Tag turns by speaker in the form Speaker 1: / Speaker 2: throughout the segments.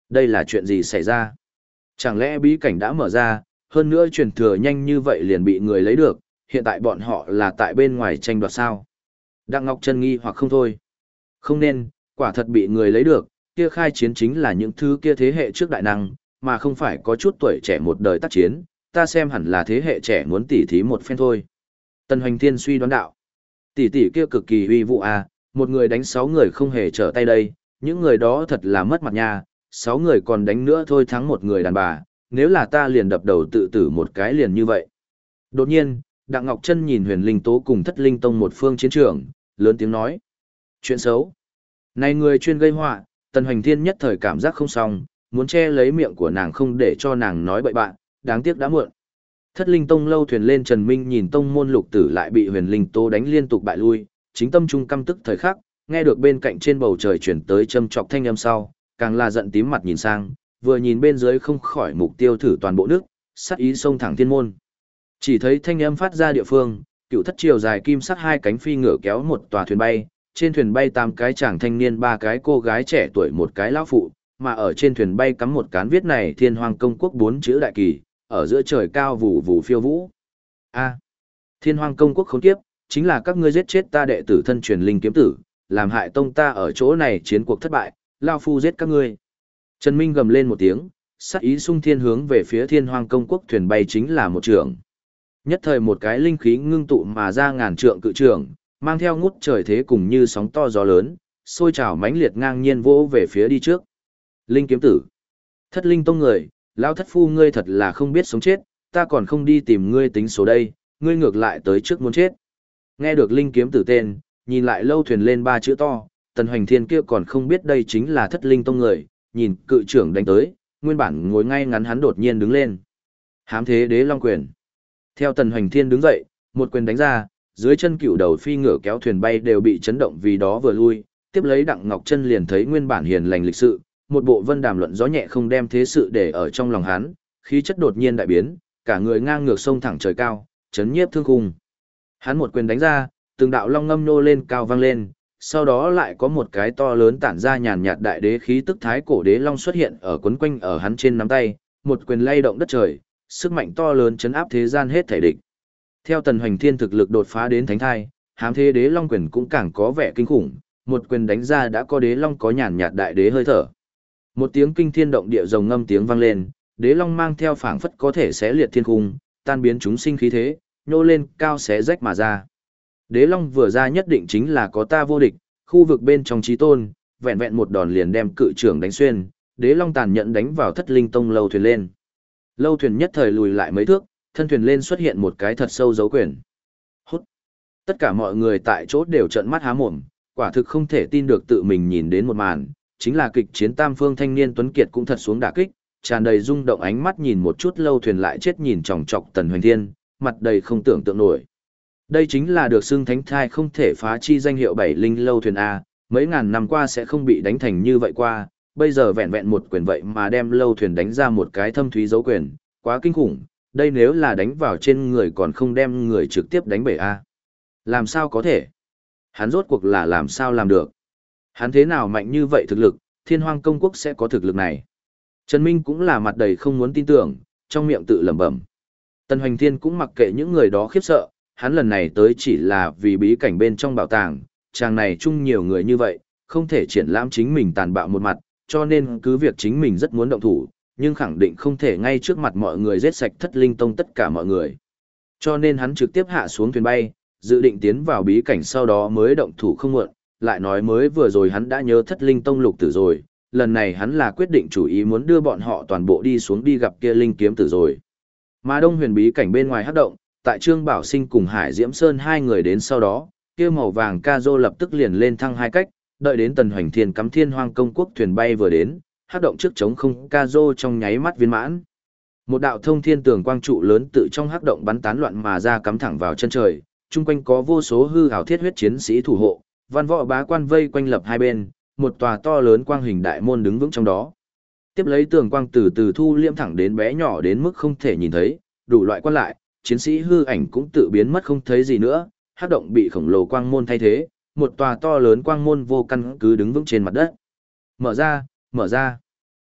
Speaker 1: Đây là chuyện gì xảy ra? Chẳng lẽ bí cảnh đã mở ra, hơn nữa truyền thừa nhanh như vậy liền bị người lấy được, hiện tại bọn họ là tại bên ngoài tranh đoạt sao? Đặng Ngọc Trân nghi hoặc không thôi. Không nên, quả thật bị người lấy được, kia khai chiến chính là những thứ kia thế hệ trước đại năng, mà không phải có chút tuổi trẻ một đời tác chiến, ta xem hẳn là thế hệ trẻ muốn tỉ thí một phen thôi. Tần Hoành Thiên suy đoán đạo. Tỷ tỷ kia cực kỳ uy vũ à, một người đánh 6 người không hề trở tay đây, những người đó thật là mất mặt nha, 6 người còn đánh nữa thôi thắng một người đàn bà, nếu là ta liền đập đầu tự tử một cái liền như vậy. Đột nhiên, Đặng Ngọc Trân nhìn Huyền Linh Tố cùng Thất Linh Tông một phương chiến trường, lớn tiếng nói. Chuyện xấu. Này người chuyên gây họa, Tần Hoành Thiên nhất thời cảm giác không xong, muốn che lấy miệng của nàng không để cho nàng nói bậy bạn, đáng tiếc đã muộn. Thất Linh Tông lâu thuyền lên Trần Minh nhìn tông môn lục tử lại bị Huyền Linh Tố đánh liên tục bại lui, chính tâm trung căm tức thời khắc, nghe được bên cạnh trên bầu trời chuyển tới châm chọc thanh âm sau, càng là giận tím mặt nhìn sang, vừa nhìn bên dưới không khỏi mục tiêu thử toàn bộ nước, sát ý xông thẳng thiên môn. Chỉ thấy thanh âm phát ra địa phương, cựu thất triều dài kim sắc hai cánh phi ngựa kéo một tòa thuyền bay, trên thuyền bay 8 cái chàng thanh niên 3 cái cô gái trẻ tuổi một cái lão phụ, mà ở trên thuyền bay cắm một cán viết này Thiên Hoang Công Quốc 4 chữ đại kỳ, ở giữa trời cao vụ vụ phiêu vũ. A, Thiên Hoang Công Quốc khốn kiếp, chính là các ngươi giết chết ta đệ tử thân truyền linh kiếm tử, làm hại tông ta ở chỗ này chiến cuộc thất bại, lao phu giết các ngươi. Trần Minh gầm lên một tiếng, sát ý sung thiên hướng về phía Thiên Hoang Công Quốc thuyền bay chính là một trường. Nhất thời một cái linh khí ngưng tụ mà ra ngàn trượng cự trường, mang theo ngút trời thế cùng như sóng to gió lớn, sôi trào mãnh liệt ngang nhiên vỗ về phía đi trước. Linh kiếm tử, Thất Linh Tông người, lão thất phu ngươi thật là không biết sống chết, ta còn không đi tìm ngươi tính số đây, ngươi ngược lại tới trước muốn chết. Nghe được linh kiếm tử tên, nhìn lại lâu thuyền lên 3 chữ to, Tần Hoành Thiên kia còn không biết đây chính là Thất Linh Tông người, nhìn cự trưởng đánh tới, nguyên bản ngồi ngay ngắn hắn đột nhiên đứng lên. Hám thế đế long quyền. Theo Tần Hoành Thiên đứng dậy, một quyền đánh ra, dưới chân cựu đầu phi ngựa kéo thuyền bay đều bị chấn động vì đó vừa lui, tiếp lấy Đặng Ngọc Trân liền thấy nguyên bản hiền lành lịch sự, một bộ vân đàm luận gió nhẹ không đem thế sự để ở trong lòng hắn, khí chất đột nhiên đại biến, cả người ngang ngược sông thẳng trời cao, chấn nhiếp thương khung. Hắn một quyền đánh ra, từng đạo long ngâm nô lên cao vang lên, sau đó lại có một cái to lớn tản ra nhàn nhạt đại đế khí tức thái cổ đế long xuất hiện ở quấn quanh ở hắn trên nắm tay, một quyền lay động đất trời, sức mạnh to lớn chấn áp thế gian hết thể địch. Theo Tần Hoành Thiên thực lực đột phá đến thánh thai, hám thế đế long quyền cũng càng có vẻ kinh khủng, một quyền đánh ra đã có đế long có nhàn nhạt đại đế hơi thở. Một tiếng kinh thiên động địa rồng ngâm tiếng vang lên, đế long mang theo phảng phất có thể xé liệt thiên cung, tan biến chúng sinh khí thế, nhô lên cao xé rách mà ra. Đế long vừa ra nhất định chính là có ta vô địch, khu vực bên trong chí tôn, vẹn vẹn một đòn liền đem cự trưởng đánh xuyên, đế long tàn nhẫn đánh vào Thất Linh Tông lâu thuyền lên. Lâu thuyền nhất thời lùi lại mấy thước, thân thuyền lên xuất hiện một cái thật sâu dấu quyền. Hút. Tất cả mọi người tại chỗ đều trợn mắt há mồm, quả thực không thể tin được tự mình nhìn đến một màn, chính là kịch chiến tam phương thanh niên tuấn kiệt cũng thật xuống đả kích, tràn đầy rung động ánh mắt nhìn một chút lâu thuyền lại chết nhìn chòng chọc Tần Hoành Thiên, mặt đầy không tưởng tượng nổi. Đây chính là được xưng thánh thai không thể phá chi danh hiệu bảy linh lâu thuyền A, mấy ngàn năm qua sẽ không bị đánh thành như vậy qua, bây giờ vẹn vẹn một quyền vậy mà đem lâu thuyền đánh ra một cái thâm thúy dấu quyền, quá kinh khủng, đây nếu là đánh vào trên người còn không đem người trực tiếp đánh bể A. Làm sao có thể? Hắn rốt cuộc là làm sao làm được? Hắn thế nào mạnh như vậy thực lực, Thiên Hoang Công Quốc sẽ có thực lực này? Trần Minh cũng là mặt đầy không muốn tin tưởng, trong miệng tự lẩm bẩm. Tần Hoành Thiên cũng mặc kệ những người đó khiếp sợ, hắn lần này tới chỉ là vì bí cảnh bên trong bảo tàng, chàng này chung nhiều người như vậy, không thể triển lãm chính mình tàn bạo một mặt, cho nên cứ việc chính mình rất muốn động thủ, nhưng khẳng định không thể ngay trước mặt mọi người giết sạch Thất Linh Tông tất cả mọi người. Cho nên hắn trực tiếp hạ xuống thuyền bay, dự định tiến vào bí cảnh sau đó mới động thủ không muộn, lại nói mới vừa rồi hắn đã nhớ Thất Linh Tông lục tử rồi, lần này hắn là quyết định chủ ý muốn đưa bọn họ toàn bộ đi xuống đi gặp kia linh kiếm tử rồi. Mà Đông Huyền bí cảnh bên ngoài hắc động, tại Trương Bảo Sinh cùng Hải Diễm Sơn hai người đến sau đó, kia màu vàng ca dô lập tức liền lên thăng hai cách, đợi đến Tần Hoành Thiên cắm Thiên Hoang Công Quốc thuyền bay vừa đến, hắc động trước trống không ca dô trong nháy mắt viên mãn. Một đạo thông thiên tường quang trụ lớn tự trong hắc động bắn tán loạn mà ra cắm thẳng vào chân trời, chung quanh có vô số hư ảo thiết huyết chiến sĩ thủ hộ, văn võ bá quan vây quanh lập hai bên, một tòa to lớn quang hình đại môn đứng vững trong đó. Tiếp lấy tường quang từ từ thu liễm thẳng đến bé nhỏ đến mức không thể nhìn thấy, đủ loại quan lại, chiến sĩ hư ảnh cũng tự biến mất không thấy gì nữa, hắc động bị khổng lồ quang môn thay thế, một tòa to lớn quang môn vô căn cứ đứng vững trên mặt đất. Mở ra, mở ra.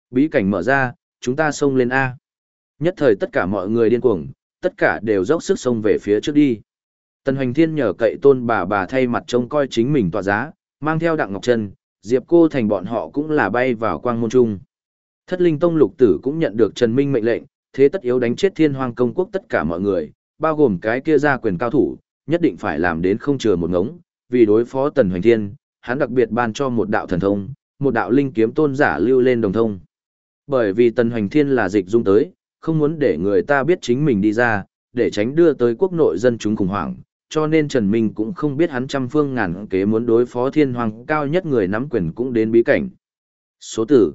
Speaker 1: Bí cảnh mở ra, chúng ta xông lên A. Nhất thời tất cả mọi người điên cuồng, tất cả đều dốc sức xông về phía trước đi. Tần Hoành Thiên nhờ cậy Tôn bà thay mặt trông coi chính mình tọa giá, mang theo Đặng Ngọc Trân, Diệp Cô Thành bọn họ cũng là bay vào quang môn trung. Thất Linh Tông Lục Tử cũng nhận được Trần Minh mệnh lệnh, thế tất yếu đánh chết Thiên Hoang Công Quốc tất cả mọi người, bao gồm cái kia gia quyền cao thủ, nhất định phải làm đến không chừa một ngống, vì đối phó Tần Hoành Thiên, hắn đặc biệt ban cho một đạo thần thông, một đạo linh kiếm tôn giả lưu lên đồng thông. Bởi vì Tần Hoành Thiên là dịch dung tới, không muốn để người ta biết chính mình đi ra, để tránh đưa tới quốc nội dân chúng khủng hoảng, cho nên Trần Minh cũng không biết hắn trăm phương ngàn kế muốn đối phó Thiên Hoàng cao nhất người nắm quyền cũng đến bí cảnh. Số tử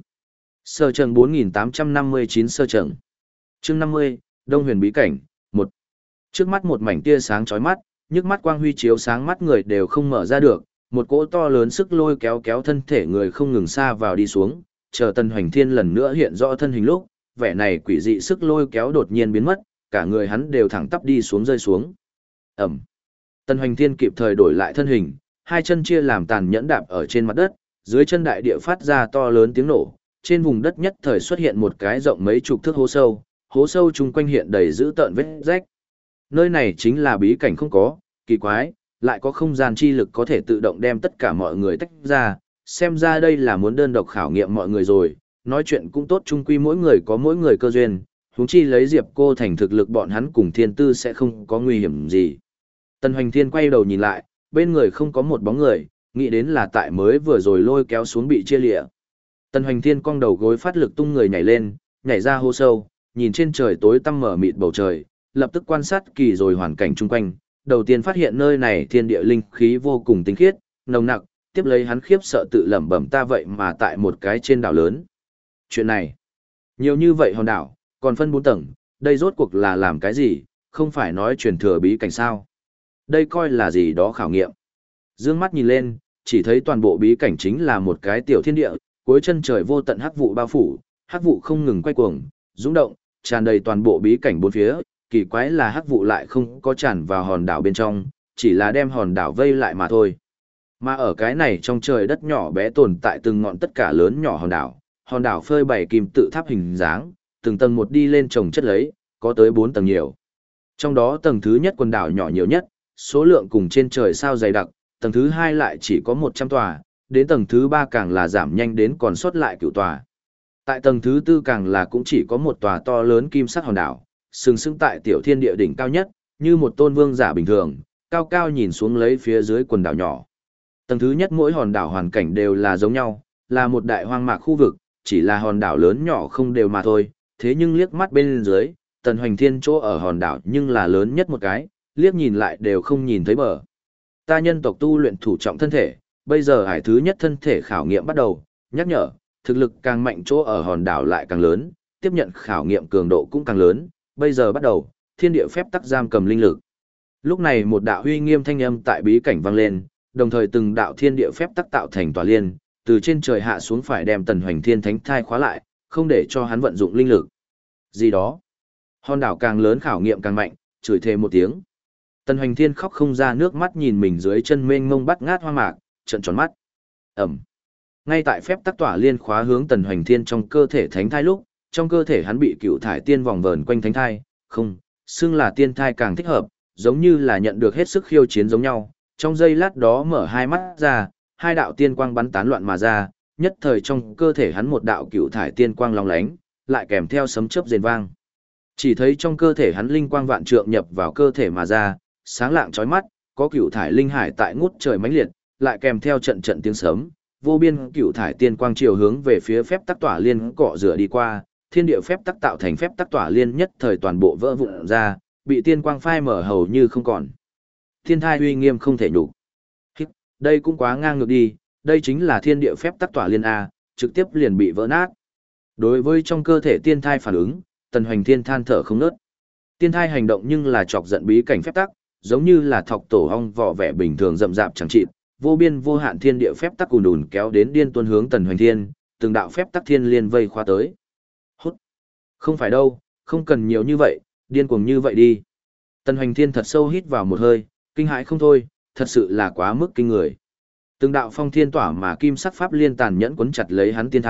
Speaker 1: Sơ trận 4859 sơ trận. Chương 50, Đông Huyền bí cảnh, 1. Trước mắt một mảnh tia sáng chói mắt, nhức mắt quang huy chiếu sáng mắt người đều không mở ra được, một cỗ to lớn sức lôi kéo kéo thân thể người không ngừng xa vào đi xuống, chờ Tần Hoành Thiên lần nữa hiện rõ thân hình lúc, vẻ này quỷ dị sức lôi kéo đột nhiên biến mất, cả người hắn đều thẳng tắp đi xuống rơi xuống. Ẩm. Tần Hoành Thiên kịp thời đổi lại thân hình, hai chân chia làm tàn nhẫn đạp ở trên mặt đất, dưới chân đại địa phát ra to lớn tiếng nổ, trên vùng đất nhất thời xuất hiện một cái rộng mấy chục thước hố sâu chung quanh hiện đầy dữ tợn vết rách. Nơi này chính là bí cảnh không có, kỳ quái, lại có không gian chi lực có thể tự động đem tất cả mọi người tách ra, xem ra đây là muốn đơn độc khảo nghiệm mọi người rồi, nói chuyện cũng tốt chung quy mỗi người có mỗi người cơ duyên, huống chi lấy Diệp Cô Thành thực lực bọn hắn cùng Thiên Tư sẽ không có nguy hiểm gì. Tần Hoành Thiên quay đầu nhìn lại, bên người không có một bóng người, nghĩ đến là tại mới vừa rồi lôi kéo xuống bị chia lịa. Tần Hoành Thiên cong đầu gối phát lực tung người nhảy lên, nhảy ra hố sâu, nhìn trên trời tối tăm mở mịt bầu trời, lập tức quan sát kỳ rồi hoàn cảnh chung quanh, đầu tiên phát hiện nơi này thiên địa linh khí vô cùng tinh khiết, nồng nặc, tiếp lấy hắn khiếp sợ tự lẩm bẩm ta vậy mà tại một cái trên đảo lớn. Chuyện này, nhiều như vậy hòn đảo, còn phân 4 tầng, đây rốt cuộc là làm cái gì, không phải nói truyền thừa bí cảnh sao. Đây coi là gì đó khảo nghiệm. Dương mắt nhìn lên, chỉ thấy toàn bộ bí cảnh chính là một cái tiểu thiên địa, cuối chân trời vô tận hắc vụ bao phủ, hắc vụ không ngừng quay cuồng, rung động, tràn đầy toàn bộ bí cảnh bốn phía, kỳ quái là hắc vụ lại không có tràn vào hòn đảo bên trong, chỉ là đem hòn đảo vây lại mà thôi. Mà ở cái này trong trời đất nhỏ bé tồn tại từng ngọn tất cả lớn nhỏ hòn đảo phơi bày kim tự tháp hình dáng, từng tầng một đi lên chồng chất lấy, có tới 4 tầng nhiều. Trong đó tầng thứ nhất quần đảo nhỏ nhiều nhất, số lượng cùng trên trời sao dày đặc, tầng thứ 2 lại chỉ có 100 tòa, đến tầng thứ 3 càng là giảm nhanh đến còn sót lại cửu tòa. Tại tầng thứ 4 càng là cũng chỉ có một tòa to lớn kim sắc hòn đảo, sừng sững tại tiểu thiên địa đỉnh cao nhất, như một tôn vương giả bình thường, cao cao nhìn xuống lấy phía dưới quần đảo nhỏ. Tầng thứ nhất mỗi hòn đảo hoàn cảnh đều là giống nhau, là một đại hoang mạc khu vực, chỉ là hòn đảo lớn nhỏ không đều mà thôi, thế nhưng liếc mắt bên dưới, Tần Hoành Thiên chỗ ở hòn đảo nhưng là lớn nhất một cái, liếc nhìn lại đều không nhìn thấy bờ. Ta nhân tộc tu luyện thủ trọng thân thể, bây giờ hải thứ nhất thân thể khảo nghiệm bắt đầu, nhắc nhở, thực lực càng mạnh chỗ ở hòn đảo lại càng lớn, tiếp nhận khảo nghiệm cường độ cũng càng lớn, bây giờ bắt đầu, thiên địa phép tắc giam cầm linh lực. Lúc này một đạo uy nghiêm thanh âm tại bí cảnh vang lên, đồng thời từng đạo thiên địa phép tắc tạo thành tòa liên, từ trên trời hạ xuống phải đem Tần Hoành Thiên thánh thai khóa lại, không để cho hắn vận dụng linh lực. Gì đó? Hòn đảo càng lớn khảo nghiệm càng mạnh, chửi thề một tiếng. Tần Hoành Thiên khóc không ra nước mắt nhìn mình dưới chân mênh mông bắt ngát hoa mạc, trợn tròn mắt. Ẩm. Ngay tại phép tắc tỏa liên khóa hướng Tần Hoành Thiên trong cơ thể thánh thai lúc, trong cơ thể hắn bị cựu thải tiên vòng vờn quanh thánh thai, không, xưng là tiên thai càng thích hợp, giống như là nhận được hết sức khiêu chiến giống nhau. Trong giây lát đó mở hai mắt ra, hai đạo tiên quang bắn tán loạn mà ra, nhất thời trong cơ thể hắn một đạo cựu thải tiên quang long lánh, lại kèm theo sấm chớp rền vang. Chỉ thấy trong cơ thể hắn linh quang vạn trượng nhập vào cơ thể mà ra, sáng lạng chói mắt, có cựu thải linh hải tại ngút trời mãnh liệt, lại kèm theo trận trận tiếng sấm, vô biên cựu thải tiên quang chiều hướng về phía phép tắc tỏa liên cọ rửa đi qua, thiên địa phép tắc tạo thành phép tắc tỏa liên nhất thời toàn bộ vỡ vụn ra, bị tiên quang phai mở hầu như không còn. Thiên thai uy nghiêm không thể nhục. Đây cũng quá ngang ngược đi, đây chính là thiên địa phép tắc tỏa liên a, trực tiếp liền bị vỡ nát. Đối với trong cơ thể tiên thai phản ứng, Tần Hoành Thiên than thở không ngớt. Tiên thai hành động nhưng là chọc giận bí cảnh phép tắc, giống như là thọc tổ ong vỏ vẻ bình thường rậm rạp chẳng chịt, vô biên vô hạn thiên địa phép tắc ùn ùn kéo đến điên tuôn hướng Tần Hoành Thiên, từng đạo phép tắc thiên liên vây khoa tới. Hút. Không phải đâu, không cần nhiều như vậy, điên cuồng như vậy đi. Tần Hoành Thiên thật sâu hít vào một hơi, kinh hãi không thôi, thật sự là quá mức kinh người. Từng đạo phong thiên tỏa mà kim sắc pháp liên tàn nhẫn quấn chặt lấy hắn tiên thai,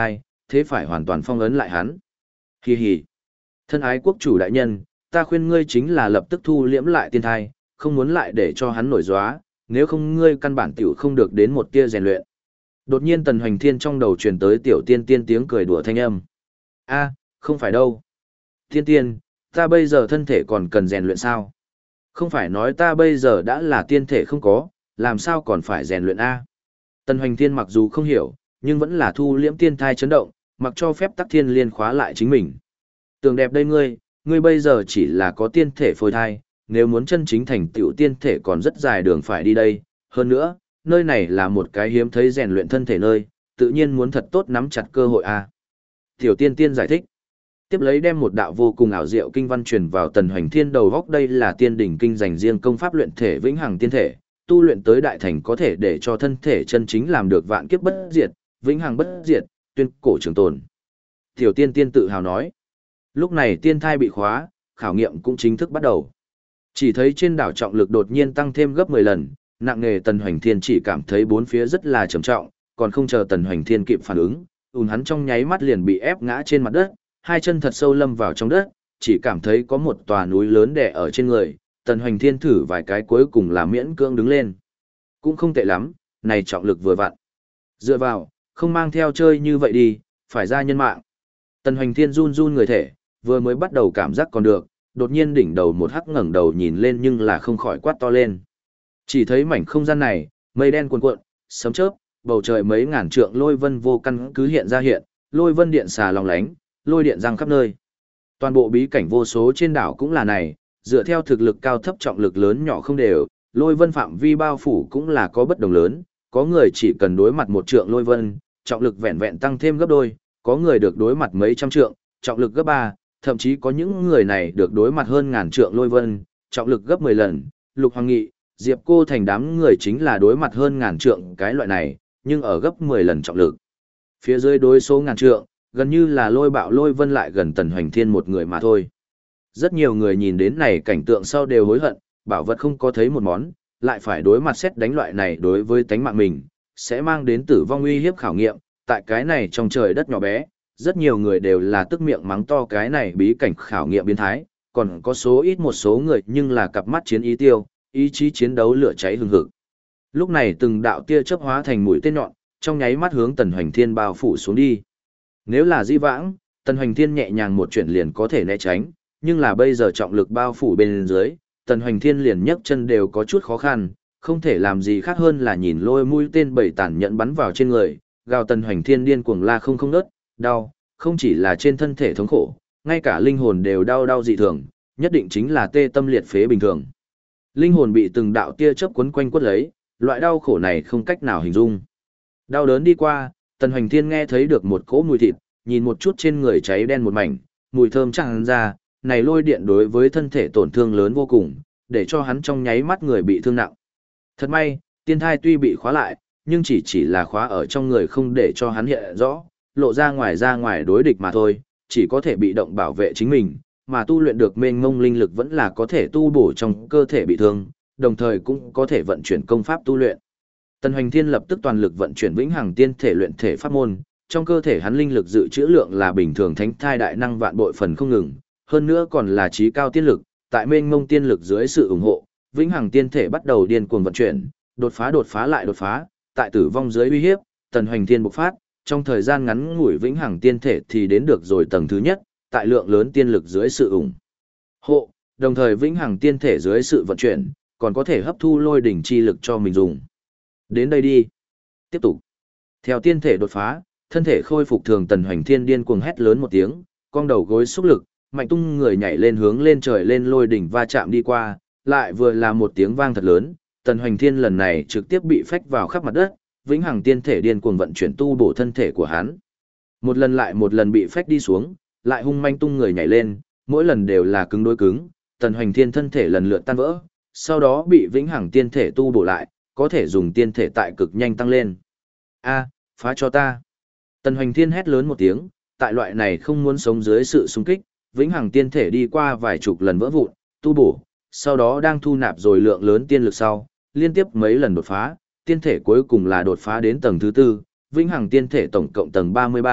Speaker 1: thế phải hoàn toàn phong ấn lại hắn. Hì hì. Thân ái quốc chủ đại nhân, ta khuyên ngươi chính là lập tức thu liễm lại tiên thai, không muốn lại để cho hắn nổi gióa, nếu không ngươi căn bản tiểu không được đến một tia rèn luyện. Đột nhiên Tần Hoành Thiên trong đầu truyền tới tiểu tiên tiên tiếng cười đùa thanh âm. A, không phải đâu. Tiên tiên, ta bây giờ thân thể còn cần rèn luyện sao? Không phải nói ta bây giờ đã là tiên thể không có, làm sao còn phải rèn luyện A? Tần Hoành Thiên mặc dù không hiểu, nhưng vẫn là thu liễm tiên thai chấn động, mặc cho phép tắc thiên liên khóa lại chính mình. Tưởng đẹp đây ngươi bây giờ chỉ là có tiên thể phôi thai, nếu muốn chân chính thành tựu tiên thể còn rất dài đường phải đi đây. Hơn nữa, nơi này là một cái hiếm thấy rèn luyện thân thể nơi, tự nhiên muốn thật tốt nắm chặt cơ hội A. Tiểu tiên tiên giải thích. Tiếp lấy đem một đạo vô cùng ảo diệu kinh văn truyền vào Tần Hoành Thiên đầu góc, đây là tiên đỉnh kinh dành riêng công pháp luyện thể vĩnh hằng tiên thể, tu luyện tới đại thành có thể để cho thân thể chân chính làm được vạn kiếp bất diệt, vĩnh hằng bất diệt, tuyên cổ trường tồn. Tiểu tiên tiên tự hào nói. Lúc này tiên thai bị khóa, khảo nghiệm cũng chính thức bắt đầu. Chỉ thấy trên đảo trọng lực đột nhiên tăng thêm gấp 10 lần, nặng nề Tần Hoành Thiên chỉ cảm thấy bốn phía rất là trầm trọng, còn không chờ Tần Hoành Thiên kịp phản ứng, hắn trong nháy mắt liền bị ép ngã trên mặt đất, hai chân thật sâu lâm vào trong đất, chỉ cảm thấy có một tòa núi lớn đè ở trên người. Tần Hoành Thiên thử vài cái cuối cùng là miễn cưỡng đứng lên. Cũng không tệ lắm, này trọng lực vừa vặn. Dựa vào, không mang theo chơi như vậy đi, phải ra nhân mạng. Tần Hoành Thiên run run người thể, vừa mới bắt đầu cảm giác còn được, đột nhiên đỉnh đầu một hắc ngẩng đầu nhìn lên nhưng là không khỏi quát to lên. Chỉ thấy mảnh không gian này, mây đen cuồn cuộn, sấm chớp, bầu trời mấy ngàn trượng lôi vân vô căn cứ hiện ra hiện, lôi vân điện xà lòng lánh, lôi điện răng khắp nơi. Toàn bộ bí cảnh vô số trên đảo cũng là này, dựa theo thực lực cao thấp trọng lực lớn nhỏ không đều, lôi vân phạm vi bao phủ cũng là có bất đồng lớn, có người chỉ cần đối mặt một trượng lôi vân, trọng lực vẹn vẹn tăng thêm gấp đôi, có người được đối mặt mấy trăm trượng, trọng lực gấp 3, thậm chí có những người này được đối mặt hơn ngàn trượng lôi vân, trọng lực gấp 10 lần. Lục Hoàng Nghị, Diệp Cô Thành đám người chính là đối mặt hơn ngàn trượng cái loại này, nhưng ở gấp 10 lần trọng lực. Phía dưới đối số ngàn trượng, gần như là lôi bạo lôi vân lại gần Tần Hoành Thiên một người mà thôi. Rất nhiều người nhìn đến này cảnh tượng sau đều hối hận, bảo vật không có thấy một món, lại phải đối mặt xét đánh loại này đối với tánh mạng mình, sẽ mang đến tử vong uy hiếp khảo nghiệm. Tại cái này trong trời đất nhỏ bé, rất nhiều người đều là tức miệng mắng to cái này bí cảnh khảo nghiệm biến thái, còn có số ít một số người nhưng là cặp mắt chiến ý tiêu, ý chí chiến đấu lửa cháy hừng hực. Lúc này từng đạo tia chớp hóa thành mũi tên nhọn, trong nháy mắt hướng Tần Hoành Thiên bao phủ xuống đi. Nếu là dĩ vãng, Tần Hoành Thiên nhẹ nhàng một chuyển liền có thể né tránh, nhưng là bây giờ trọng lực bao phủ bên dưới, Tần Hoành Thiên liền nhấc chân đều có chút khó khăn, không thể làm gì khác hơn là nhìn lôi mũi tên bảy tàn nhẫn bắn vào trên người, gào Tần Hoành Thiên điên cuồng la không ngớt, đau, không chỉ là trên thân thể thống khổ, ngay cả linh hồn đều đau dị thường, nhất định chính là tê tâm liệt phế bình thường. Linh hồn bị từng đạo tia chớp quấn quanh quất lấy, loại đau khổ này không cách nào hình dung. Đau đớn đi qua, Tần Hoành Thiên nghe thấy được một cỗ mùi thịt, nhìn một chút trên người cháy đen một mảnh, mùi thơm tràn ra, này lôi điện đối với thân thể tổn thương lớn vô cùng, để cho hắn trong nháy mắt người bị thương nặng. Thật may, tiên thai tuy bị khóa lại, nhưng chỉ là khóa ở trong người không để cho hắn hiện rõ, lộ ra ngoài đối địch mà thôi, chỉ có thể bị động bảo vệ chính mình, mà tu luyện được mênh mông linh lực vẫn là có thể tu bổ trong cơ thể bị thương, đồng thời cũng có thể vận chuyển công pháp tu luyện. Tần Hoành Thiên lập tức toàn lực vận chuyển vĩnh hằng tiên thể luyện thể pháp môn, trong cơ thể hắn linh lực dự trữ lượng là bình thường thánh thai đại năng vạn bội phần không ngừng, hơn nữa còn là trí cao tiên lực, tại mênh mông tiên lực dưới sự ủng hộ, vĩnh hằng tiên thể bắt đầu điên cuồng vận chuyển, đột phá lại đột phá, tại tử vong dưới uy hiếp, Tần Hoành Thiên bộc phát, trong thời gian ngắn ngủi vĩnh hằng tiên thể thì đến được rồi tầng thứ nhất, tại lượng lớn tiên lực dưới sự ủng hộ, đồng thời vĩnh hằng tiên thể dưới sự vận chuyển, còn có thể hấp thu lôi đỉnh chi lực cho mình dùng. Đến đây đi. Tiếp tục. Theo tiên thể đột phá, thân thể khôi phục thường, Tần Hoành Thiên điên cuồng hét lớn một tiếng, cong đầu gối xúc lực, mạnh tung người nhảy lên hướng lên trời lên lôi đỉnh va chạm đi qua, lại vừa là một tiếng vang thật lớn, Tần Hoành Thiên lần này trực tiếp bị phách vào khắp mặt đất, vĩnh hằng tiên thể điên cuồng vận chuyển tu bổ thân thể của hắn. Một lần lại một lần bị phách đi xuống, lại hung manh tung người nhảy lên, mỗi lần đều là cứng đối cứng, Tần Hoành Thiên thân thể lần lượt tan vỡ, sau đó bị vĩnh hằng tiên thể tu bổ lại, có thể dùng tiên thể tại cực nhanh tăng lên. A, phá cho ta. Tần Hoành Thiên hét lớn một tiếng, tại loại này không muốn sống dưới sự xung kích, vĩnh hằng tiên thể đi qua vài chục lần vỡ vụn, tu bổ, sau đó đang thu nạp rồi lượng lớn tiên lực sau, liên tiếp mấy lần đột phá, tiên thể cuối cùng là đột phá đến tầng thứ 4, vĩnh hằng tiên thể tổng cộng tầng 33,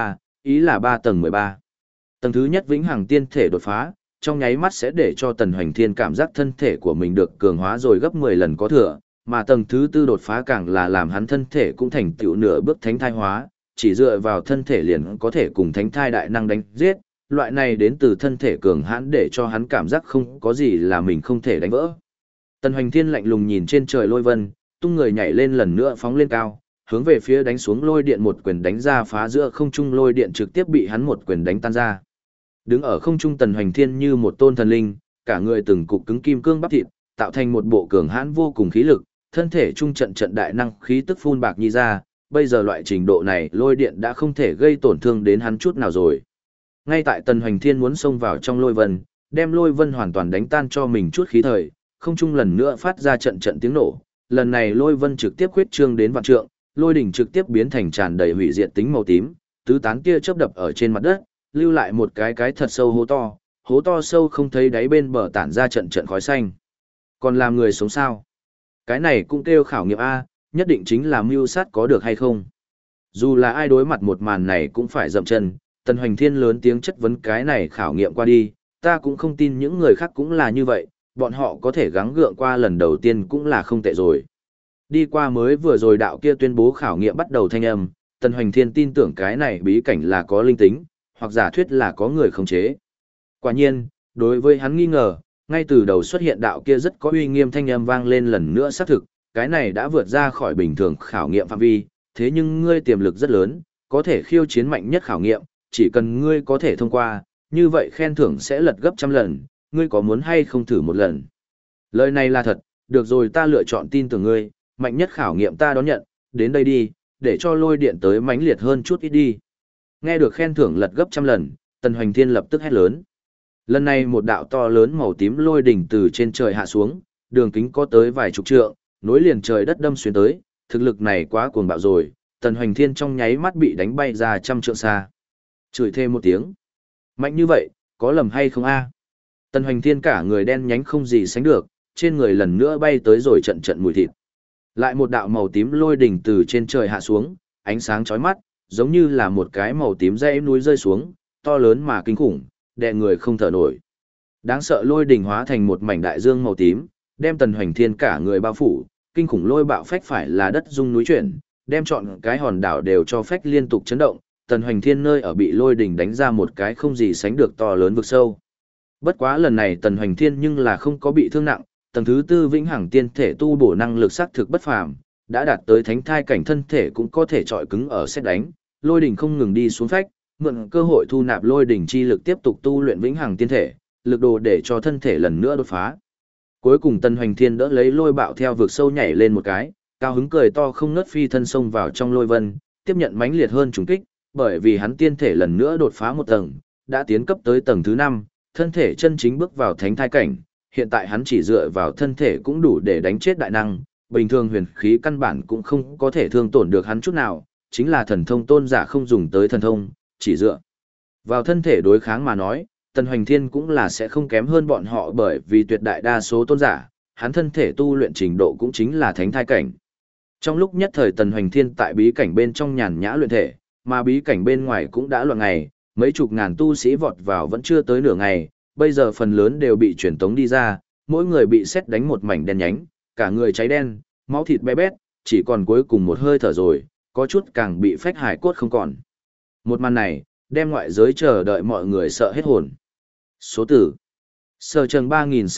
Speaker 1: ý là 3 tầng 13. Tầng thứ nhất vĩnh hằng tiên thể đột phá, trong nháy mắt sẽ để cho Tần Hoành Thiên cảm giác thân thể của mình được cường hóa rồi gấp 10 lần có thừa, mà tầng thứ tư đột phá càng là làm hắn thân thể cũng thành tựu nửa bước thánh thai hóa, chỉ dựa vào thân thể liền có thể cùng thánh thai đại năng đánh giết, loại này đến từ thân thể cường hãn để cho hắn cảm giác không có gì là mình không thể đánh vỡ. Tần Hoành Thiên lạnh lùng nhìn trên trời lôi vân, tung người nhảy lên lần nữa phóng lên cao, hướng về phía đánh xuống lôi điện một quyền đánh ra phá giữa không trung lôi điện trực tiếp bị hắn một quyền đánh tan ra. Đứng ở không trung Tần Hoành Thiên như một tôn thần linh, cả người từng cục cứng kim cương bắp thịt, tạo thành một bộ cường hãn vô cùng khí lực, thân thể trung trận trận đại năng khí tức phun bạc nhi ra, bây giờ loại trình độ này lôi điện đã không thể gây tổn thương đến hắn chút nào rồi. Ngay tại Tần Hoành Thiên muốn xông vào trong lôi vân, đem lôi vân hoàn toàn đánh tan cho mình chút khí thời, không trung lần nữa phát ra trận trận tiếng nổ, lần này lôi vân trực tiếp khuyết trương đến vạn trượng, lôi đỉnh trực tiếp biến thành tràn đầy hủy diệt tính màu tím, tứ tán tia chớp đập ở trên mặt đất, lưu lại một cái thật sâu hố to sâu không thấy đáy bên bờ tản ra trận trận khói xanh. Còn làm người sống sao? Cái này cũng kêu khảo nghiệm A, nhất định chính là mưu sát có được hay không? Dù là ai đối mặt một màn này cũng phải dậm chân, Tần Hoành Thiên lớn tiếng chất vấn cái này khảo nghiệm qua đi, ta cũng không tin những người khác cũng là như vậy, bọn họ có thể gắng gượng qua lần đầu tiên cũng là không tệ rồi. Đi qua mới vừa rồi đạo kia tuyên bố khảo nghiệm bắt đầu thanh âm, Tần Hoành Thiên tin tưởng cái này bí cảnh là có linh tính, hoặc giả thuyết là có người khống chế. Quả nhiên, đối với hắn nghi ngờ, ngay từ đầu xuất hiện đạo kia rất có uy nghiêm thanh âm vang lên lần nữa xác thực, cái này đã vượt ra khỏi bình thường khảo nghiệm phạm vi, thế nhưng ngươi tiềm lực rất lớn, có thể khiêu chiến mạnh nhất khảo nghiệm, chỉ cần ngươi có thể thông qua, như vậy khen thưởng sẽ lật gấp trăm lần, ngươi có muốn hay không thử một lần? Lời này là thật, được rồi ta lựa chọn tin tưởng ngươi, mạnh nhất khảo nghiệm ta đón nhận, đến đây đi, để cho lôi điện tới mãnh liệt hơn chút ít đi. Nghe được khen thưởng lật gấp trăm lần, Tần Hoành Thiên lập tức hét lớn. Lần này một đạo to lớn màu tím lôi đỉnh từ trên trời hạ xuống, đường kính có tới vài chục trượng, nối liền trời đất đâm xuyên tới, thực lực này quá cuồng bạo rồi, Tần Hoành Thiên trong nháy mắt bị đánh bay ra trăm trượng xa. Chửi thêm một tiếng. Mạnh như vậy, có lầm hay không a? Tần Hoành Thiên cả người đen nhánh không gì sánh được, trên người lần nữa bay tới rồi trận trận mùi thịt. Lại một đạo màu tím lôi đỉnh từ trên trời hạ xuống, ánh sáng chói mắt, giống như là một cái màu tím dãy núi rơi xuống, to lớn mà kinh khủng, đè người không thở nổi. Đáng sợ lôi đỉnh hóa thành một mảnh đại dương màu tím, đem Tần Hoành Thiên cả người bao phủ, kinh khủng lôi bạo phách phải là đất rung núi chuyển, đem trọn cái hòn đảo đều cho phách liên tục chấn động, Tần Hoành Thiên nơi ở bị lôi đỉnh đánh ra một cái không gì sánh được to lớn vực sâu. Bất quá lần này Tần Hoành Thiên nhưng là không có bị thương nặng, tầng thứ tư vĩnh hằng tiên thể tu bổ năng lực xác thực bất phàm, đã đạt tới thánh thai cảnh thân thể cũng có thể trọi cứng ở xét đánh, lôi đỉnh không ngừng đi xuống phách, mượn cơ hội thu nạp lôi đỉnh chi lực tiếp tục tu luyện vĩnh hằng tiên thể, lực đồ để cho thân thể lần nữa đột phá. Cuối cùng Tần Hoành Thiên đỡ lấy lôi bạo theo vực sâu nhảy lên một cái, cao hứng cười to không ngớt phi thân xông vào trong lôi vân, tiếp nhận mãnh liệt hơn trùng kích, bởi vì hắn tiên thể lần nữa đột phá một tầng, đã tiến cấp tới tầng thứ 5, thân thể chân chính bước vào thánh thai cảnh, hiện tại hắn chỉ dựa vào thân thể cũng đủ để đánh chết đại năng, bình thường huyền khí căn bản cũng không có thể thương tổn được hắn chút nào, chính là thần thông tôn giả không dùng tới thần thông, chỉ dựa vào thân thể đối kháng mà nói, Tần Hoành Thiên cũng là sẽ không kém hơn bọn họ bởi vì tuyệt đại đa số tôn giả, hắn thân thể tu luyện trình độ cũng chính là thánh thai cảnh. Trong lúc nhất thời Tần Hoành Thiên tại bí cảnh bên trong nhàn nhã luyện thể, mà bí cảnh bên ngoài cũng đã loạn ngày, mấy chục ngàn tu sĩ vọt vào vẫn chưa tới nửa ngày, bây giờ phần lớn đều bị truyền tống đi ra, mỗi người bị sét đánh một mảnh đen nhánh, cả người cháy đen, máu thịt bé bét, chỉ còn cuối cùng một hơi thở rồi, có chút càng bị phách hải cốt không còn. Một màn này, đem ngoại giới chờ đợi mọi người sợ hết hồn. Số tử Sở Trần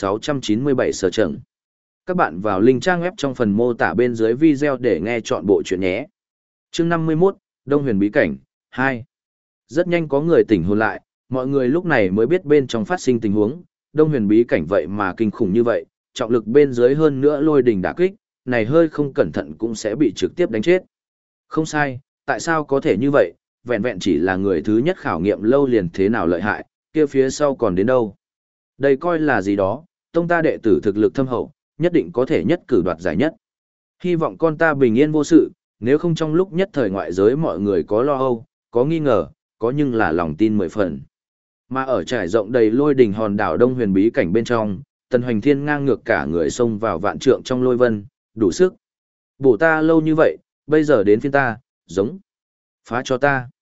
Speaker 1: 3697 Sở Trần. Các bạn vào link trang web trong phần mô tả bên dưới video để nghe chọn bộ chuyện nhé. Chương 51, Đông Huyền Bí Cảnh 2. Rất nhanh có người tỉnh hồn lại, mọi người lúc này mới biết bên trong phát sinh tình huống, Đông Huyền Bí Cảnh vậy mà kinh khủng như vậy, trọng lực bên dưới hơn nữa lôi đỉnh đả kích, này hơi không cẩn thận cũng sẽ bị trực tiếp đánh chết. Không sai, tại sao có thể như vậy, vẹn vẹn chỉ là người thứ nhất khảo nghiệm lâu liền thế nào lợi hại, kia phía sau còn đến đâu. Đây coi là gì đó, tông ta đệ tử thực lực thâm hậu, nhất định có thể nhất cử đoạt giải nhất. Hy vọng con ta bình yên vô sự, nếu không trong lúc nhất thời ngoại giới mọi người có lo âu, có nghi ngờ, có nhưng là lòng tin 10 phần. Mà ở trải rộng đầy lôi đỉnh hòn đảo Đông Huyền Bí Cảnh bên trong, Tần Hoành Thiên ngang ngược cả người xông vào vạn trượng trong lôi vân, đủ sức. Bổ ta lâu như vậy, bây giờ đến phiên ta, giống. Phá cho ta.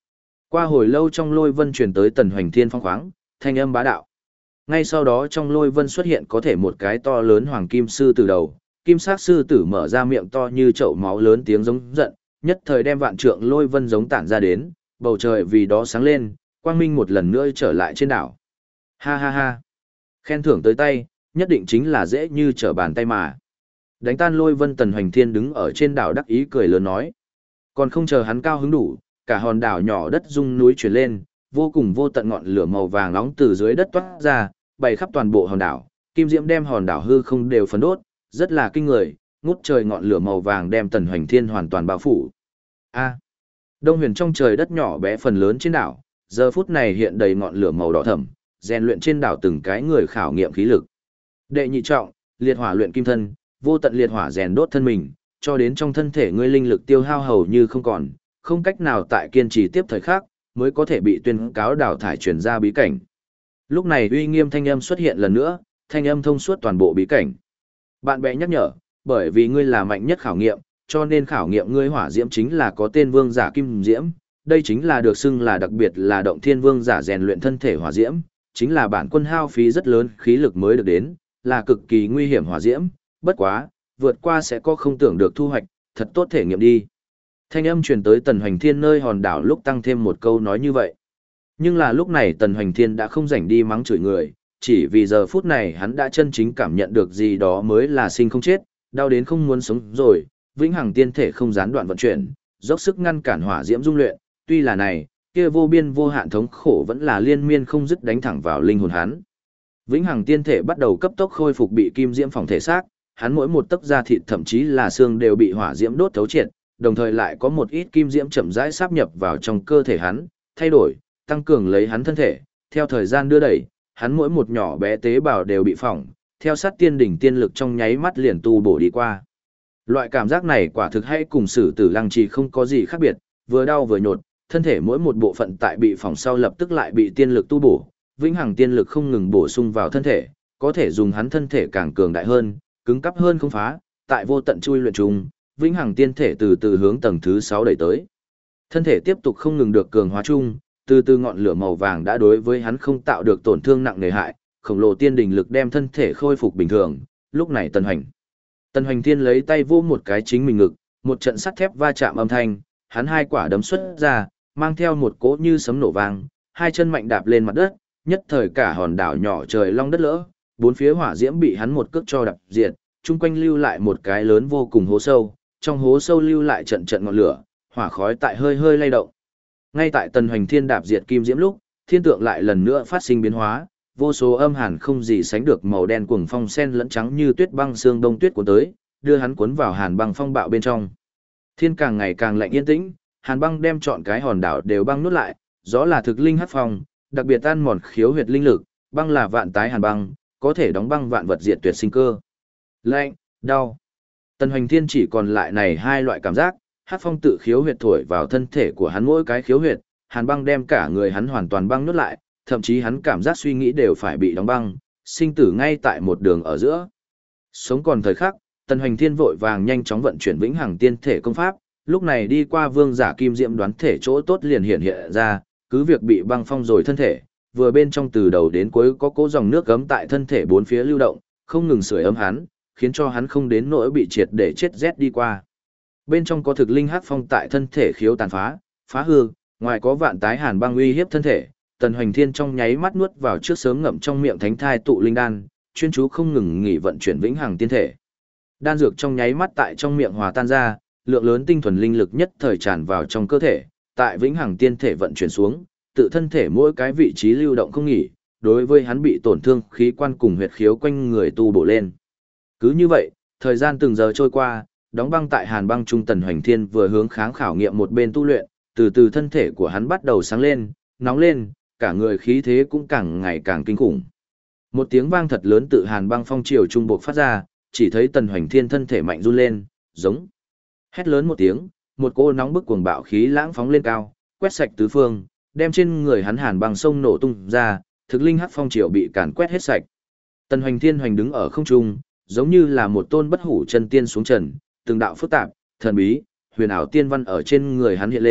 Speaker 1: Qua hồi lâu trong lôi vân truyền tới Tần Hoành Thiên phong khoáng, thanh âm bá đạo. Ngay sau đó trong lôi vân xuất hiện có thể một cái to lớn hoàng kim sư tử đầu, kim sắc sư tử mở ra miệng to như chậu máu lớn tiếng giống giận, nhất thời đem vạn trượng lôi vân giống tản ra đến, bầu trời vì đó sáng lên, quang minh một lần nữa trở lại trên đảo. Ha ha ha. Khen thưởng tới tay, nhất định chính là dễ như trở bàn tay mà. Đánh tan lôi vân Tần Hoành Thiên đứng ở trên đảo đắc ý cười lớn nói. Còn không chờ hắn cao hứng đủ, cả hòn đảo nhỏ đất rung núi chuyển lên, vô cùng vô tận ngọn lửa màu vàng nóng từ dưới đất toát ra, bày khắp toàn bộ hòn đảo, kim diễm đem hòn đảo hư không đều phấn đốt, rất là kinh người, ngút trời ngọn lửa màu vàng đem Tần Hoành Thiên hoàn toàn bao phủ. A. Đông huyền trong trời đất nhỏ bé phần lớn trên đảo, giờ phút này hiện đầy ngọn lửa màu đỏ thẫm, rèn luyện trên đảo từng cái người khảo nghiệm khí lực. Đệ nhị trọng, liệt hỏa luyện kim thân, vô tận liệt hỏa rèn đốt thân mình, cho đến trong thân thể ngươi linh lực tiêu hao hầu như không còn, không cách nào tại kiên trì tiếp thời khắc, mới có thể bị tuyên cáo đào thải truyền ra bí cảnh. Lúc này uy nghiêm thanh âm xuất hiện lần nữa, thanh âm thông suốt toàn bộ bí cảnh. Bạn bè nhắc nhở, bởi vì ngươi là mạnh nhất khảo nghiệm, cho nên khảo nghiệm ngươi hỏa diễm chính là có tên vương giả kim diễm, đây chính là được xưng là đặc biệt là động thiên vương giả rèn luyện thân thể hỏa diễm, chính là bản quân hao phí rất lớn khí lực mới được đến, là cực kỳ nguy hiểm hỏa diễm, bất quá, vượt qua sẽ có không tưởng được thu hoạch, thật tốt thể nghiệm đi. Thanh âm truyền tới Tần Hoành Thiên nơi hòn đảo lúc tăng thêm một câu nói như vậy. Nhưng là lúc này Tần Hoành Thiên đã không rảnh đi mắng chửi người, chỉ vì giờ phút này hắn đã chân chính cảm nhận được gì đó mới là sinh không chết, đau đến không muốn sống rồi, vĩnh hằng tiên thể không gián đoạn vận chuyển, dốc sức ngăn cản hỏa diễm dung luyện, tuy là này, kia vô biên vô hạn thống khổ vẫn là liên miên không dứt đánh thẳng vào linh hồn hắn. Vĩnh hằng tiên thể bắt đầu cấp tốc khôi phục bị kim diễm phòng thể xác, hắn mỗi một tấc da thịt thậm chí là xương đều bị hỏa diễm đốt thấu triệt, đồng thời lại có một ít kim diễm chậm rãi sáp nhập vào trong cơ thể hắn, thay đổi, tăng cường lấy hắn thân thể, theo thời gian đưa đẩy, hắn mỗi một nhỏ bé tế bào đều bị phỏng, theo sát tiên đỉnh tiên lực trong nháy mắt liền tu bổ đi qua. Loại cảm giác này quả thực hay cùng Sử Tử Lăng Trì không có gì khác biệt, vừa đau vừa nhột, thân thể mỗi một bộ phận tại bị phỏng sau lập tức lại bị tiên lực tu bổ, vĩnh hằng tiên lực không ngừng bổ sung vào thân thể, có thể dùng hắn thân thể càng cường đại hơn, cứng cắp hơn không phá, tại vô tận chui luyện trùng, vĩnh hằng tiên thể từ từ hướng tầng thứ 6 đẩy tới. Thân thể tiếp tục không ngừng được cường hóa chung, từ từ ngọn lửa màu vàng đã đối với hắn không tạo được tổn thương nặng nề hại, khổng lồ tiên đình lực đem thân thể khôi phục bình thường, lúc này Tần Hoành Thiên lấy tay vô một cái chính mình ngực, một trận sắt thép va chạm âm thanh, hắn hai quả đấm xuất ra, mang theo một cỗ như sấm nổ vang, hai chân mạnh đạp lên mặt đất, nhất thời cả hòn đảo nhỏ trời long đất lỡ, bốn phía hỏa diễm bị hắn một cước cho đập diệt, chung quanh lưu lại một cái lớn vô cùng hố sâu, trong hố sâu lưu lại trận trận ngọn lửa, hỏa khói tại hơi hơi lay động. Ngay tại Tần Hoành Thiên đạp diệt kim diễm lúc, thiên tượng lại lần nữa phát sinh biến hóa, vô số âm hàn không gì sánh được màu đen cuồng phong sen lẫn trắng như tuyết băng xương đông tuyết cuốn tới, đưa hắn cuốn vào hàn băng phong bạo bên trong. Thiên càng ngày càng lạnh yên tĩnh, hàn băng đem trọn cái hòn đảo đều băng nuốt lại, gió là thực linh hắc phong, đặc biệt tan mòn khiếu huyệt linh lực, băng là vạn tái hàn băng, có thể đóng băng vạn vật diệt tuyệt sinh cơ. Lạnh, đau. Tần Hoành Thiên chỉ còn lại này hai loại cảm giác, hắc phong tự khiếu huyệt thổi vào thân thể của hắn mỗi cái khiếu huyệt, hàn băng đem cả người hắn hoàn toàn băng nuốt lại, thậm chí hắn cảm giác suy nghĩ đều phải bị đóng băng, sinh tử ngay tại một đường ở giữa. Sống còn thời khắc, Tần Hoành Thiên vội vàng nhanh chóng vận chuyển vĩnh hằng tiên thể công pháp, lúc này đi qua vương giả kim diễm đoán thể chỗ tốt liền hiện ra, cứ việc bị băng phong rồi thân thể, vừa bên trong từ đầu đến cuối có cố dòng nước gấm tại thân thể bốn phía lưu động, không ngừng sưởi ấm hắn, khiến cho hắn không đến nỗi bị triệt để chết rét đi qua. Bên trong có thực linh hắc phong tại thân thể khiếu tàn phá, phá hư, ngoài có vạn tái hàn băng uy hiếp thân thể, Tần Hoành Thiên trong nháy mắt nuốt vào trước sớm ngậm trong miệng thánh thai tụ linh đan, chuyên chú không ngừng nghỉ vận chuyển vĩnh hằng tiên thể. Đan dược trong nháy mắt tại trong miệng hòa tan ra, lượng lớn tinh thuần linh lực nhất thời tràn vào trong cơ thể, tại vĩnh hằng tiên thể vận chuyển xuống, tự thân thể mỗi cái vị trí lưu động không nghỉ, đối với hắn bị tổn thương khí quan cùng huyệt khiếu quanh người tu bổ lên. Cứ như vậy, thời gian từng giờ trôi qua, đóng băng tại hàn băng trung Tần Hoành Thiên vừa hướng kháng khảo nghiệm một bên tu luyện, từ từ thân thể của hắn bắt đầu sáng lên, nóng lên, cả người khí thế cũng càng ngày càng kinh khủng. Một tiếng vang thật lớn tự hàn băng phong triều trung buộc phát ra, chỉ thấy Tần Hoành Thiên thân thể mạnh run lên, giống. Hét lớn một tiếng, một cỗ nóng bức cuồng bạo khí lãng phóng lên cao, quét sạch tứ phương, đem trên người hắn hàn băng sông nổ tung ra, thực linh hắc phong triều bị càn quét hết sạch. Tần Hoành Thiên hoành đứng ở không trung, giống như là một tôn bất hủ chân tiên xuống trần, từng đạo phức tạp, thần bí, huyền ảo tiên văn ở trên người hắn hiện lên,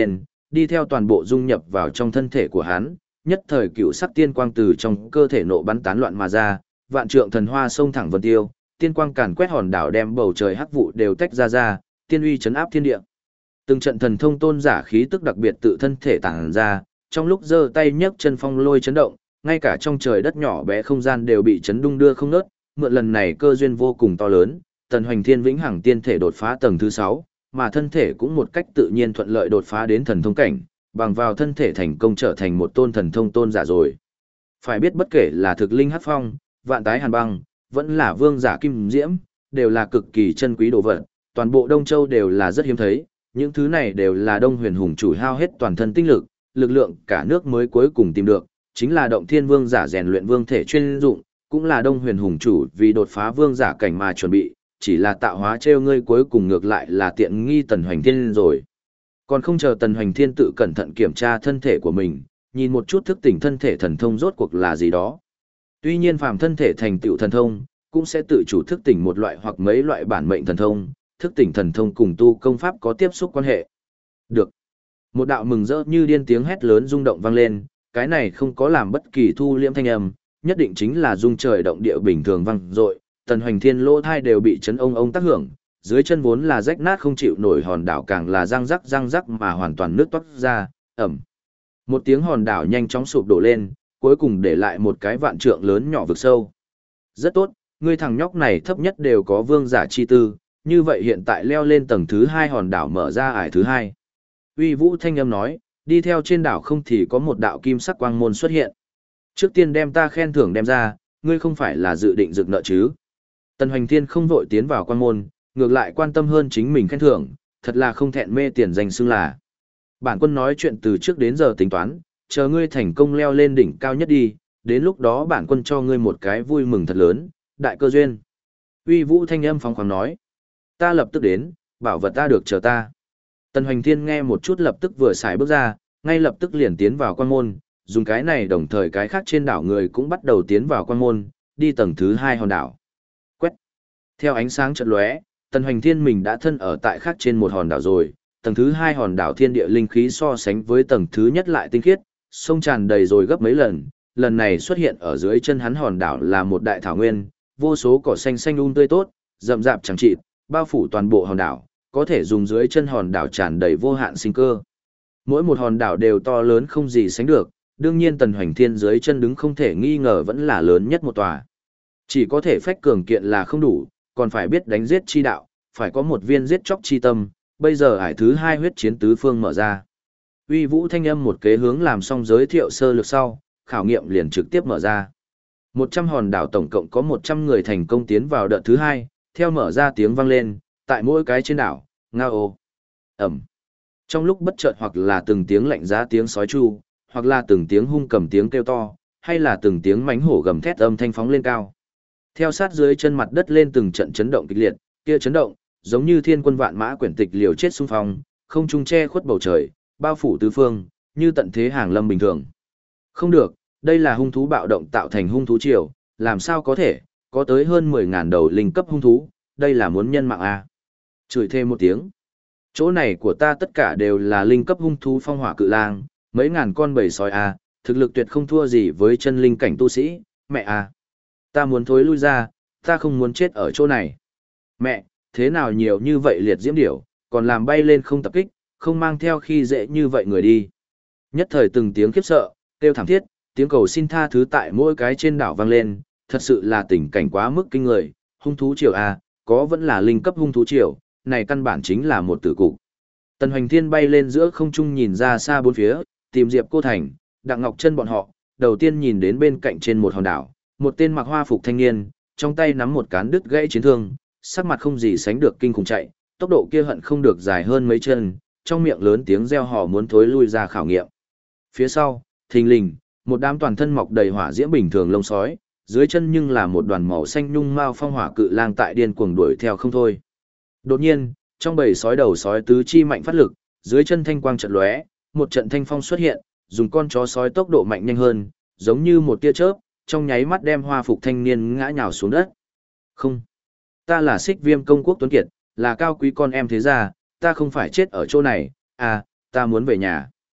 Speaker 1: đi theo toàn bộ dung nhập vào trong thân thể của hắn, nhất thời cựu sắc tiên quang từ trong cơ thể nộ bắn tán loạn mà ra, vạn trượng thần hoa xông thẳng vân tiêu, tiên quang càn quét hòn đảo đem bầu trời hắc vụ đều tách ra, tiên uy chấn áp thiên địa. Từng trận thần thông tôn giả khí tức đặc biệt tự thân thể tản ra, trong lúc giơ tay nhấc chân phong lôi chấn động, ngay cả trong trời đất nhỏ bé không gian đều bị chấn đung đưa không ngớt, mượn lần này cơ duyên vô cùng to lớn, Tần Hoành Thiên vĩnh hằng tiên thể đột phá tầng thứ 6, mà thân thể cũng một cách tự nhiên thuận lợi đột phá đến thần thông cảnh, bằng vào thân thể thành công trở thành một tôn thần thông tôn giả rồi. Phải biết bất kể là thực linh hắc phong, vạn tái hàn băng, vẫn là vương giả kim diễm, đều là cực kỳ chân quý đồ vật, toàn bộ Đông Châu đều là rất hiếm thấy, những thứ này đều là Đông Huyền Hùng chủ hao hết toàn thân tinh lực, lực lượng cả nước mới cuối cùng tìm được, chính là Động Thiên Vương giả rèn luyện vương thể chuyên dụng, cũng là Đông Huyền Hùng chủ vì đột phá vương giả cảnh mà chuẩn bị, chỉ là tạo hóa trêu ngươi cuối cùng ngược lại là tiện nghi Tần Hoành Thiên rồi. Còn không chờ Tần Hoành Thiên tự cẩn thận kiểm tra thân thể của mình, nhìn một chút thức tỉnh thân thể thần thông rốt cuộc là gì đó. Tuy nhiên phàm thân thể thành tựu thần thông, cũng sẽ tự chủ thức tỉnh một loại hoặc mấy loại bản mệnh thần thông, thức tỉnh thần thông cùng tu công pháp có tiếp xúc quan hệ. Được. Một đạo mừng rỡ như điên tiếng hét lớn rung động vang lên, cái này không có làm bất kỳ thu liễm thanh âm, nhất định chính là rung trời động địa bình thường vang dội, Tần Hoành Thiên lỗ thai đều bị chấn ông tác hưởng, dưới chân vốn là rách nát không chịu nổi hòn đảo càng là răng rắc mà hoàn toàn nứt toát ra, ẩm. Một tiếng hòn đảo nhanh chóng sụp đổ lên, cuối cùng để lại một cái vạn trượng lớn nhỏ vực sâu. Rất tốt, ngươi thằng nhóc này thấp nhất đều có vương giả chi tư, như vậy hiện tại leo lên tầng thứ 2 hòn đảo mở ra ải thứ 2. Uy Vũ thanh âm nói, đi theo trên đảo không thì có một đạo kim sắc quang môn xuất hiện. Trước tiên đem ta khen thưởng đem ra, ngươi không phải là dự định rực nợ chứ. Tần Hoành Thiên không vội tiến vào quang môn, ngược lại quan tâm hơn chính mình khen thưởng, thật là không thẹn mê tiền danh xưng là. Bản quân nói chuyện từ trước đến giờ tính toán, chờ ngươi thành công leo lên đỉnh cao nhất đi, đến lúc đó bản quân cho ngươi một cái vui mừng thật lớn, đại cơ duyên. Uy Vũ thanh âm phóng khoáng nói, ta lập tức đến, bảo vật ta được chờ ta. Tần Hoành Thiên nghe một chút lập tức vừa xài bước ra, ngay lập tức liền tiến vào quan môn, dùng cái này đồng thời cái khác trên đảo người cũng bắt đầu tiến vào quan môn, đi tầng thứ 2 hòn đảo. Quét. Theo ánh sáng chợt lóe, Tần Hoành Thiên mình đã thân ở tại khác trên một hòn đảo rồi, tầng thứ 2 hòn đảo thiên địa linh khí so sánh với tầng thứ nhất lại tinh khiết, sông tràn đầy rồi gấp mấy lần, lần này xuất hiện ở dưới chân hắn hòn đảo là một đại thảo nguyên, vô số cỏ xanh xanh tươi tốt, rậm rạp chẳng chịt, bao phủ toàn bộ hòn đảo, có thể dùng dưới chân hòn đảo tràn đầy vô hạn sinh cơ. Mỗi một hòn đảo đều to lớn không gì sánh được, đương nhiên Tần Hoành Thiên dưới chân đứng không thể nghi ngờ vẫn là lớn nhất một tòa. Chỉ có thể phách cường kiện là không đủ, còn phải biết đánh giết chi đạo, phải có một viên giết chóc chi tâm, bây giờ ải thứ 2 huyết chiến tứ phương mở ra. Uy Vũ thanh âm một kế hướng làm xong giới thiệu sơ lược sau, khảo nghiệm liền trực tiếp mở ra. 100 hòn đảo tổng cộng có 100 người thành công tiến vào đợt thứ 2, theo mở ra tiếng vang lên, tại mỗi cái trên đảo, ngao ẩm. Trong lúc bất chợt hoặc là từng tiếng lạnh giá tiếng sói chu, hoặc là từng tiếng hung cầm tiếng kêu to, hay là từng tiếng mãnh hổ gầm thét âm thanh phóng lên cao. Theo sát dưới chân mặt đất lên từng trận chấn động kịch liệt, kia chấn động, giống như thiên quân vạn mã quyển tịch liều chết xung phong, không trung che khuất bầu trời, bao phủ tứ phương, như tận thế hàng lâm bình thường. Không được, đây là hung thú bạo động tạo thành hung thú triều, làm sao có thể, có tới hơn 10.000 đầu linh cấp hung thú, đây là muốn nhân mạng à. Chửi thêm một tiếng. Chỗ này của ta tất cả đều là linh cấp hung thú phong hỏa cự lang, mấy ngàn con bầy sói à, thực lực tuyệt không thua gì với chân linh cảnh tu sĩ, mẹ à. Ta muốn thối lui ra, ta không muốn chết ở chỗ này. Mẹ, thế nào nhiều như vậy liệt diễm điểu, còn làm bay lên không tập kích, không mang theo khi dễ như vậy người đi. Nhất thời từng tiếng khiếp sợ, kêu thảm thiết, tiếng cầu xin tha thứ tại mỗi cái trên đảo vang lên, thật sự là tình cảnh quá mức kinh người, hung thú triều à, có vẫn là linh cấp hung thú triều, này căn bản chính là một tử cục. Tần Hoành Thiên bay lên giữa không trung nhìn ra xa bốn phía, tìm Diệp Cô Thành, Đặng Ngọc Chân bọn họ, đầu tiên nhìn đến bên cạnh trên một hòn đảo, một tên mặc hoa phục thanh niên, trong tay nắm một cán đứt gãy chiến thương, sắc mặt không gì sánh được kinh khủng chạy, tốc độ kia hận không được dài hơn mấy chân, trong miệng lớn tiếng reo hò muốn thối lui ra khảo nghiệm. Phía sau, thình lình, một đám toàn thân mọc đầy hỏa diễm bình thường lông sói, dưới chân nhưng là một đoàn màu xanh nhung mao phong hỏa cự lang tại điên cuồng đuổi theo không thôi. Đột nhiên, trong bầy sói đầu sói tứ chi mạnh phát lực, dưới chân thanh quang chợt lóe, một trận thanh phong xuất hiện, dùng con chó sói tốc độ mạnh nhanh hơn, giống như một tia chớp, trong nháy mắt đem hoa phục thanh niên ngã nhào xuống đất. Không, ta là Xích Viêm công quốc Tuấn Kiệt, là cao quý con em thế gia, ta không phải chết ở chỗ này, à, ta muốn về nhà.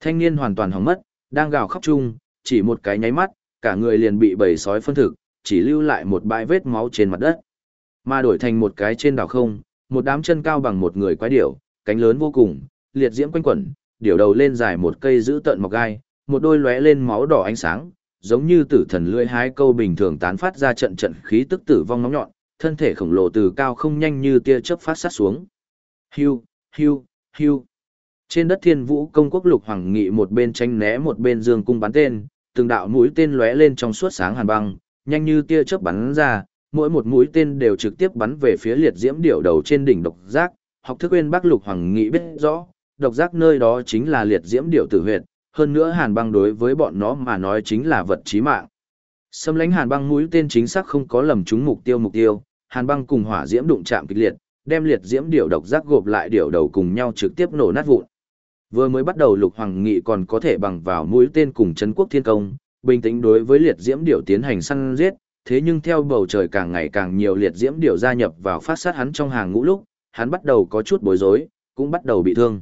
Speaker 1: Thanh niên hoàn toàn hỏng mất, đang gào khóc chung, chỉ một cái nháy mắt, cả người liền bị bầy sói phân thực, chỉ lưu lại một bãi vết máu trên mặt đất. Mà đổi thành một cái trên đảo không, một đám chân cao bằng một người quái điểu, cánh lớn vô cùng, liệt diễm quanh quẩn, điểu đầu lên dài một cây giữ tợn mọc gai, một đôi lóe lên máu đỏ ánh sáng, giống như tử thần lưỡi hái câu bình thường tán phát ra trận trận khí tức tử vong nóng nhọn, thân thể khổng lồ từ cao không nhanh như tia chớp phát sát xuống. Hiu, hiu, hiu. Trên đất Thiên Vũ công quốc Lục Hoàng Nghị một bên tranh né một bên dương cung bắn tên, từng đạo mũi tên lóe lên trong suốt sáng hàn băng, nhanh như tia chớp bắn ra, mỗi một mũi tên đều trực tiếp bắn về phía liệt diễm điểu đầu trên đỉnh độc giác. Học thức bên Bắc Lục Hoàng Nghị biết rõ, độc giác nơi đó chính là liệt diễm điểu tử huyệt, hơn nữa hàn băng đối với bọn nó mà nói chính là vật chí mạng. Xâm lánh hàn băng mũi tên chính xác không có lầm trúng mục tiêu, hàn băng cùng hỏa diễm đụng chạm kịch liệt, đem liệt diễm điểu độc giác gộp lại điểu đầu cùng nhau trực tiếp nổ nát vụn. Vừa mới bắt đầu Lục Hoàng Nghị còn có thể bằng vào mũi tên cùng Trấn Quốc Thiên Công, bình tĩnh đối với liệt diễm điểu tiến hành săn giết, thế nhưng theo bầu trời càng ngày càng nhiều liệt diễm điểu gia nhập vào phát sát hắn trong hàng ngũ lúc, hắn bắt đầu có chút bối rối, cũng bắt đầu bị thương.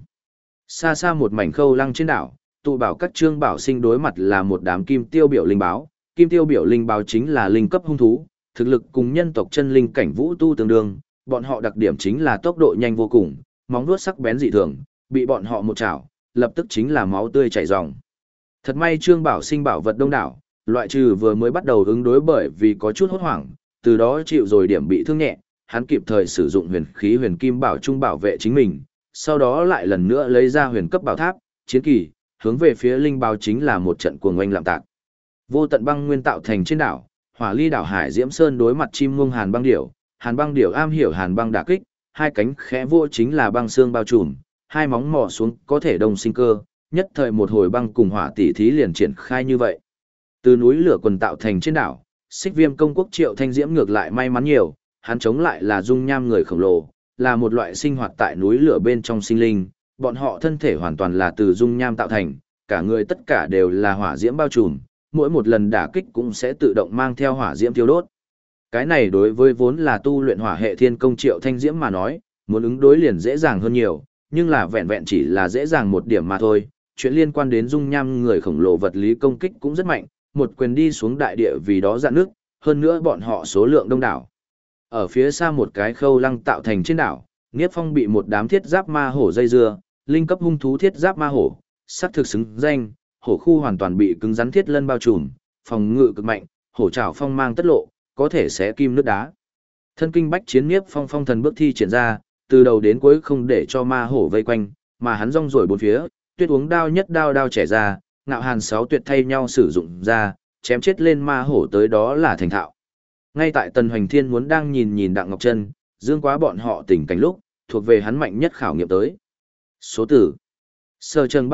Speaker 1: Xa xa một mảnh khâu lăng trên đảo, tụ bảo các trương bảo sinh đối mặt là một đám kim tiêu biểu linh báo. Kim tiêu biểu linh báo chính là linh cấp hung thú, thực lực cùng nhân tộc chân linh cảnh vũ tu tương đương, bọn họ đặc điểm chính là tốc độ nhanh vô cùng, móng vuốt sắc bén dị thường, bị bọn họ một chảo, lập tức chính là máu tươi chảy ròng. Thật may trương bảo sinh bảo vật đông đảo, loại trừ vừa mới bắt đầu ứng đối bởi vì có chút hốt hoảng, từ đó chịu rồi điểm bị thương nhẹ, hắn kịp thời sử dụng huyền khí huyền kim bảo trung bảo vệ chính mình, sau đó lại lần nữa lấy ra huyền cấp bảo tháp, chiến kỳ, hướng về phía linh báo chính là một trận cuồng oanh lạm tạc. Vô tận băng nguyên tạo thành trên đảo, Hỏa Ly đảo Hải Diễm Sơn đối mặt chim muông hàn băng điểu am hiểu hàn băng đả kích, hai cánh khẽ vỗ chính là băng xương bao trùm, hai móng mò xuống có thể đồng sinh cơ, nhất thời một hồi băng cùng hỏa tỷ thí liền triển khai như vậy. Từ núi lửa quần tạo thành trên đảo, Xích Viêm công quốc Triệu Thanh Diễm ngược lại may mắn nhiều, hắn chống lại là dung nham người khổng lồ, là một loại sinh hoạt tại núi lửa bên trong sinh linh, bọn họ thân thể hoàn toàn là từ dung nham tạo thành, cả người tất cả đều là hỏa diễm bao trùm, mỗi một lần đả kích cũng sẽ tự động mang theo hỏa diễm thiêu đốt. Cái này đối với vốn là tu luyện hỏa hệ thiên công Triệu Thanh Diễm mà nói, muốn ứng đối liền dễ dàng hơn nhiều, nhưng là vẹn vẹn chỉ là dễ dàng một điểm mà thôi. Chuyện liên quan đến dung nham người khổng lồ vật lý công kích cũng rất mạnh, một quyền đi xuống đại địa vì đó dạn nước, hơn nữa bọn họ số lượng đông đảo. Ở phía xa một cái khâu lăng tạo thành trên đảo, Niếp Phong bị một đám thiết giáp ma hổ dây dưa, linh cấp hung thú thiết giáp ma hổ, sắc thực xứng danh, hổ khu hoàn toàn bị cứng rắn thiết lân bao trùm, phòng ngự cực mạnh, hổ trảo phong mang tất lộ, có thể xé kim nước đá. Thân kinh bách chiến Niếp Phong phong thần bước thi triển ra, từ đầu đến cuối không để cho ma hổ vây quanh, mà hắn rong ruổi bốn phía, tuyết uống đao nhất đao đao trẻ ra, ngạo hàn sáu tuyệt thay nhau sử dụng ra, chém chết lên ma hổ tới đó là thành thạo. Ngay tại Tần Hoành Thiên muốn đang nhìn nhìn Đặng Ngọc Trân, dương quá bọn họ tình cảnh lúc, thuộc về hắn mạnh nhất khảo nghiệm tới. Số tử. Sở trường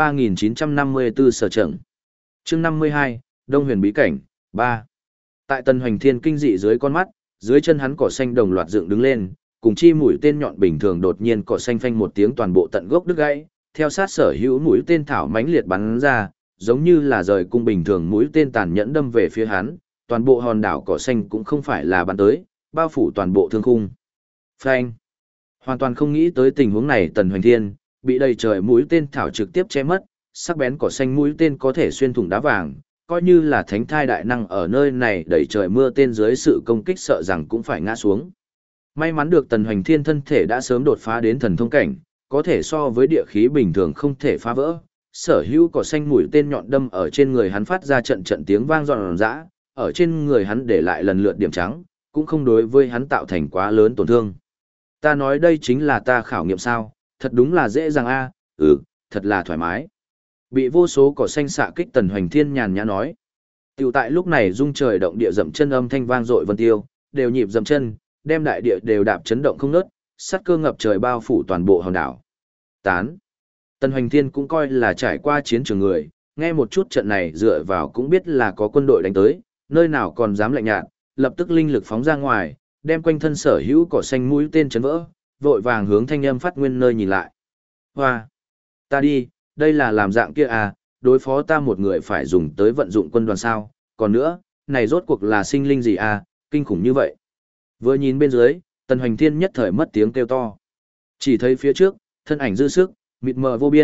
Speaker 1: 3954 sở trường. Chương 52, Đông Huyền Bí Cảnh, 3. Tại Tần Hoành Thiên kinh dị dưới con mắt, dưới chân hắn cỏ xanh đồng loạt dựng đứng lên, cùng chi mũi tên nhọn bình thường đột nhiên cỏ xanh phanh một tiếng toàn bộ tận gốc đứt gãy, theo sát sở hữu mũi tên thảo mãnh liệt bắn ra, giống như là rời cung bình thường mũi tên tàn nhẫn đâm về phía hắn, toàn bộ hòn đảo cỏ xanh cũng không phải là bắn tới, bao phủ toàn bộ thương khung. Phanh. Hoàn toàn không nghĩ tới tình huống này Tần Hoành Thiên, bị đầy trời mũi tên thảo trực tiếp che mất, sắc bén cỏ xanh mũi tên có thể xuyên thủng đá vàng, coi như là thánh thai đại năng ở nơi này đầy trời mưa tên dưới sự công kích sợ rằng cũng phải ngã xuống. May mắn được Tần Hoành Thiên thân thể đã sớm đột phá đến thần thông cảnh, có thể so với địa khí bình thường không thể phá vỡ. Sở hữu cỏ xanh mũi tên nhọn đâm ở trên người hắn phát ra trận trận tiếng vang giòn giã, ở trên người hắn để lại lần lượt điểm trắng, cũng không đối với hắn tạo thành quá lớn tổn thương. Ta nói đây chính là ta khảo nghiệm sao, thật đúng là dễ dàng a, thật là thoải mái. Bị vô số cỏ xanh xạ kích Tần Hoành Thiên nhàn nhã nói. Tiểu tại lúc này rung trời động địa dậm chân âm thanh vang dội vân tiêu, đều nhịp dậm chân, đem đại địa đều đạp chấn động không ngớt, sát cơ ngập trời bao phủ toàn bộ hòn đảo. Tán. Tần Hoành Thiên cũng coi là trải qua chiến trường người, nghe một chút trận này dựa vào cũng biết là có quân đội đánh tới, nơi nào còn dám lạnh nhạt, lập tức linh lực phóng ra ngoài, đem quanh thân sở hữu cỏ xanh mũi tên chấn vỡ, vội vàng hướng thanh âm phát nguyên nơi nhìn lại. Hoa! Ta đi, đây là làm dạng kia à, đối phó ta một người phải dùng tới vận dụng quân đoàn sao, còn nữa, này rốt cuộc là sinh linh gì à, kinh khủng như vậy. Vừa nhìn bên dưới, Tần Hoành Thiên nhất thời mất tiếng kêu to. Chỉ thấy phía trước, thân ảnh dư sức, mịt mờ vô biên,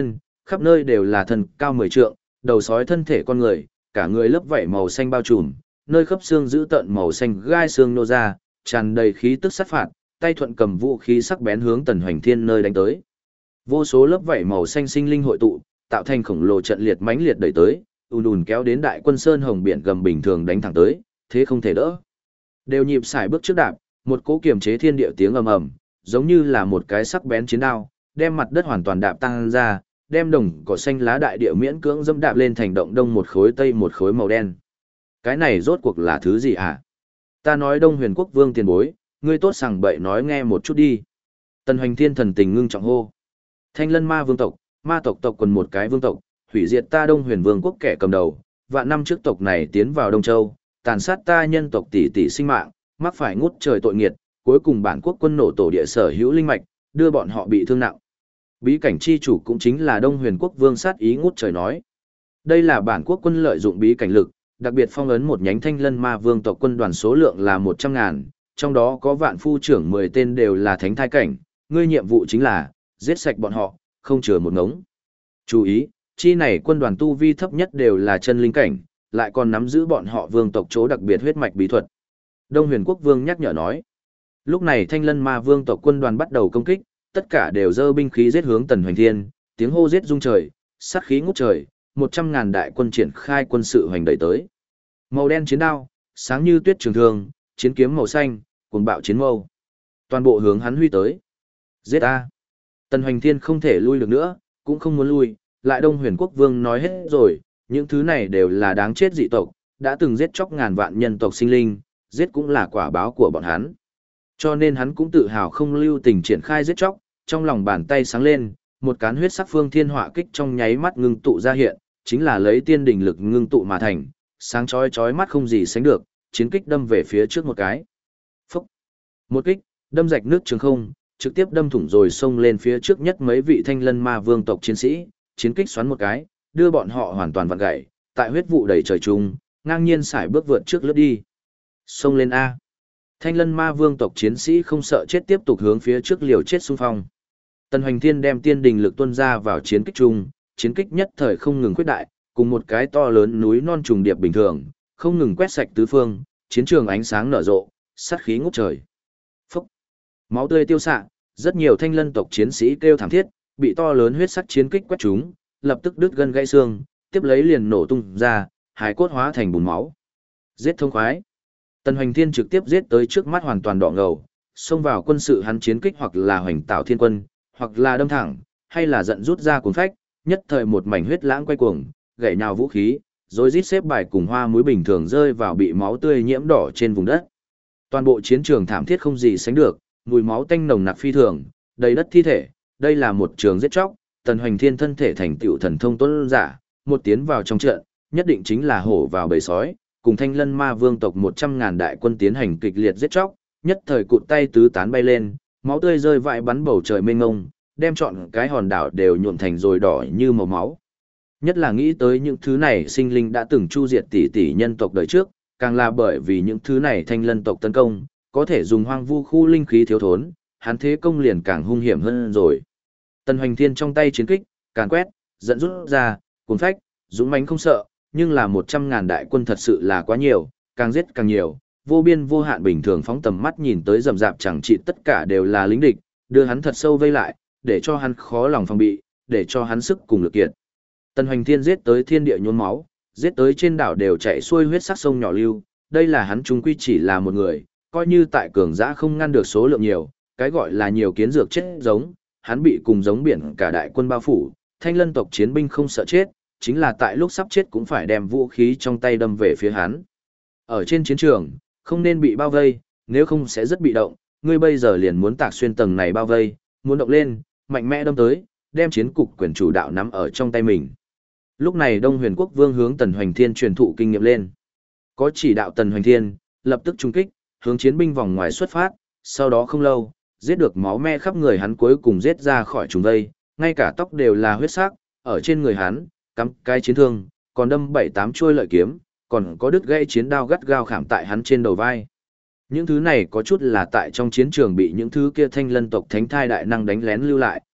Speaker 1: khắp nơi đều là thân cao 10 trượng, đầu sói thân thể con người, cả người lớp vảy màu xanh bao trùm, nơi khớp xương giữ tợn màu xanh gai xương nô ra, tràn đầy khí tức sát phạt, tay thuận cầm vũ khí sắc bén hướng Tần Hoành Thiên nơi đánh tới. Vô số lớp vảy màu xanh sinh linh hội tụ, tạo thành khổng lồ trận liệt mãnh liệt đẩy tới, ùn ùn kéo đến đại quân sơn hồng biển gầm bình thường đánh thẳng tới, thế không thể đỡ. Đều nhịp xài bước trước đạp, một cỗ kiềm chế thiên địa tiếng ầm ầm, giống như là một cái sắc bén chiến đao, đem mặt đất hoàn toàn đạp tăng ra, đem đồng cỏ xanh lá đại địa miễn cưỡng dẫm đạp lên thành động đông một khối tây một khối màu đen. Cái này rốt cuộc là thứ gì hả? Ta nói Đông Huyền Quốc Vương tiền bối, ngươi tốt sằng bậy nói nghe một chút đi. Tần Hoành Thiên thần tình ngưng trọng hô. Thanh Lân Ma Vương tộc, ma tộc tộc quần một cái vương tộc, hủy diệt ta Đông Huyền Vương quốc kẻ cầm đầu, vạn năm trước tộc này tiến vào Đông Châu, tàn sát ta nhân tộc tỷ tỷ sinh mạng, mắc phải ngút trời tội nghiệt, cuối cùng bản quốc quân nổ tổ địa sở hữu linh mạch, đưa bọn họ bị thương nặng. Bí cảnh chi chủ cũng chính là Đông Huyền Quốc Vương sát ý ngút trời nói. Đây là bản quốc quân lợi dụng bí cảnh lực, đặc biệt phong ấn một nhánh Thanh Lân Ma Vương tộc quân đoàn số lượng là 100.000, trong đó có vạn phu trưởng 10 tên đều là thánh thai cảnh, ngươi nhiệm vụ chính là giết sạch bọn họ, không chừa một ngống. Chú ý, chi này quân đoàn tu vi thấp nhất đều là chân linh cảnh, lại còn nắm giữ bọn họ vương tộc chỗ đặc biệt huyết mạch bí thuật. Đông Huyền Quốc Vương nhắc nhở nói. Lúc này Thanh Lân Ma Vương tộc quân đoàn bắt đầu công kích, tất cả đều giơ binh khí giết hướng Tần Hoành Thiên, tiếng hô giết rung trời, sát khí ngút trời, 100.000 đại quân triển khai quân sự hoành đẩy tới. Màu đen chiến đao, sáng như tuyết trường thương, chiến kiếm màu xanh, cuồng bạo chiến mâu. Toàn bộ hướng hắn huy tới. Giết a! Tần Hoành Thiên không thể lui được nữa, cũng không muốn lui, lại Đông Huyền Quốc Vương nói hết rồi, những thứ này đều là đáng chết dị tộc, đã từng giết chóc ngàn vạn nhân tộc sinh linh, giết cũng là quả báo của bọn hắn. Cho nên hắn cũng tự hào không lưu tình triển khai giết chóc, trong lòng bàn tay sáng lên, một cán huyết sắc phương thiên hỏa kích trong nháy mắt ngưng tụ ra hiện, chính là lấy tiên đỉnh lực ngưng tụ mà thành, sáng chói chói mắt không gì sánh được, chiến kích đâm về phía trước một cái. Phúc! Một kích, đâm rạch nước trường không, trực tiếp đâm thủng rồi xông lên phía trước nhất mấy vị Thanh Lân Ma Vương tộc chiến sĩ, chiến kích xoắn một cái, đưa bọn họ hoàn toàn vặn gãy, tại huyết vụ đầy trời trung, ngang nhiên sải bước vượt trước lướt đi. Xông lên a. Thanh Lân Ma Vương tộc chiến sĩ không sợ chết tiếp tục hướng phía trước liều chết xung phong. Tần Hoành Thiên đem tiên đình lực tuôn ra vào chiến kích trung, chiến kích nhất thời không ngừng khuyết đại, cùng một cái to lớn núi non trùng điệp bình thường, không ngừng quét sạch tứ phương, chiến trường ánh sáng nở rộ, sát khí ngút trời. Phúc! Máu tươi tiêu xạ, rất nhiều Thanh Lân tộc chiến sĩ kêu thảm thiết, bị to lớn huyết sắc chiến kích quét trúng, lập tức đứt gân gãy xương, tiếp lấy liền nổ tung ra, hài cốt hóa thành bùn máu. Giết thông khoái. Tần Hoành Thiên trực tiếp giết tới trước mắt hoàn toàn đỏ ngầu, xông vào quân sự hắn chiến kích hoặc là hoành tạo thiên quân, hoặc là đâm thẳng, hay là giận rút ra cuốn phách, nhất thời một mảnh huyết lãng quay cuồng, gậy nhào vũ khí, rồi rít xếp bài cùng hoa muối bình thường rơi vào bị máu tươi nhiễm đỏ trên vùng đất. Toàn bộ chiến trường thảm thiết không gì sánh được, mùi máu tanh nồng nặc phi thường, đầy đất thi thể, đây là một trường giết chóc, Tần Hoành Thiên thân thể thành tựu thần thông tuấn giả, một tiến vào trong trận, nhất định chính là hổ vào bầy sói, cùng Thanh Lân Ma Vương tộc 100.000 đại quân tiến hành kịch liệt giết chóc, nhất thời cụt tay tứ tán bay lên, máu tươi rơi vãi bắn bầu trời mênh mông, đem trọn cái hòn đảo đều nhuộm thành rồi đỏ như màu máu. Nhất là nghĩ tới những thứ này sinh linh đã từng chu diệt tỷ tỷ nhân tộc đời trước, càng là bởi vì những thứ này Thanh Lân tộc tấn công, có thể dùng hoang vu khu linh khí thiếu thốn, hắn thế công liền càng hung hiểm hơn rồi. Tần Hoành Thiên trong tay chiến kích, càn quét, dẫn rút ra, cuốn phách, dũng mãnh không sợ, nhưng là 100.000 đại quân thật sự là quá nhiều, càng giết càng nhiều, vô biên vô hạn bình thường phóng tầm mắt nhìn tới rầm rạp chẳng trị tất cả đều là lính địch, đưa hắn thật sâu vây lại, để cho hắn khó lòng phòng bị, để cho hắn sức cùng lực kiệt. Tần Hoành Thiên giết tới thiên địa nhuốm máu, giết tới trên đảo đều chảy xuôi huyết sắc sông nhỏ lưu, đây là hắn chung quy chỉ là một người, coi như tại cường giã không ngăn được số lượng nhiều, cái gọi là nhiều kiến dược chết giống, hắn bị cùng giống biển cả đại quân bao phủ, Thanh Lân tộc chiến binh không sợ chết, chính là tại lúc sắp chết cũng phải đem vũ khí trong tay đâm về phía hắn. Ở trên chiến trường, không nên bị bao vây, nếu không sẽ rất bị động, ngươi bây giờ liền muốn tạc xuyên tầng này bao vây, muốn động lên, mạnh mẽ đâm tới, đem chiến cục quyền chủ đạo nắm ở trong tay mình. Lúc này Đông Huyền Quốc Vương hướng Tần Hoành Thiên truyền thụ kinh nghiệm lên. Có chỉ đạo Tần Hoành Thiên, lập tức trung kích, hướng chiến binh vòng ngoài xuất phát, sau đó không lâu, giết được máu me khắp người hắn cuối cùng giết ra khỏi chúng vây, ngay cả tóc đều là huyết sắc, ở trên người hắn, cắm cái chiến thương, còn đâm 7-8 chuôi lợi kiếm, còn có đứt gãy chiến đao gắt gao khảm tại hắn trên đầu vai. Những thứ này có chút là tại trong chiến trường bị những thứ kia Thanh Lân tộc thánh thai đại năng đánh lén lưu lại,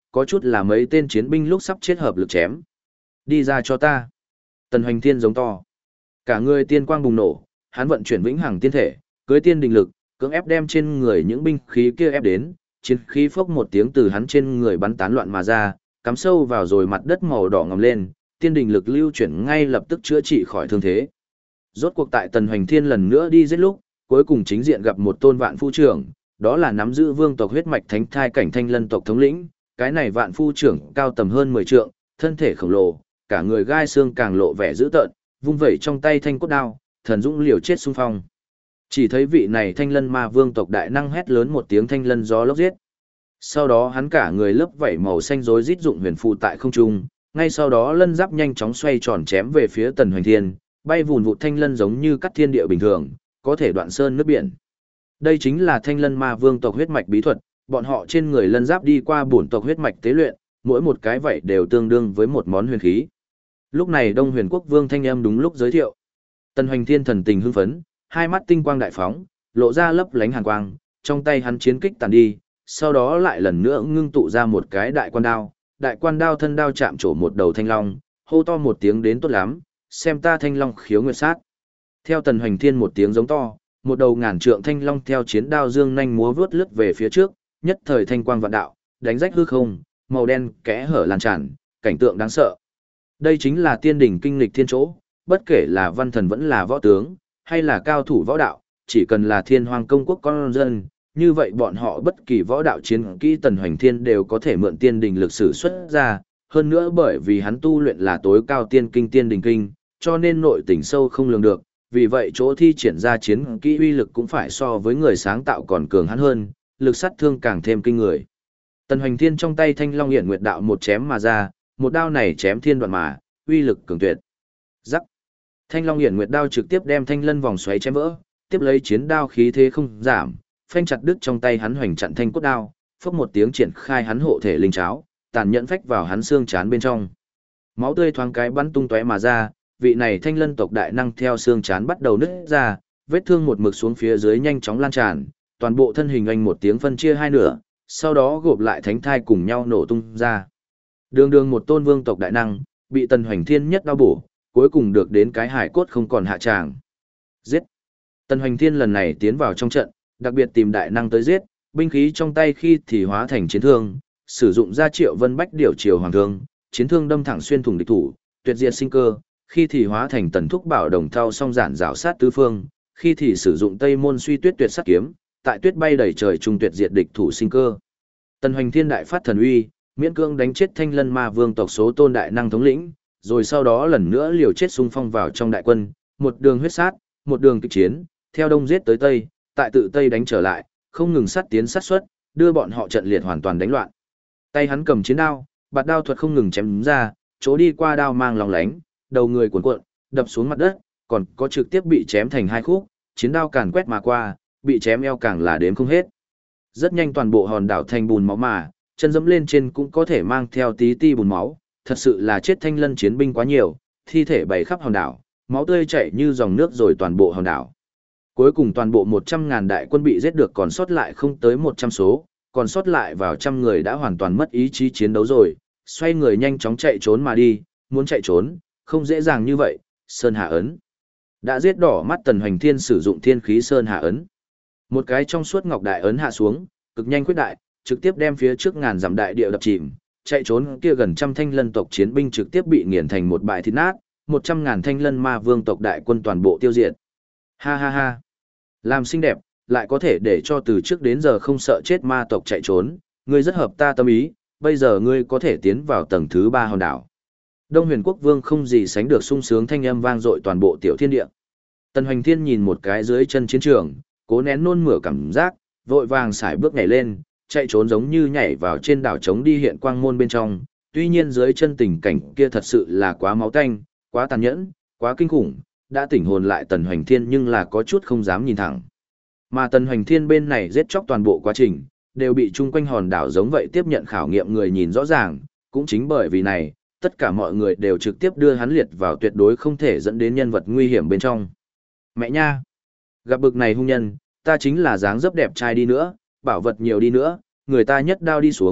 Speaker 1: có chút là mấy tên chiến binh lúc sắp chết hợp lực chém. Đi ra cho ta. Tần Hoành Thiên giống to. Cả người tiên quang bùng nổ, hắn vận chuyển vĩnh hằng tiên thể, cưới tiên đình lực, cưỡng ép đem trên người những binh khí kia ép đến, chiến khí phốc một tiếng từ hắn trên người bắn tán loạn mà ra, cắm sâu vào rồi mặt đất màu đỏ ngòm lên, tiên đình lực lưu chuyển ngay lập tức chữa trị khỏi thương thế. Rốt cuộc tại Tần Hoành Thiên lần nữa đi giết lúc, cuối cùng chính diện gặp một tôn vạn phu trưởng, đó là nắm giữ vương tộc huyết mạch thánh thai cảnh thanh lân tộc thống lĩnh, cái này vạn phu trưởng cao tầm hơn 10 trượng, thân thể khổng lồ, cả người gai xương càng lộ vẻ dữ tợn, vung vẩy trong tay thanh cốt đao, thần dũng liều chết xung phong. Chỉ thấy vị này thanh lân ma vương tộc đại năng hét lớn một tiếng thanh lân gió lốc giết. Sau đó hắn cả người lớp vảy màu xanh rối rít dụng huyền phù tại không trung, ngay sau đó lân giáp nhanh chóng xoay tròn chém về phía Tần Hoành Thiên, bay vụn vụt thanh lân giống như cắt thiên địa bình thường, có thể đoạn sơn nước biển. Đây chính là thanh lân ma vương tộc huyết mạch bí thuật, bọn họ trên người lân giáp đi qua bổn tộc huyết mạch tế luyện, mỗi một cái vậy đều tương đương với một món huyền khí. Lúc này Đông Huyền Quốc Vương thanh âm đúng lúc giới thiệu. Tần Hoành Thiên thần tình hưng phấn, hai mắt tinh quang đại phóng, lộ ra lấp lánh hàn quang, trong tay hắn chiến kích tàn đi, sau đó lại lần nữa ngưng tụ ra một cái đại quan đao thân đao chạm trổ một đầu thanh long, hô to một tiếng đến tốt lắm, xem ta thanh long khiếu nguyệt sát. Theo Tần Hoành Thiên một tiếng giống to, một đầu ngàn trượng thanh long theo chiến đao dương nhanh múa vướt lướt về phía trước, nhất thời thanh quang vạn đạo, đánh rách hư không, màu đen kẽ hở lan tràn, cảnh tượng đáng sợ. Đây chính là tiên đỉnh kinh lịch thiên chỗ, bất kể là văn thần vẫn là võ tướng, hay là cao thủ võ đạo, chỉ cần là thiên hoàng công quốc con dân, như vậy bọn họ bất kỳ võ đạo chiến kỹ Tần Hoành Thiên đều có thể mượn tiên đỉnh lực sử xuất ra, hơn nữa bởi vì hắn tu luyện là tối cao tiên kinh tiên đỉnh kinh, cho nên nội tình sâu không lường được, vì vậy chỗ thi triển ra chiến kỹ uy lực cũng phải so với người sáng tạo còn cường hắn hơn, lực sát thương càng thêm kinh người. Tần Hoành Thiên trong tay Thanh Long Hiển Nguyệt đạo một chém mà ra, một đao này chém thiên đoạn mà, uy lực cường tuyệt. Rắc. Thanh Long Hiển Nguyệt đao trực tiếp đem thanh lân vòng xoáy chém vỡ, tiếp lấy chiến đao khí thế không giảm, phanh chặt đứt trong tay hắn hoành chặn thanh cốt đao, phốc một tiếng triển khai hắn hộ thể linh cháo, tàn nhẫn phách vào hắn xương trán bên trong. Máu tươi thoáng cái bắn tung tóe mà ra, vị này thanh lân tộc đại năng theo xương trán bắt đầu nứt ra, vết thương một mực xuống phía dưới nhanh chóng lan tràn, toàn bộ thân hình anh một tiếng phân chia hai nửa, sau đó gộp lại thánh thai cùng nhau nổ tung ra. Đường đường một tôn vương tộc đại năng, bị Tần Hoành Thiên nhất đao bổ, cuối cùng được đến cái hải cốt không còn hạ tràng. Giết! Tần Hoành Thiên lần này tiến vào trong trận, đặc biệt tìm đại năng tới giết, binh khí trong tay khi thì hóa thành chiến thương, sử dụng ra Triệu Vân Bách Điểu Triều Hoàng Thương, chiến thương đâm thẳng xuyên thủng địch thủ, tuyệt diệt sinh cơ, khi thì hóa thành Tần Thúc Bảo Đồng thao song giản rào sát tứ phương, khi thì sử dụng Tây Môn Suy Tuyết Tuyệt Sát kiếm, tại tuyết bay đầy trời trung tuyệt diệt địch thủ sinh cơ. Tần Hoành Thiên đại phát thần uy, miễn cưỡng đánh chết Thanh Lân Ma Vương tộc số tôn đại năng thống lĩnh, rồi sau đó lần nữa liều chết xung phong vào trong đại quân, một đường huyết sát, một đường kịch chiến, theo đông giết tới tây, tại tự tây đánh trở lại, không ngừng sát tiến sát xuất, đưa bọn họ trận liệt hoàn toàn đánh loạn. Tay hắn cầm chiến đao, bạt đao thuật không ngừng chém ra, chỗ đi qua đao mang lòng lánh, đầu người cuộn cuộn, đập xuống mặt đất, còn có trực tiếp bị chém thành hai khúc, chiến đao càn quét mà qua, bị chém eo càng là đếm không hết. Rất nhanh toàn bộ hòn đảo thành bùn máu mà, chân dẫm lên trên cũng có thể mang theo tí ti bùn máu, thật sự là chết thanh lân chiến binh quá nhiều, thi thể bày khắp hòn đảo, máu tươi chảy như dòng nước rồi toàn bộ hòn đảo. Cuối cùng toàn bộ 100.000 đại quân bị giết được còn sót lại không tới 100 số, còn sót lại vào trăm người đã hoàn toàn mất ý chí chiến đấu rồi, xoay người nhanh chóng chạy trốn mà đi, muốn chạy trốn, không dễ dàng như vậy, Sơn Hà Ấn. Đã giết đỏ mắt Tần Hoành Thiên sử dụng thiên khí Sơn Hà Ấn. Một cái trong suốt ngọc đại ấn hạ xuống, cực nhanh quyết đại, trực tiếp đem phía trước ngàn dặm đại địa đập chìm, chạy trốn kia gần trăm thanh lân tộc chiến binh trực tiếp bị nghiền thành một bãi thịt nát, 100.000 thanh lân ma vương tộc đại quân toàn bộ tiêu diệt. Ha ha ha. Làm xinh đẹp, lại có thể để cho từ trước đến giờ không sợ chết ma tộc chạy trốn, ngươi rất hợp ta tâm ý, bây giờ ngươi có thể tiến vào tầng thứ 3 hòn đảo. Đông Huyền Quốc Vương không gì sánh được sung sướng thanh âm vang dội toàn bộ tiểu thiên địa. Tần Hoành Thiên nhìn một cái dưới chân chiến trường, cố nén nôn mửa cảm giác, vội vàng xài bước nhảy lên, chạy trốn giống như nhảy vào trên đảo trống đi hiện quang môn bên trong. Tuy nhiên dưới chân tình cảnh kia thật sự là quá máu tanh, quá tàn nhẫn, quá kinh khủng, đã tỉnh hồn lại Tần Hoành Thiên nhưng là có chút không dám nhìn thẳng. Mà Tần Hoành Thiên bên này giết chóc toàn bộ quá trình, đều bị chung quanh hòn đảo giống vậy tiếp nhận khảo nghiệm người nhìn rõ ràng, cũng chính bởi vì này, tất cả mọi người đều trực tiếp đưa hắn liệt vào tuyệt đối không thể dẫn đến nhân vật nguy hiểm bên trong. Mẹ nha! Gặp bực này hung nhân, ta chính là dáng dấp đẹp trai đi nữa, bảo vật nhiều đi nữa, người ta nhất đao đi xuống,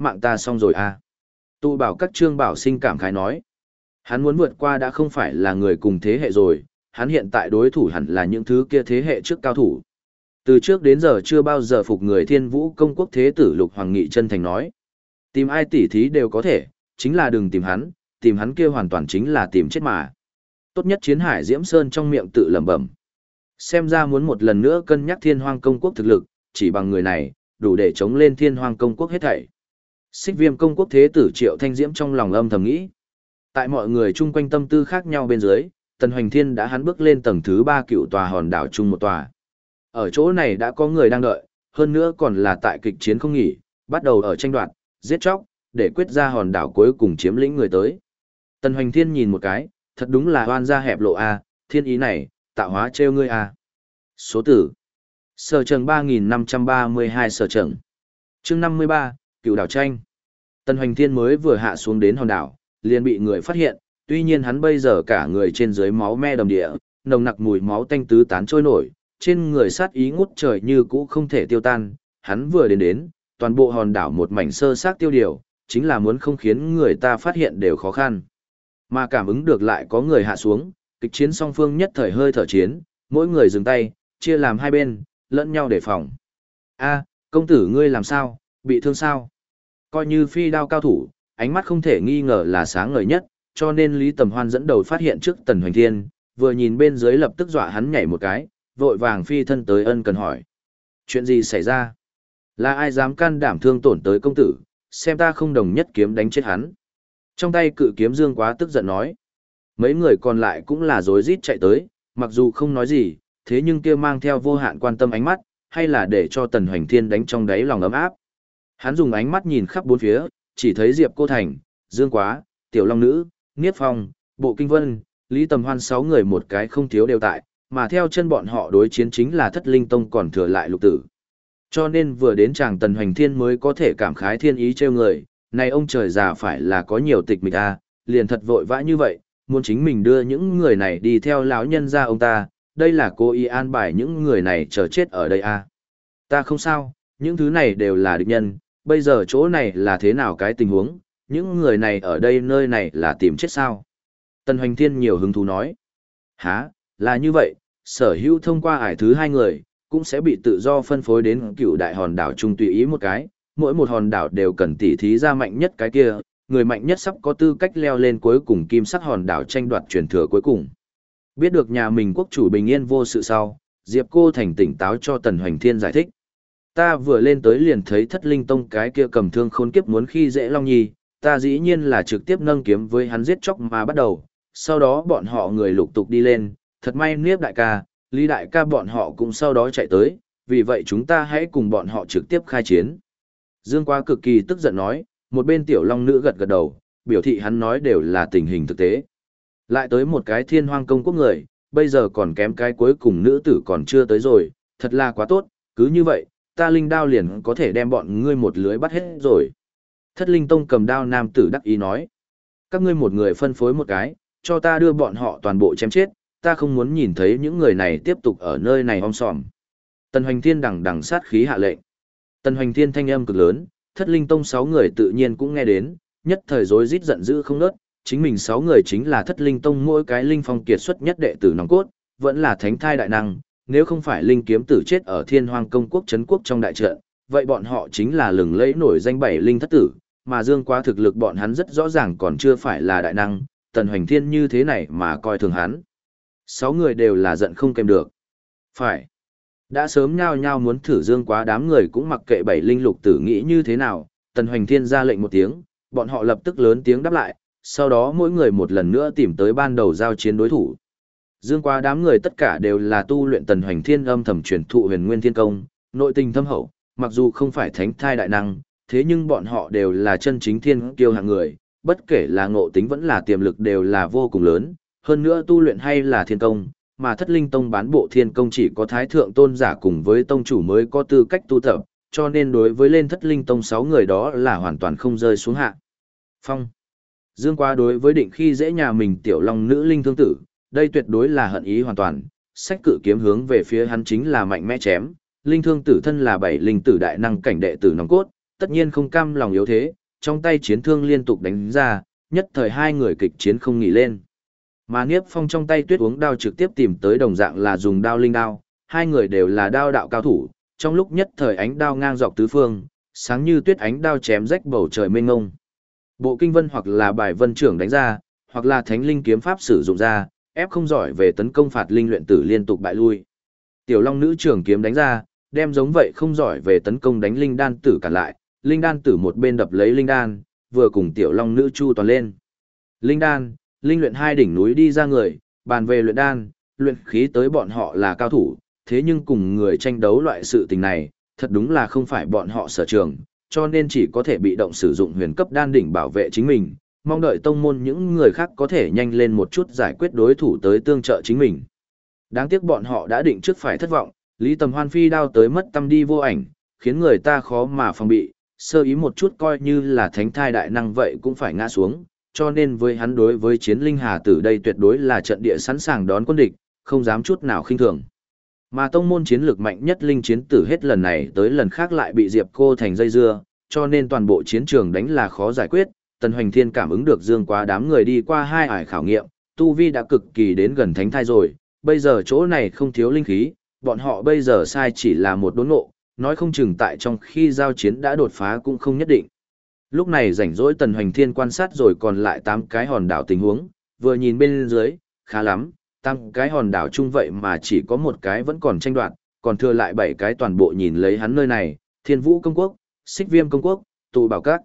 Speaker 1: mạng ta xong rồi à. Tụ bảo các Trương Bảo Sinh cảm khái nói. Hắn muốn vượt qua đã không phải là người cùng thế hệ rồi, hắn hiện tại đối thủ hẳn là những thứ kia thế hệ trước cao thủ. Từ trước đến giờ chưa bao giờ phục người Thiên Vũ công quốc thế tử Lục Hoàng Nghị chân thành nói. Tìm ai tỉ thí đều có thể, chính là đừng tìm hắn kia hoàn toàn chính là tìm chết mà. Tốt nhất Chiến Hải Diễm Sơn trong miệng tự lẩm bẩm. Xem ra muốn một lần nữa cân nhắc Thiên Hoang công quốc thực lực, chỉ bằng người này, đủ để chống lên Thiên Hoang công quốc hết thảy. Xích Viêm công quốc thế tử Triệu Thanh Diễm trong lòng âm thầm nghĩ. Tại mọi người chung quanh tâm tư khác nhau bên dưới, Tần Hoành Thiên đã hắn bước lên tầng thứ 3 cựu tòa hòn đảo chung một tòa. Ở chỗ này đã có người đang đợi, hơn nữa còn là tại kịch chiến không nghỉ, bắt đầu ở tranh đoạt, giết chóc, để quyết ra hòn đảo cuối cùng chiếm lĩnh người tới. Tần Hoành Thiên nhìn một cái, thật đúng là oan gia hẹp lộ a, thiên ý này, tạo hóa trêu ngươi a. Số tử. Sở Trần 3532 Sở Trần. Chương 53, Cựu đảo tranh. Tần Hoành Thiên mới vừa hạ xuống đến hòn đảo, liền bị người phát hiện, tuy nhiên hắn bây giờ cả người trên dưới máu me đầm địa, nồng nặc mùi máu tanh tứ tán trôi nổi, trên người sát ý ngút trời như cũ không thể tiêu tan, hắn vừa đến, toàn bộ hòn đảo một mảnh sơ xác tiêu điều, chính là muốn không khiến người ta phát hiện đều khó khăn. Mà cảm ứng được lại có người hạ xuống, kịch chiến song phương nhất thời hơi thở chiến, mỗi người dừng tay, chia làm hai bên, lẫn nhau đề phòng. A, công tử ngươi làm sao, bị thương sao? Coi như phi đao cao thủ, ánh mắt không thể nghi ngờ là sáng ngời nhất, cho nên Lý Tầm Hoan dẫn đầu phát hiện trước Tần Hoành Thiên, vừa nhìn bên dưới lập tức dọa hắn nhảy một cái, vội vàng phi thân tới ân cần hỏi. Chuyện gì xảy ra? Là ai dám can đảm thương tổn tới công tử, xem ta không đồng nhất kiếm đánh chết hắn. Trong tay cự kiếm Dương Quá tức giận nói. Mấy người còn lại cũng là rối rít chạy tới, mặc dù không nói gì, thế nhưng kia mang theo vô hạn quan tâm ánh mắt, hay là để cho Tần Hoành Thiên đánh trong đáy lòng ấm áp. Hắn dùng ánh mắt nhìn khắp bốn phía, chỉ thấy Diệp Cô Thành, Dương Quá, Tiểu Long Nữ, Niếp Phong, Bộ Kinh Vân, Lý Tầm Hoan 6 người một cái không thiếu đều tại, mà theo chân bọn họ đối chiến chính là Thất Linh Tông còn thừa lại Lục Tử. Cho nên vừa đến chàng Tần Hoành Thiên mới có thể cảm khái thiên ý trêu người, này ông trời già phải là có nhiều tịch mịch a, liền thật vội vã như vậy, muốn chính mình đưa những người này đi theo lão nhân gia ông ta, đây là cố ý an bài những người này chờ chết ở đây a. Ta không sao, những thứ này đều là địch nhân, bây giờ chỗ này là thế nào cái tình huống, những người này ở đây nơi này là tìm chết sao? Tần Hoành Thiên nhiều hứng thú nói. Hả, là như vậy, sở hữu thông qua ải thứ 2 người, cũng sẽ bị tự do phân phối đến cựu đại hòn đảo chung tùy ý một cái, mỗi một hòn đảo đều cần tỉ thí ra mạnh nhất cái kia, người mạnh nhất sắp có tư cách leo lên cuối cùng kim sắc hòn đảo tranh đoạt truyền thừa cuối cùng. Biết được nhà mình quốc chủ bình yên vô sự sau, Diệp Cô Thành tỉnh táo cho Tần Hoành Thiên giải thích. Ta vừa lên tới liền thấy Thất Linh Tông cái kia cầm thương khốn kiếp muốn khi dễ Long Nhi, ta dĩ nhiên là trực tiếp nâng kiếm với hắn giết chóc mà bắt đầu, sau đó bọn họ người lục tục đi lên, thật may Niếp đại ca, Lý đại ca bọn họ cũng sau đó chạy tới, vì vậy chúng ta hãy cùng bọn họ trực tiếp khai chiến. Dương Quá cực kỳ tức giận nói, một bên Tiểu Long Nữ gật gật đầu, biểu thị hắn nói đều là tình hình thực tế. Lại tới một cái Thiên Hoang công quốc người, bây giờ còn kém cái cuối cùng nữ tử còn chưa tới rồi, thật là quá tốt, cứ như vậy, ta linh đao liền có thể đem bọn ngươi một lưới bắt hết rồi. Thất Linh Tông cầm đao nam tử đắc ý nói, các ngươi một người phân phối một cái, cho ta đưa bọn họ toàn bộ chém chết, ta không muốn nhìn thấy những người này tiếp tục ở nơi này om sòm. Tần Hoành Thiên đằng sát khí hạ lệnh. Tần Hoành Thiên thanh âm cực lớn, Thất Linh Tông 6 người tự nhiên cũng nghe đến, nhất thời rối rít giận dữ không ngớt, chính mình 6 người chính là Thất Linh Tông mỗi cái linh phong kiệt xuất nhất đệ tử nòng cốt, vẫn là thánh thai đại năng, nếu không phải linh kiếm tử chết ở Thiên Hoang công quốc trấn quốc trong đại trận, vậy bọn họ chính là lừng lẫy nổi danh 7 linh thất tử, mà Dương Quá thực lực bọn hắn rất rõ ràng còn chưa phải là đại năng, Tần Hoành Thiên như thế này mà coi thường hắn. 6 người đều là giận không kèm được. Phải. Đã sớm nhao nhao muốn thử Dương Quá, đám người cũng mặc kệ 7 linh lục tử nghĩ như thế nào, Tần Hoành Thiên ra lệnh một tiếng, bọn họ lập tức lớn tiếng đáp lại, sau đó mỗi người một lần nữa tìm tới ban đầu giao chiến đối thủ. Dương Quá đám người tất cả đều là tu luyện Tần Hoành Thiên âm thầm truyền thụ Huyền Nguyên Thiên Công, nội tình thâm hậu, mặc dù không phải thánh thai đại năng, thế nhưng bọn họ đều là chân chính thiên kiêu hạng người, bất kể là ngộ tính vẫn là tiềm lực đều là vô cùng lớn, hơn nữa tu luyện hay là thiên công, mà Thất Linh Tông bán bộ thiên công chỉ có Thái Thượng Tôn giả cùng với tông chủ mới có tư cách tu tập, cho nên đối với lên Thất Linh Tông 6 người đó là hoàn toàn không rơi xuống hạ phong. Dương Quá đối với định khi dễ nhà mình Tiểu Long Nữ linh thương tử, đây tuyệt đối là hận ý hoàn toàn, sách cự kiếm hướng về phía hắn chính là mạnh mẽ chém, linh thương tử thân là 7 linh tử đại năng cảnh đệ tử nòng cốt, tất nhiên không cam lòng yếu thế, trong tay chiến thương liên tục đánh ra, nhất thời hai người kịch chiến không nghỉ lên. Mà Niếp Phong trong tay tuyết uống đao trực tiếp tìm tới đồng dạng là dùng đao linh đao, hai người đều là đao đạo cao thủ, trong lúc nhất thời ánh đao ngang dọc tứ phương, sáng như tuyết ánh đao chém rách bầu trời mênh mông. Bộ kinh vân hoặc là bài vân trưởng đánh ra, hoặc là thánh linh kiếm pháp sử dụng ra, ép không giỏi về tấn công phạt linh luyện tử liên tục bại lui. Tiểu Long nữ trưởng kiếm đánh ra, đem giống vậy không giỏi về tấn công đánh linh đan tử cản lại, linh đan tử một bên đập lấy linh đan, vừa cùng tiểu Long nữ chu toàn lên. Linh đan, linh luyện hai đỉnh núi đi ra người, bàn về luyện đan, luyện khí tới bọn họ là cao thủ, thế nhưng cùng người tranh đấu loại sự tình này, thật đúng là không phải bọn họ sở trường, cho nên chỉ có thể bị động sử dụng huyền cấp đan đỉnh bảo vệ chính mình, mong đợi tông môn những người khác có thể nhanh lên một chút giải quyết đối thủ tới tương trợ chính mình. Đáng tiếc bọn họ đã định trước phải thất vọng, Lý Tầm Hoan phi đao tới mất tâm đi vô ảnh, khiến người ta khó mà phòng bị, sơ ý một chút coi như là thánh thai đại năng vậy cũng phải ngã xuống, cho nên với hắn đối với chiến linh hà tử đây tuyệt đối là trận địa sẵn sàng đón quân địch, không dám chút nào khinh thường. Mà tông môn chiến lược mạnh nhất linh chiến tử hết lần này tới lần khác lại bị Diệp Cô thành dây dưa, cho nên toàn bộ chiến trường đánh là khó giải quyết. Tần Hoành Thiên cảm ứng được Dương Quá đám người đi qua hai ải khảo nghiệm, tu vi đã cực kỳ đến gần thánh thai rồi, bây giờ chỗ này không thiếu linh khí, bọn họ bây giờ sai chỉ là một đốn ngộ, nói không chừng tại trong khi giao chiến đã đột phá cũng không nhất định. Lúc này rảnh rỗi Tần Hoành Thiên quan sát rồi còn lại 8 cái hòn đảo tình huống, vừa nhìn bên dưới, khá lắm, 8 cái hòn đảo chung vậy mà chỉ có một cái vẫn còn tranh đoạt, còn thừa lại 7 cái toàn bộ nhìn lấy hắn nơi này, Thiên Vũ Công Quốc, Xích Viêm Công Quốc, Tụ Bảo Các.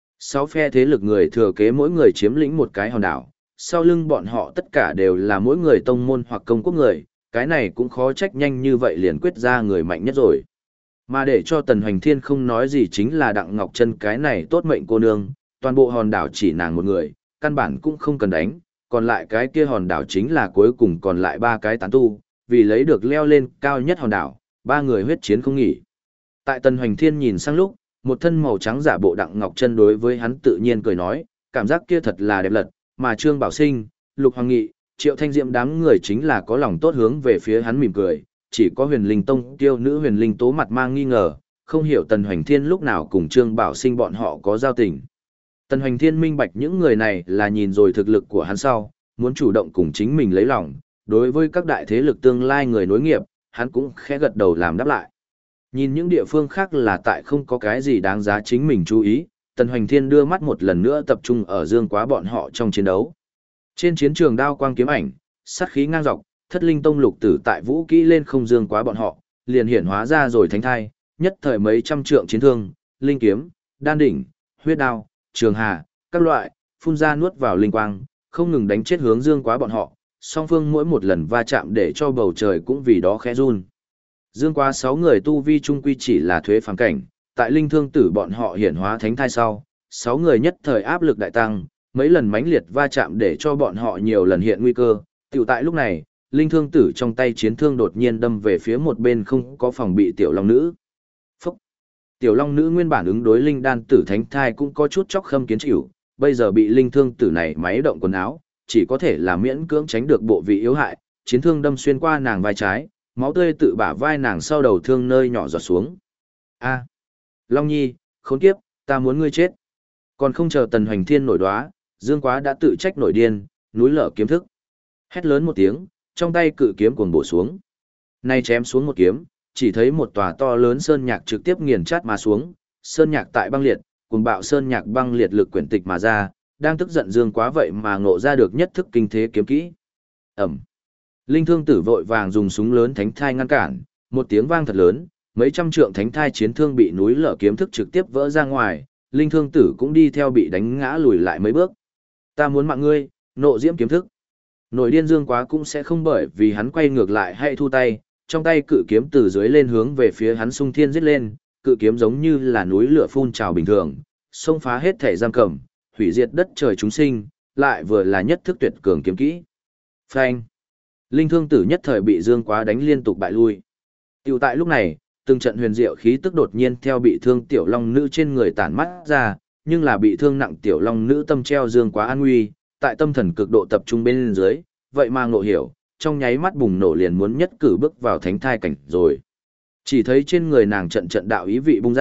Speaker 1: 6 phe thế lực người thừa kế mỗi người chiếm lĩnh một cái hòn đảo, sau lưng bọn họ tất cả đều là mỗi người tông môn hoặc công quốc người, cái này cũng khó trách nhanh như vậy liền quyết ra người mạnh nhất rồi. Mà để cho Tần Hoành Thiên không nói gì chính là Đặng Ngọc Chân cái này tốt mệnh cô nương, toàn bộ hòn đảo chỉ nàng một người, căn bản cũng không cần đánh, còn lại cái kia hòn đảo chính là cuối cùng còn lại 3 cái tán tu, vì lấy được leo lên cao nhất hòn đảo, 3 người huyết chiến không nghỉ. Tại Tần Hoành Thiên nhìn sang lúc, một thân màu trắng giả bộ Đặng Ngọc Chân đối với hắn tự nhiên cười nói, cảm giác kia thật là đẹp lật, mà Trương Bảo Sinh, Lục Hoàng Nghị, Triệu Thanh Diệm đám người chính là có lòng tốt hướng về phía hắn mỉm cười, chỉ có Huyền Linh Tông tiêu nữ Huyền Linh Tố mặt mang nghi ngờ, không hiểu Tần Hoành Thiên lúc nào cùng Trương Bảo Sinh bọn họ có giao tình. Tần Hoành Thiên minh bạch những người này là nhìn rồi thực lực của hắn sau, muốn chủ động cùng chính mình lấy lòng, đối với các đại thế lực tương lai người nối nghiệp, hắn cũng khẽ gật đầu làm đáp lại. Nhìn những địa phương khác là tại không có cái gì đáng giá chính mình chú ý, Tần Hoành Thiên đưa mắt một lần nữa tập trung ở Dương Quá bọn họ trong chiến đấu. Trên chiến trường đao quang kiếm ảnh, sát khí ngang dọc, Thất Linh Tông lục tử tại vũ kỹ lên không Dương Quá bọn họ, liền hiển hóa ra rồi thánh thai, nhất thời mấy trăm trượng chiến thương, linh kiếm, đan đỉnh, huyết đao, trường hà, các loại, phun ra nuốt vào linh quang, không ngừng đánh chết hướng Dương Quá bọn họ, song phương mỗi một lần va chạm để cho bầu trời cũng vì đó khẽ run. Dương Quá 6 người tu vi trung quy chỉ là thuế phàm cảnh, tại linh thương tử bọn họ hiển hóa thánh thai sau, 6 người nhất thời áp lực đại tăng, mấy lần mãnh liệt va chạm để cho bọn họ nhiều lần hiện nguy cơ. Tiểu tại lúc này, linh thương tử trong tay chiến thương đột nhiên đâm về phía một bên không có phòng bị tiểu long nữ. Phúc! Tiểu long nữ nguyên bản ứng đối linh đan tử thánh thai cũng có chút chóc khâm kiến chịu, bây giờ bị linh thương tử này máy động quần áo, chỉ có thể là miễn cưỡng tránh được bộ vị yếu hại, chiến thương đâm xuyên qua nàng vai trái, máu tươi tự bả vai nàng sau đầu thương nơi nhỏ giọt xuống. A, Long Nhi, khốn kiếp, ta muốn ngươi chết. Còn không chờ Tần Hoành Thiên nổi đoá, Dương Quá đã tự trách nổi điên, núi lở kiếm thức. Hét lớn một tiếng, trong tay cự kiếm cuồng bổ xuống. Nay chém xuống một kiếm, chỉ thấy một tòa to lớn sơn nhạc trực tiếp nghiền chát mà xuống, sơn nhạc tại băng liệt, cuồng bạo sơn nhạc băng liệt lực quyển tịch mà ra, đang tức giận Dương Quá vậy mà ngộ ra được nhất thức kinh thế kiếm kỹ. Ẩm. Linh thương tử vội vàng dùng súng lớn thánh thai ngăn cản, một tiếng vang thật lớn, mấy trăm trượng thánh thai chiến thương bị núi lở kiếm thức trực tiếp vỡ ra ngoài, linh thương tử cũng đi theo bị đánh ngã lùi lại mấy bước. Ta muốn mạng ngươi, nộ diễm kiếm thức. Nổi điên Dương Quá cũng sẽ không bởi vì hắn quay ngược lại hay thu tay, trong tay cự kiếm từ dưới lên hướng về phía hắn xung thiên giết lên, cự kiếm giống như là núi lửa phun trào bình thường, xông phá hết thể giam cầm, hủy diệt đất trời chúng sinh, lại vừa là nhất thức tuyệt cường kiếm kỹ. Phanh! Linh thương tử nhất thời bị Dương Quá đánh liên tục bại lui. Tiểu tại lúc này, từng trận huyền diệu khí tức đột nhiên theo bị thương tiểu long nữ trên người tản mắt ra, nhưng là bị thương nặng tiểu long nữ tâm treo Dương Quá an nguy, tại tâm thần cực độ tập trung bên dưới, vậy mà ngộ hiểu, trong nháy mắt bùng nổ liền muốn nhất cử bước vào thánh thai cảnh rồi. Chỉ thấy trên người nàng trận trận đạo ý vị bung ra,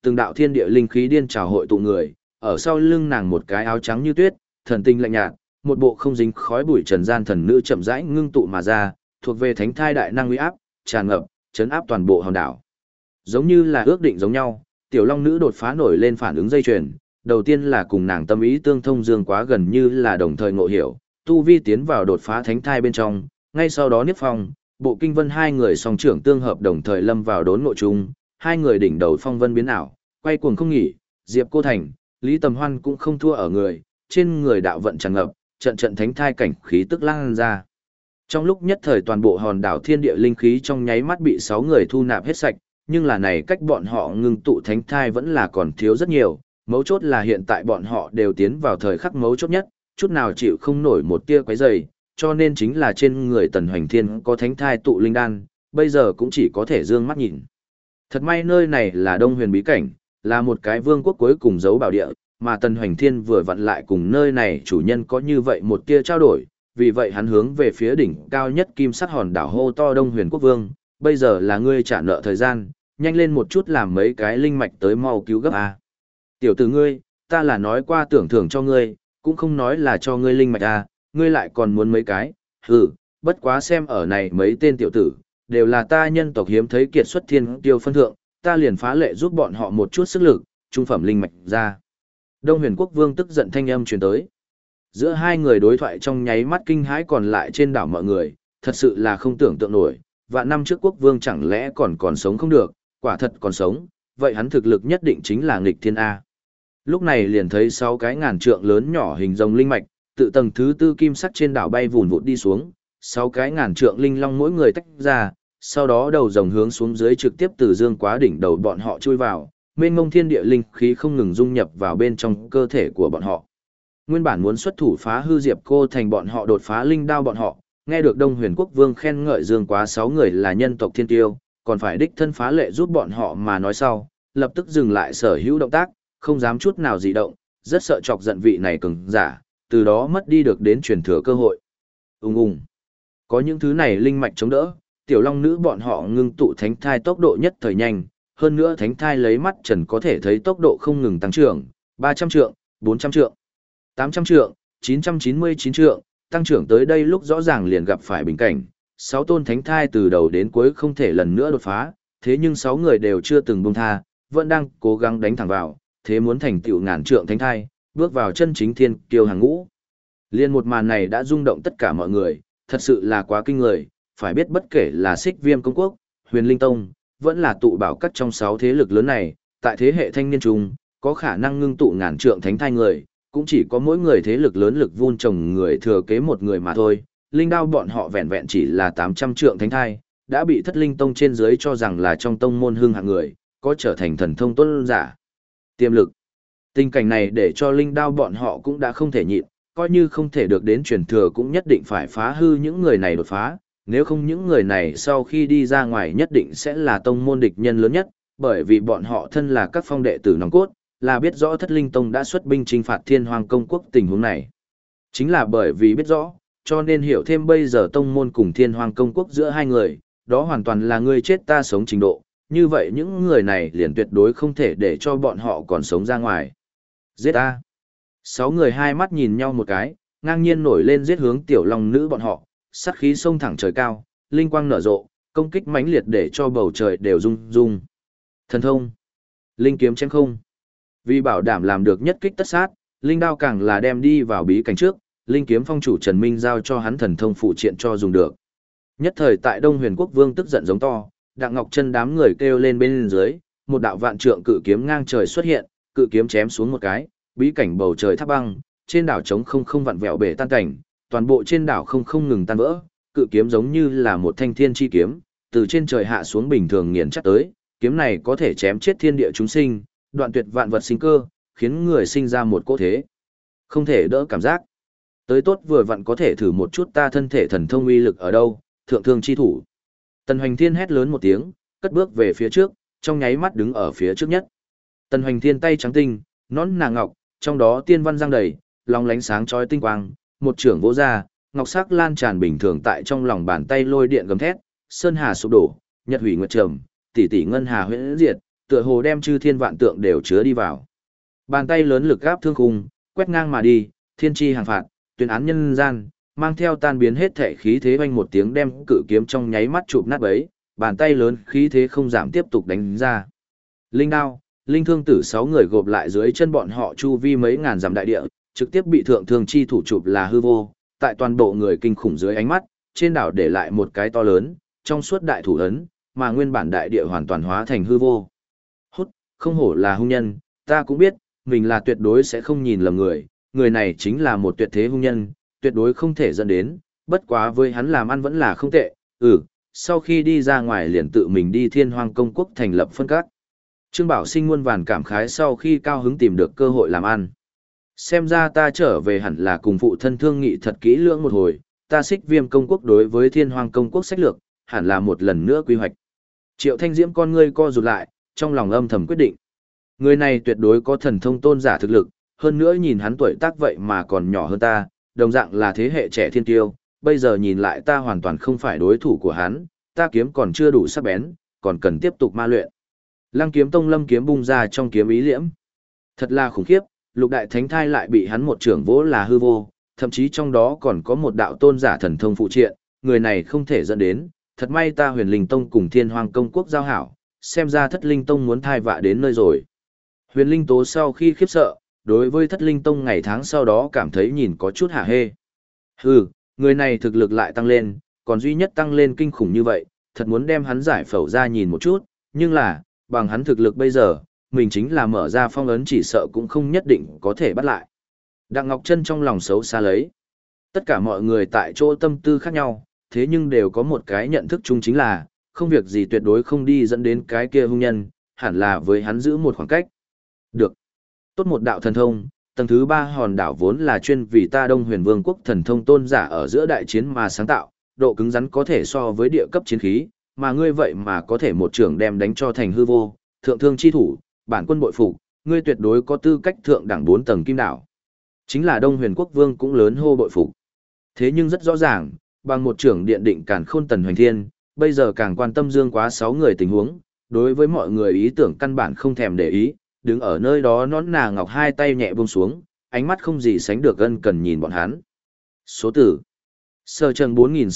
Speaker 1: từng đạo thiên địa linh khí điên trào hội tụ người, ở sau lưng nàng một cái áo trắng như tuyết, thần tinh lạnh nhạt, một bộ không dính khói bụi trần gian thần nữ chậm rãi ngưng tụ mà ra, thuộc về thánh thai đại năng uy áp, tràn ngập, chấn áp toàn bộ hòn đảo. Giống như là ước định giống nhau, tiểu long nữ đột phá nổi lên phản ứng dây chuyền, đầu tiên là cùng nàng tâm ý tương thông dương quá gần như là đồng thời ngộ hiểu, tu vi tiến vào đột phá thánh thai bên trong, ngay sau đó Niếp Phong, Bộ Kinh Vân hai người song trưởng tương hợp đồng thời lâm vào đốn ngộ chung, hai người đỉnh đầu phong vân biến ảo, quay cuồng không nghỉ, Diệp Cô Thành, Lý Tầm Hoan cũng không thua ở người, trên người đạo vận tràn ngập, trận trận thánh thai cảnh khí tức lan ra. Trong lúc nhất thời toàn bộ hòn đảo thiên địa linh khí trong nháy mắt bị 6 người thu nạp hết sạch, nhưng là này cách bọn họ ngưng tụ thánh thai vẫn là còn thiếu rất nhiều, mấu chốt là hiện tại bọn họ đều tiến vào thời khắc mấu chốt nhất, chút nào chịu không nổi một tia quấy rầy, cho nên chính là trên người Tần Hoành Thiên có thánh thai tụ linh đan, bây giờ cũng chỉ có thể dương mắt nhìn. Thật may nơi này là Đông Huyền bí cảnh, là một cái vương quốc cuối cùng giấu bảo địa, mà Tần Hoành Thiên vừa vặn lại cùng nơi này chủ nhân có như vậy một tia trao đổi, vì vậy hắn hướng về phía đỉnh cao nhất kim sắc hòn đảo hô to Đông Huyền quốc vương, bây giờ là ngươi trả nợ thời gian, nhanh lên một chút làm mấy cái linh mạch tới mau cứu gấp a. Tiểu tử ngươi, ta là nói qua tưởng thưởng cho ngươi, cũng không nói là cho ngươi linh mạch a, ngươi lại còn muốn mấy cái, hừ, bất quá xem ở này mấy tên tiểu tử, đều là ta nhân tộc hiếm thấy kiệt xuất thiên tiêu phân thượng, ta liền phá lệ giúp bọn họ một chút sức lực, trung phẩm linh mạch ra. Đông Huyền quốc vương tức giận thanh âm truyền tới. Giữa hai người đối thoại trong nháy mắt kinh hãi còn lại trên đảo mọi người, thật sự là không tưởng tượng nổi, vạn năm trước quốc vương chẳng lẽ còn sống không được, quả thật còn sống, vậy hắn thực lực nhất định chính là nghịch thiên A. Lúc này liền thấy 6 cái ngàn trượng lớn nhỏ hình rồng linh mạch, tự tầng thứ 4 kim sắc trên đảo bay vụn vụt đi xuống, 6 cái ngàn trượng linh long mỗi người tách ra, sau đó đầu rồng hướng xuống dưới trực tiếp từ dương quá đỉnh đầu bọn họ chui vào, mênh mông thiên địa linh khí không ngừng dung nhập vào bên trong cơ thể của bọn họ. Nguyên bản muốn xuất thủ phá hư Diệp Cô Thành bọn họ đột phá linh đao bọn họ, nghe được Đông Huyền quốc vương khen ngợi dương quá 6 người là nhân tộc thiên tiêu, còn phải đích thân phá lệ giúp bọn họ mà nói sau, lập tức dừng lại sở hữu động tác, không dám chút nào dị động, rất sợ chọc giận vị này cường giả, từ đó mất đi được đến truyền thừa cơ hội. Ung. Có những thứ này linh mạch chống đỡ, tiểu long nữ bọn họ ngưng tụ thánh thai tốc độ nhất thời nhanh, hơn nữa thánh thai lấy mắt trần có thể thấy tốc độ không ngừng tăng trưởng, 300 trượng, 400 trượng, 800 trượng, 999 trượng, tăng trưởng tới đây lúc rõ ràng liền gặp phải bình cảnh, 6 tôn thánh thai từ đầu đến cuối không thể lần nữa đột phá, thế nhưng 6 người đều chưa từng buông tha, vẫn đang cố gắng đánh thẳng vào, thế muốn thành tựu ngàn trượng thánh thai, bước vào chân chính thiên kiêu hàng ngũ. Liên một màn này đã rung động tất cả mọi người, thật sự là quá kinh người, phải biết bất kể là Xích Viêm công quốc, Huyền Linh tông, vẫn là tụ bảo các trong 6 thế lực lớn này, tại thế hệ thanh niên trung, có khả năng ngưng tụ ngàn trượng thánh thai người, cũng chỉ có mỗi người thế lực lớn lực vun trồng người thừa kế một người mà thôi. Linh đao bọn họ vẹn vẹn chỉ là 800 trượng thánh thai, đã bị Thất Linh tông trên dưới cho rằng là trong tông môn hương hạng người, có trở thành thần thông tuân giả. Tiềm lực. Tình cảnh này để cho linh đao bọn họ cũng đã không thể nhịn, coi như không thể được đến truyền thừa cũng nhất định phải phá hư những người này đột phá, nếu không những người này sau khi đi ra ngoài nhất định sẽ là tông môn địch nhân lớn nhất, bởi vì bọn họ thân là các phong đệ tử nòng cốt, là biết rõ Thất Linh tông đã xuất binh chinh phạt Thiên Hoàng công quốc tình huống này. Chính là bởi vì biết rõ, cho nên hiểu thêm bây giờ tông môn cùng Thiên Hoàng công quốc giữa hai người, đó hoàn toàn là ngươi chết ta sống trình độ, như vậy những người này liền tuyệt đối không thể để cho bọn họ còn sống ra ngoài. Giết a! 6 người hai mắt nhìn nhau một cái, ngang nhiên nổi lên giết hướng tiểu long nữ bọn họ, sát khí xông thẳng trời cao, linh quang nở rộ, công kích mãnh liệt để cho bầu trời đều rung rung. Thần thông, linh kiếm chém không. Vì bảo đảm làm được nhất kích tất sát, linh đao càng là đem đi vào bí cảnh trước, linh kiếm phong chủ Trần Minh giao cho hắn thần thông phụ triện cho dùng được. Nhất thời tại Đông Huyền quốc vương tức giận giống to, Đặng Ngọc Chân đám người kêu lên bên dưới, một đạo vạn trượng cự kiếm ngang trời xuất hiện, cự kiếm chém xuống một cái, bí cảnh bầu trời tháp băng, trên đảo trống không vặn vẹo bể tan cảnh, toàn bộ trên đảo không ngừng tan vỡ, cự kiếm giống như là một thanh thiên chi kiếm, từ trên trời hạ xuống bình thường nghiền chắc tới, kiếm này có thể chém chết thiên địa chúng sinh, đoạn tuyệt vạn vật sinh cơ, khiến người sinh ra một cỗ thế không thể đỡ cảm giác. Tới tốt vừa vặn có thể thử một chút ta thân thể thần thông uy lực ở đâu, thượng thương chi thủ. Tần Hoành Thiên hét lớn một tiếng, cất bước về phía trước, trong nháy mắt đứng ở phía trước nhất. Tần Hoành Thiên tay trắng tinh, nón nàng ngọc, trong đó tiên văn giăng đầy, long lánh sáng chói tinh quang, một trưởng vỗ ra, ngọc sắc lan tràn bình thường tại trong lòng bàn tay lôi điện gầm thét, sơn hà sụp đổ, nhật hủy nguyệt trầm, tỷ tỷ ngân hà huyễn diệt, tựa hồ đem chư thiên vạn tượng đều chứa đi vào. Bàn tay lớn lực gáp thương khung, quét ngang mà đi, thiên chi hàng phạt, tuyên án nhân gian, mang theo tan biến hết thể khí thế vang một tiếng đem cự kiếm trong nháy mắt chụp nát bấy, bàn tay lớn khí thế không giảm tiếp tục đánh ra. Linh đao, linh thương tử 6 người gộp lại dưới chân bọn họ chu vi mấy ngàn dặm đại địa, trực tiếp bị thượng thương chi thủ chụp là hư vô, tại toàn bộ người kinh khủng dưới ánh mắt, trên đảo để lại một cái to lớn, trong suốt đại thủ ấn, mà nguyên bản đại địa hoàn toàn hóa thành hư vô. Hút, không hổ là hung nhân, ta cũng biết, mình là tuyệt đối sẽ không nhìn lầm người, người này chính là một tuyệt thế hung nhân, tuyệt đối không thể dẫn đến, bất quá với hắn làm ăn vẫn là không tệ, sau khi đi ra ngoài liền tự mình đi Thiên Hoang Công Quốc thành lập phân các. Trương Bảo Sinh muôn vàn cảm khái sau khi cao hứng tìm được cơ hội làm ăn. Xem ra ta trở về hẳn là cùng phụ thân thương nghị thật kỹ lưỡng một hồi, ta Xích Viêm Công Quốc đối với Thiên Hoang Công Quốc sách lược, hẳn là một lần nữa quy hoạch. Triệu Thanh Diễm con ngươi co rụt lại, trong lòng âm thầm quyết định. Người này tuyệt đối có thần thông tôn giả thực lực, hơn nữa nhìn hắn tuổi tác vậy mà còn nhỏ hơn ta, đồng dạng là thế hệ trẻ thiên tiêu, bây giờ nhìn lại ta hoàn toàn không phải đối thủ của hắn, ta kiếm còn chưa đủ sắc bén, còn cần tiếp tục ma luyện. Lăng Kiếm Tông lâm kiếm bung ra trong kiếm ý liễm. Thật là khủng khiếp, lục đại thánh thai lại bị hắn một trưởng vỗ là hư vô, thậm chí trong đó còn có một đạo tôn giả thần thông phụ triện, người này không thể dẫn đến, thật may ta Huyền Linh Tông cùng Thiên Hoang Công Quốc giao hảo, xem ra Thất Linh Tông muốn thai vạ đến nơi rồi. Huyền Linh Tố sau khi khiếp sợ, đối với Thất Linh Tông ngày tháng sau đó cảm thấy nhìn có chút hả hê. Người này thực lực lại tăng lên, còn duy nhất tăng lên kinh khủng như vậy, thật muốn đem hắn giải phẫu ra nhìn một chút, nhưng là, bằng hắn thực lực bây giờ, mình chính là mở ra phong ấn chỉ sợ cũng không nhất định có thể bắt lại. Đặng Ngọc Trân trong lòng xấu xa lấy. Tất cả mọi người tại chỗ tâm tư khác nhau, thế nhưng đều có một cái nhận thức chung chính là, không việc gì tuyệt đối không đi dẫn đến cái kia hung nhân, hẳn là với hắn giữ một khoảng cách. Được. Tốt một đạo thần thông, tầng thứ 3 hòn đảo vốn là chuyên vì ta Đông Huyền Vương quốc thần thông tôn giả ở giữa đại chiến mà sáng tạo, độ cứng rắn có thể so với địa cấp chiến khí, mà ngươi vậy mà có thể một trưởng đem đánh cho thành hư vô, thượng thương chi thủ, bản quân bội phục, ngươi tuyệt đối có tư cách thượng đẳng 4 tầng kim đảo. Chính là Đông Huyền Quốc Vương cũng lớn hô bội phục. Thế nhưng rất rõ ràng, bằng một trưởng điện định càn khôn tần hoành thiên, bây giờ càng quan tâm dương quá 6 người tình huống, đối với mọi người ý tưởng căn bản không thèm để ý, đứng ở nơi đó nón nà ngọc hai tay nhẹ buông xuống, ánh mắt không gì sánh được ân cần nhìn bọn hắn. Số tử. Sở trần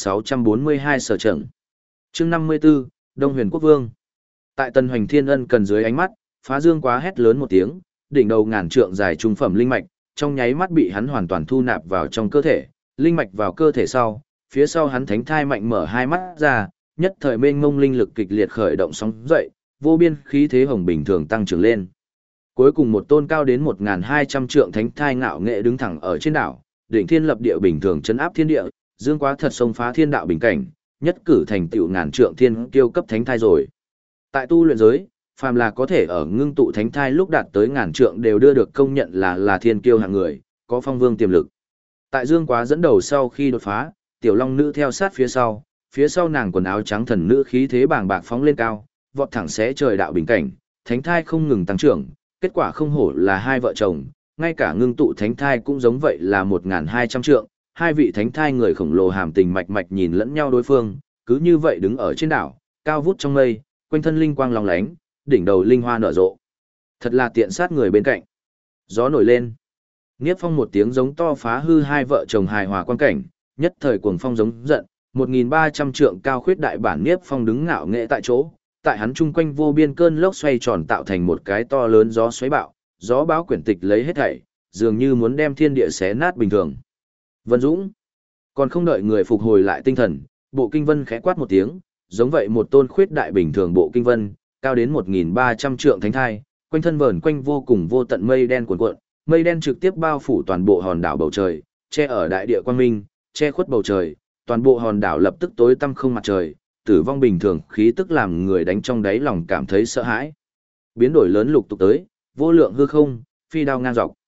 Speaker 1: 4642 sở trần. Chương 54, Đông Huyền Quốc Vương. Tại Tần Hoành Thiên ân cần dưới ánh mắt, Phá Dương quá hét lớn một tiếng, đỉnh đầu ngàn trượng dài trung phẩm linh mạch, trong nháy mắt bị hắn hoàn toàn thu nạp vào trong cơ thể, linh mạch vào cơ thể sau, phía sau hắn thánh thai mạnh mở hai mắt ra, nhất thời mênh mông linh lực kịch liệt khởi động sóng dậy, vô biên khí thế hồng bình thường tăng trưởng lên. Cuối cùng một tôn cao đến 1200 trượng thánh thai ngạo nghệ đứng thẳng ở trên đảo, đỉnh thiên lập địa bình thường chấn áp thiên địa, dương quá thật sông phá thiên đạo bình cảnh, nhất cử thành tựu ngàn trượng thiên kiêu cấp thánh thai rồi. Tại tu luyện giới, phàm là có thể ở ngưng tụ thánh thai lúc đạt tới ngàn trượng đều đưa được công nhận là thiên kiêu hạng người, có phong vương tiềm lực. Tại dương quá dẫn đầu sau khi đột phá, tiểu long nữ theo sát phía sau nàng quần áo trắng thần nữ khí thế bàng bạc phóng lên cao, vọt thẳng xé trời đạo bình cảnh, thánh thai không ngừng tăng trưởng, kết quả không hổ là hai vợ chồng, ngay cả ngưng tụ thánh thai cũng giống vậy là 1200 trượng, hai vị thánh thai người khổng lồ hàm tình mạch mạch nhìn lẫn nhau đối phương, cứ như vậy đứng ở trên đảo, cao vút trong mây, quanh thân linh quang long lánh, đỉnh đầu linh hoa nở rộ. Thật là tiện sát người bên cạnh. Gió nổi lên. Niếp phong một tiếng giống to phá hư hai vợ chồng hài hòa quan cảnh, nhất thời cuồng phong giống giận, 1300 trượng cao khuyết đại bản Niếp phong đứng ngạo nghệ tại chỗ, tại hắn chung quanh vô biên cơn lốc xoay tròn tạo thành một cái to lớn gió xoáy bạo, gió bão quyển tịch lấy hết thảy, dường như muốn đem thiên địa xé nát bình thường. Vân Dũng, còn không đợi người phục hồi lại tinh thần, bộ kinh vân khẽ quát một tiếng, giống vậy một tôn khuyết đại bình thường bộ kinh vân, cao đến 1300 trượng thánh thai, quanh thân vờn quanh vô cùng vô tận mây đen cuồn cuộn, mây đen trực tiếp bao phủ toàn bộ hòn đảo bầu trời, che ở đại địa quang minh, che khuất bầu trời, toàn bộ hòn đảo lập tức tối tăm không mặt trời, tử vong bình thường khí tức làm người đánh trong đáy lòng cảm thấy sợ hãi. Biến đổi lớn lục tục tới, vô lượng hư không, phi đao ngang dọc.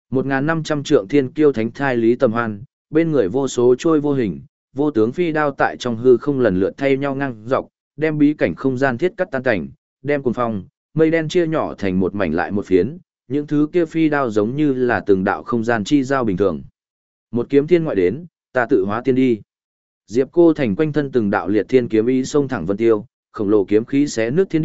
Speaker 1: 1500 trượng thiên kiêu thánh thai Lý Tầm Hoan, bên người vô số trôi vô hình, vô tướng phi đao tại trong hư không lần lượt thay nhau ngang dọc, đem bí cảnh không gian thiết cắt tan cảnh, đem cuồng phong, mây đen chia nhỏ thành một mảnh lại một phiến, những thứ kia phi đao giống như là từng đạo không gian chi giao bình thường. Một kiếm thiên ngoại đến, ta tự hóa tiên đi. Diệp Cô Thành quanh thân từng đạo liệt thiên kiếm ý xông thẳng vân tiêu, khổng lồ kiếm khí xé nước thiên địa,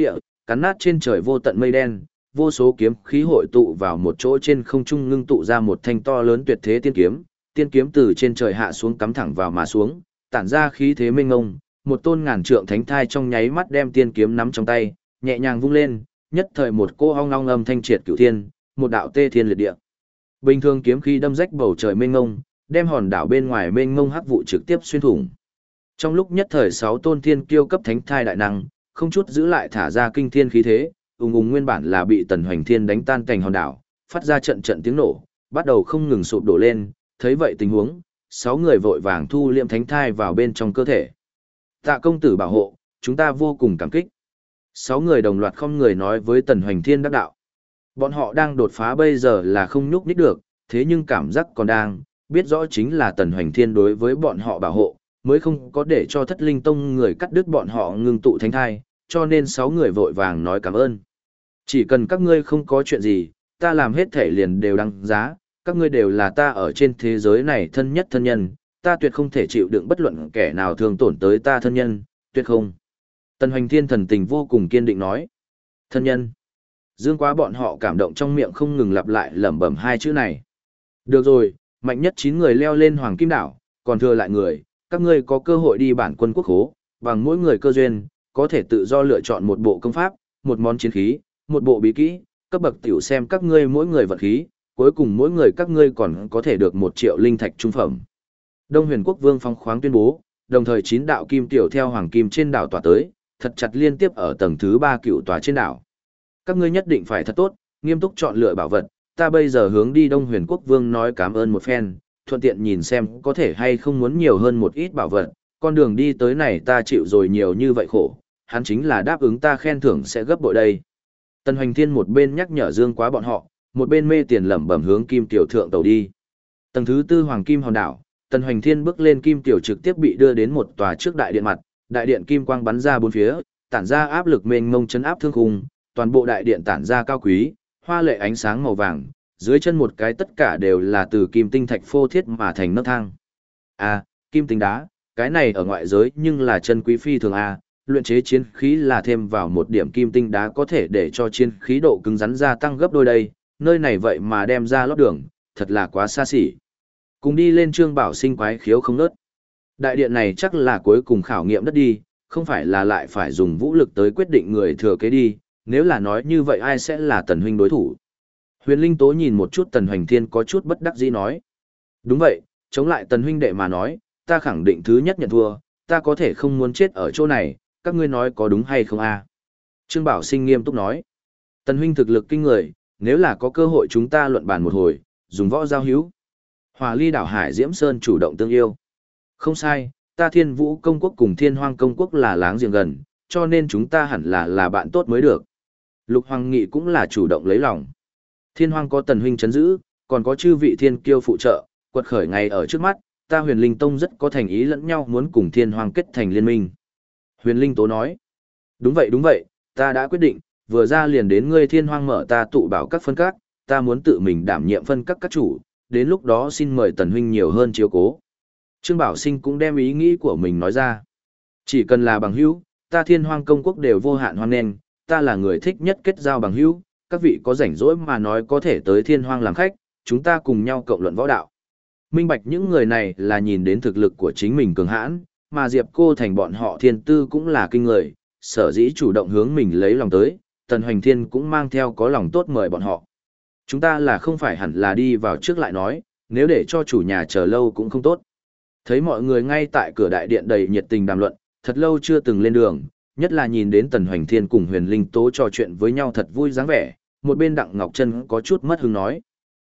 Speaker 1: cắn nát trên trời vô tận mây đen, vô số kiếm khí hội tụ vào một chỗ trên không trung ngưng tụ ra một thanh to lớn tuyệt thế tiên kiếm từ trên trời hạ xuống cắm thẳng vào mà xuống, tản ra khí thế mênh mông, một tôn ngàn trượng thánh thai trong nháy mắt đem tiên kiếm nắm trong tay, nhẹ nhàng vung lên, nhất thời một cô ong ong âm thanh triệt cửu thiên, một đạo tê thiên liệt địa. Bình thường kiếm khí đâm rách bầu trời mênh mông, đem hòn đảo bên ngoài mênh mông hắc vụ trực tiếp xuyên thủng. Trong lúc nhất thời 6 tôn thiên kiêu cấp thánh thai đại năng, không chút giữ lại thả ra kinh thiên khí thế, ùng ùng nguyên bản là bị Tần Hoành Thiên đánh tan cành hòn đảo, phát ra trận trận tiếng nổ, bắt đầu không ngừng sụp đổ lên, thấy vậy tình huống, 6 người vội vàng thu liệm thánh thai vào bên trong cơ thể. Tạ công tử bảo hộ, chúng ta vô cùng cảm kích. 6 người đồng loạt không người nói với Tần Hoành Thiên đắc đạo. Bọn họ đang đột phá bây giờ là không nhúc nhích được, thế nhưng cảm giác còn đang, biết rõ chính là Tần Hoành Thiên đối với bọn họ bảo hộ, mới không có để cho Thất Linh Tông người cắt đứt bọn họ ngưng tụ thánh thai, cho nên 6 người vội vàng nói cảm ơn. Chỉ cần các ngươi không có chuyện gì, ta làm hết thể liền đều đăng giá, các ngươi đều là ta ở trên thế giới này thân nhất thân nhân, ta tuyệt không thể chịu đựng bất luận kẻ nào thương tổn tới ta thân nhân, tuyệt không. Tần Hoành Thiên thần tình vô cùng kiên định nói. Thân nhân. Dương Quá bọn họ cảm động trong miệng không ngừng lặp lại lẩm bẩm hai chữ này. Được rồi, mạnh nhất 9 người leo lên Hoàng Kim Đảo, còn thừa lại người, các ngươi có cơ hội đi bản quân quốc khố, bằng mỗi người cơ duyên, có thể tự do lựa chọn một bộ công pháp, một món chiến khí, một bộ bí kỹ, cấp bậc tiểu xem các ngươi mỗi người vận khí, cuối cùng mỗi người các ngươi còn có thể được 1 triệu linh thạch trung phẩm. Đông Huyền Quốc Vương phong khoáng tuyên bố, đồng thời 9 đạo kim tiểu theo hoàng kim trên đảo tỏa tới, thật chặt liên tiếp ở tầng thứ 3 cựu tòa trên đảo. Các ngươi nhất định phải thật tốt, nghiêm túc chọn lựa bảo vật, ta bây giờ hướng đi Đông Huyền Quốc Vương nói cảm ơn một phen, thuận tiện nhìn xem có thể hay không muốn nhiều hơn một ít bảo vật, con đường đi tới này ta chịu rồi nhiều như vậy khổ, hắn chính là đáp ứng ta khen thưởng sẽ gấp bội đây. Tần Hoành Thiên một bên nhắc nhở Dương Quá bọn họ, một bên mê tiền lẩm bẩm hướng Kim Tiểu thượng tàu đi. Tầng thứ 4 Hoàng Kim hòn đảo, Tần Hoành Thiên bước lên Kim Tiểu trực tiếp bị đưa đến một tòa trước đại điện mặt, đại điện kim quang bắn ra bốn phía, tản ra áp lực mênh mông chấn áp thương khung, toàn bộ đại điện tản ra cao quý, hoa lệ ánh sáng màu vàng, dưới chân một cái tất cả đều là từ kim tinh thạch phô thiết mà thành nấc thang. À, kim tinh đá, cái này ở ngoại giới nhưng là chân quý phi thường a, luyện chế chiến khí là thêm vào một điểm kim tinh đá có thể để cho chiến khí độ cứng rắn gia tăng gấp đôi đây, nơi này vậy mà đem ra lót đường, thật là quá xa xỉ. Cùng đi lên Trương Bảo Sinh quái khiếu không nớt. Đại điện này chắc là cuối cùng khảo nghiệm đất đi, không phải là lại phải dùng vũ lực tới quyết định người thừa kế đi, nếu là nói như vậy ai sẽ là Tần huynh đối thủ. Huyền Linh Tố nhìn một chút Tần Hoành Thiên có chút bất đắc dĩ nói. Đúng vậy, chống lại Tần huynh đệ mà nói, ta khẳng định thứ nhất nhận thua, ta có thể không muốn chết ở chỗ này, các ngươi nói có đúng hay không a? Trương Bảo Sinh nghiêm túc nói. Tần huynh thực lực kinh người, nếu là có cơ hội chúng ta luận bàn một hồi, dùng võ giao hữu. Hòa Ly đảo Hải Diễm Sơn chủ động tương yêu. Không sai, ta Thiên Vũ công quốc cùng Thiên Hoang công quốc là láng giềng gần, cho nên chúng ta hẳn là bạn tốt mới được. Lục Hoàng Nghị cũng là chủ động lấy lòng. Thiên Hoang có Tần huynh chấn giữ, còn có chư vị thiên kiêu phụ trợ, quật khởi ngay ở trước mắt, ta Huyền Linh Tông rất có thành ý lẫn nhau muốn cùng Thiên Hoang kết thành liên minh. Huyền Linh Tố nói, đúng vậy, ta đã quyết định, vừa ra liền đến ngươi Thiên Hoang mở ta tụ bảo các phân các, ta muốn tự mình đảm nhiệm phân các chủ, đến lúc đó xin mời Tần huynh nhiều hơn chiếu cố. Trương Bảo Sinh cũng đem ý nghĩ của mình nói ra. Chỉ cần là bằng hữu, ta Thiên Hoang công quốc đều vô hạn hoan nghênh, ta là người thích nhất kết giao bằng hữu, các vị có rảnh rỗi mà nói có thể tới Thiên Hoang làm khách, chúng ta cùng nhau cộng luận võ đạo. Minh bạch những người này là nhìn đến thực lực của chính mình cường hãn, mà Diệp Cô Thành bọn họ thiên tư cũng là kinh người, sở dĩ chủ động hướng mình lấy lòng tới, Tần Hoành Thiên cũng mang theo có lòng tốt mời bọn họ. Chúng ta là không phải hẳn là đi vào trước lại nói, nếu để cho chủ nhà chờ lâu cũng không tốt. Thấy mọi người ngay tại cửa đại điện đầy nhiệt tình đàm luận, thật lâu chưa từng lên đường, nhất là nhìn đến Tần Hoành Thiên cùng Huyền Linh Tố trò chuyện với nhau thật vui dáng vẻ, một bên Đặng Ngọc Trân có chút mất hứng nói.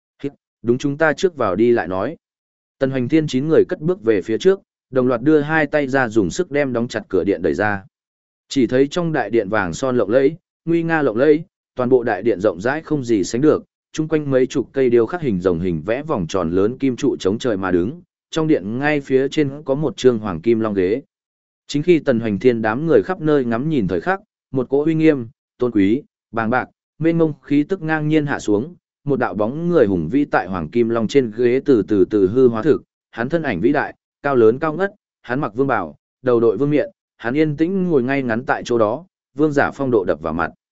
Speaker 1: Đúng chúng ta trước vào đi lại nói. Tần Hoành Thiên 9 người cất bước về phía trước, đồng loạt đưa hai tay ra dùng sức đem đóng chặt cửa điện đẩy ra. Chỉ thấy trong đại điện vàng son lộng lẫy, nguy nga lộng lẫy, toàn bộ đại điện rộng rãi không gì sánh được, chung quanh mấy chục cây điêu khắc hình rồng hình vẽ vòng tròn lớn kim trụ chống trời mà đứng, trong điện ngay phía trên có một trương hoàng kim long ghế. Chính khi Tần Hoành Thiên đám người khắp nơi ngắm nhìn thời khắc, một cỗ uy nghiêm, tôn quý, bàng bạc, mênh mông khí tức ngang nhiên hạ xuống, một đạo bóng người hùng vĩ tại hoàng kim long trên ghế từ hư hóa thực, hắn thân ảnh vĩ đại, cao lớn cao ngất, hắn mặc vương bào, đầu đội vương miện, hắn yên tĩnh ngồi ngay ngắn tại chỗ đó, vương giả phong độ đập vào mặt.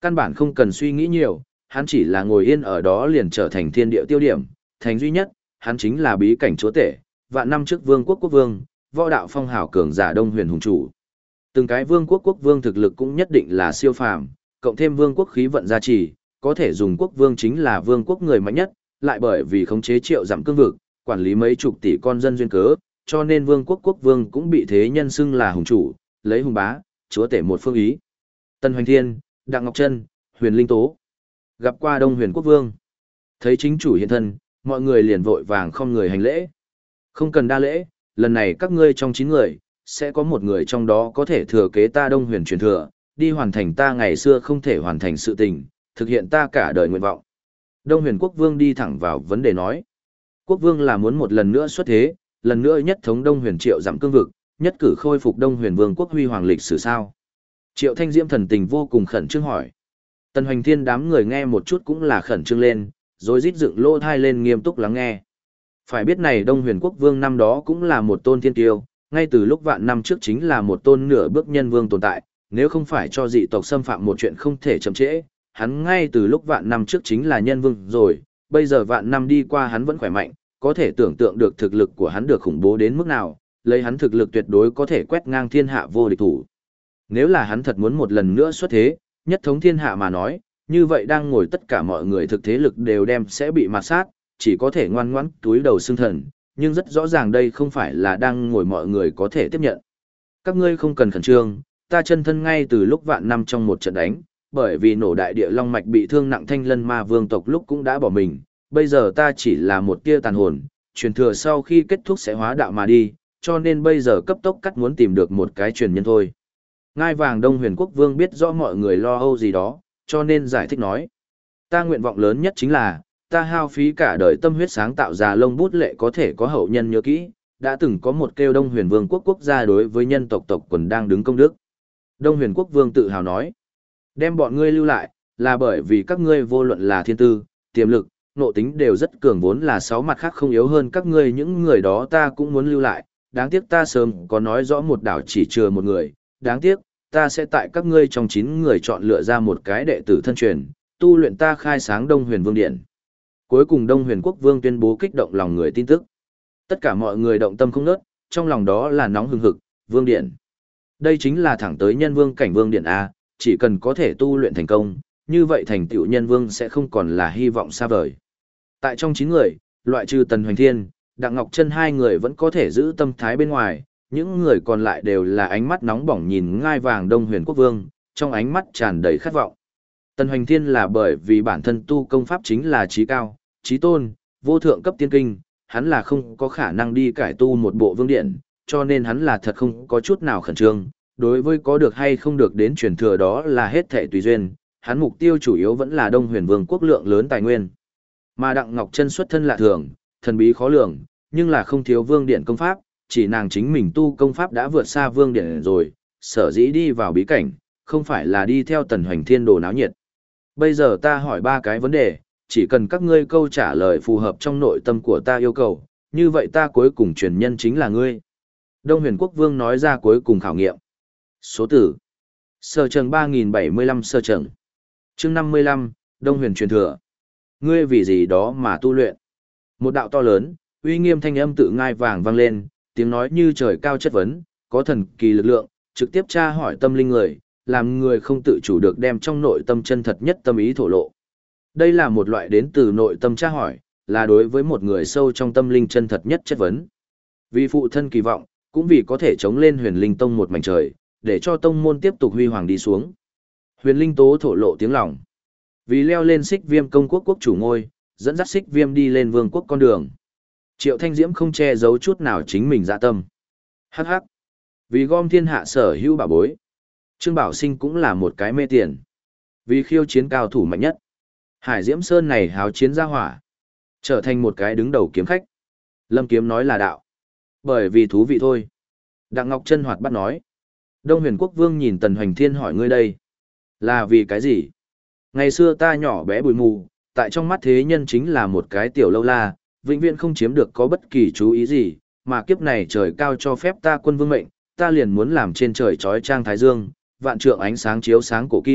Speaker 1: Căn bản không cần suy nghĩ nhiều, hắn chỉ là ngồi yên ở đó liền trở thành thiên địa tiêu điểm, thành duy nhất, hắn chính là bí cảnh chúa tể, vạn năm trước vương quốc quốc vương, võ đạo phong hào cường giả Đông Huyền hùng chủ. Từng cái vương quốc quốc vương thực lực cũng nhất định là siêu phàm, cộng thêm vương quốc khí vận gia trì, có thể dùng quốc vương chính là vương quốc người mạnh nhất, lại bởi vì khống chế triệu giảm cương vực, quản lý mấy chục tỷ con dân duyên cớ, cho nên vương quốc quốc vương cũng bị thế nhân xưng là hùng chủ, lấy hùng bá, chúa tể một phương ý. Tân Hoành Thiên, Đặng Ngọc Trân, Huyền Linh Tố gặp qua Đông Huyền quốc vương. Thấy chính chủ hiện thân, mọi người liền vội vàng không người hành lễ. Không cần đa lễ, lần này các ngươi trong 9 người, sẽ có một người trong đó có thể thừa kế ta Đông Huyền truyền thừa, đi hoàn thành ta ngày xưa không thể hoàn thành sự tình, thực hiện ta cả đời nguyện vọng. Đông Huyền quốc vương đi thẳng vào vấn đề nói. Quốc vương là muốn một lần nữa xuất thế, lần nữa nhất thống Đông Huyền triệu giảm cương vực, nhất cử khôi phục Đông Huyền vương quốc huy hoàng lịch sử sao? Triệu Thanh Diễm thần tình vô cùng khẩn trương hỏi. Tần Hoành Thiên đám người nghe một chút cũng là khẩn trương lên, rồi rít dựng lỗ thai lên nghiêm túc lắng nghe. Phải biết này Đông Huyền quốc vương năm đó cũng là một tôn thiên kiêu, ngay từ lúc vạn năm trước chính là một tôn nửa bước nhân vương tồn tại, nếu không phải cho dị tộc xâm phạm một chuyện không thể chậm trễ, hắn ngay từ lúc vạn năm trước chính là nhân vương rồi, bây giờ vạn năm đi qua hắn vẫn khỏe mạnh, có thể tưởng tượng được thực lực của hắn được khủng bố đến mức nào, lấy hắn thực lực tuyệt đối có thể quét ngang thiên hạ vô địch thủ. Nếu là hắn thật muốn một lần nữa xuất thế, nhất thống thiên hạ mà nói, như vậy đang ngồi tất cả mọi người thực thế lực đều đem sẽ bị mạt sát, chỉ có thể ngoan ngoãn túi đầu xương thần, nhưng rất rõ ràng đây không phải là đang ngồi mọi người có thể tiếp nhận. Các ngươi không cần khẩn trương, ta chân thân ngay từ lúc vạn năm trong một trận đánh, bởi vì nổ đại địa long mạch bị thương nặng Thanh Lân Ma Vương tộc lúc cũng đã bỏ mình, bây giờ ta chỉ là một tia tàn hồn, truyền thừa sau khi kết thúc sẽ hóa đạo mà đi, cho nên bây giờ cấp tốc cắt muốn tìm được một cái truyền nhân thôi. Ngai vàng Đông Huyền quốc vương biết rõ mọi người lo âu gì đó, cho nên giải thích nói. Ta nguyện vọng lớn nhất chính là, ta hao phí cả đời tâm huyết sáng tạo ra lông bút lệ có thể có hậu nhân nhớ kỹ, đã từng có một kêu Đông Huyền Vương quốc quốc gia đối với nhân tộc tộc quần đang đứng công đức. Đông Huyền quốc vương tự hào nói, đem bọn ngươi lưu lại, là bởi vì các ngươi vô luận là thiên tư, tiềm lực, nộ tính đều rất cường, vốn là 6 mặt khác không yếu hơn các ngươi, những người đó ta cũng muốn lưu lại, đáng tiếc ta sớm có nói rõ một đảo chỉ chừa một người, đáng tiếc, ta sẽ tại các ngươi trong 9 người chọn lựa ra một cái đệ tử thân truyền, tu luyện ta khai sáng Đông Huyền Vương Điện. Cuối cùng Đông Huyền Quốc Vương tuyên bố kích động lòng người tin tức. Tất cả mọi người động tâm không nớt, trong lòng đó là nóng hừng hực, Vương Điện. Đây chính là thẳng tới nhân vương cảnh Vương Điện A, chỉ cần có thể tu luyện thành công, như vậy thành tựu nhân vương sẽ không còn là hy vọng xa vời. Tại trong 9 người, loại trừ Tần Hoành Thiên, Đặng Ngọc Trân 2 người vẫn có thể giữ tâm thái bên ngoài, những người còn lại đều là ánh mắt nóng bỏng nhìn ngai vàng Đông Huyền Quốc Vương, trong ánh mắt tràn đầy khát vọng. Tần Hoành Thiên là bởi vì bản thân tu công pháp chính là trí cao, trí tôn, vô thượng cấp tiên kinh, hắn là không có khả năng đi cải tu một bộ vương điện, cho nên hắn là thật không có chút nào khẩn trương. Đối với có được hay không được đến truyền thừa đó là hết thảy tùy duyên, hắn mục tiêu chủ yếu vẫn là Đông Huyền Vương quốc lượng lớn tài nguyên. Mà Đặng Ngọc Trân xuất thân lạ thường, thần bí khó lường, nhưng là không thiếu vương điện công pháp, chỉ nàng chính mình tu công pháp đã vượt xa vương điện rồi, sở dĩ đi vào bí cảnh, không phải là đi theo Tần Hoành Thiên đồ náo nhiệt. Bây giờ ta hỏi 3 cái vấn đề, chỉ cần các ngươi câu trả lời phù hợp trong nội tâm của ta yêu cầu, như vậy ta cuối cùng truyền nhân chính là ngươi. Đông Huyền Quốc Vương nói ra cuối cùng khảo nghiệm. Số tử. Sơ trần 3075 sơ trần. Chương 55, Đông Huyền truyền thừa. Ngươi vì gì đó mà tu luyện. Một đạo to lớn, uy nghiêm thanh âm tự ngai vàng vang lên, tiếng nói như trời cao chất vấn, có thần kỳ lực lượng, trực tiếp tra hỏi tâm linh người, làm người không tự chủ được đem trong nội tâm chân thật nhất tâm ý thổ lộ. Đây là một loại đến từ nội tâm tra hỏi, là đối với một người sâu trong tâm linh chân thật nhất chất vấn. Vì phụ thân kỳ vọng, cũng vì có thể chống lên Huyền Linh Tông một mảnh trời, để cho tông môn tiếp tục huy hoàng đi xuống. Huyền Linh Tố thổ lộ tiếng lòng. Vì leo lên Xích Viêm công quốc quốc chủ ngôi, dẫn dắt Xích Viêm đi lên vương quốc con đường. Triệu Thanh Diễm không che giấu chút nào chính mình dạ tâm. Hắc hắc. Vì gom thiên hạ sở hữu bảo bối. Trương Bảo Sinh cũng là một cái mê tiền. Vì khiêu chiến cao thủ mạnh nhất. Hải Diễm Sơn này háo chiến ra hỏa. Trở thành một cái đứng đầu kiếm khách. Lâm Kiếm nói là đạo. Bởi vì thú vị thôi. Đặng Ngọc Trân hoạt bắt nói. Đông Huyền Quốc Vương nhìn Tần Hoành Thiên hỏi ngươi đây. Là vì cái gì? Ngày xưa ta nhỏ bé bùi mù, tại trong mắt thế nhân chính là một cái tiểu lâu la, vĩnh viễn không chiếm được có bất kỳ chú ý gì, mà kiếp này trời cao cho phép ta quân vương mệnh, ta liền muốn làm trên trời trói trang thái dương, vạn trượng ánh sáng chiếu sáng cổ kim,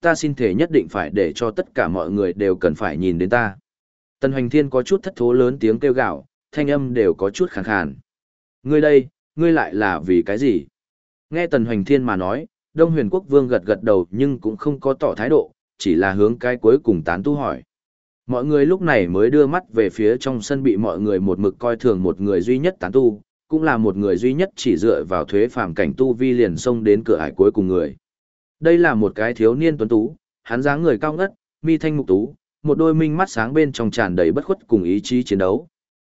Speaker 1: ta xin thể nhất định phải để cho tất cả mọi người đều cần phải nhìn đến ta. Tần Hoành Thiên có chút thất thố lớn tiếng kêu gào, thanh âm đều có chút khàn khàn. Ngươi đây, ngươi lại là vì cái gì? Nghe Tần Hoành Thiên mà nói, Đông Huyền Quốc Vương gật gật đầu nhưng cũng không có tỏ thái độ, chỉ là hướng cái cuối cùng tán tu hỏi. Mọi người lúc này mới đưa mắt về phía trong sân bị mọi người một mực coi thường một người duy nhất tán tu, cũng là một người duy nhất chỉ dựa vào thuế phàm cảnh tu vi liền xông đến cửa ải cuối cùng người. Đây là một cái thiếu niên tuấn tú, hắn dáng người cao ngất, mi thanh mục tú, một đôi minh mắt sáng bên trong tràn đầy bất khuất cùng ý chí chiến đấu.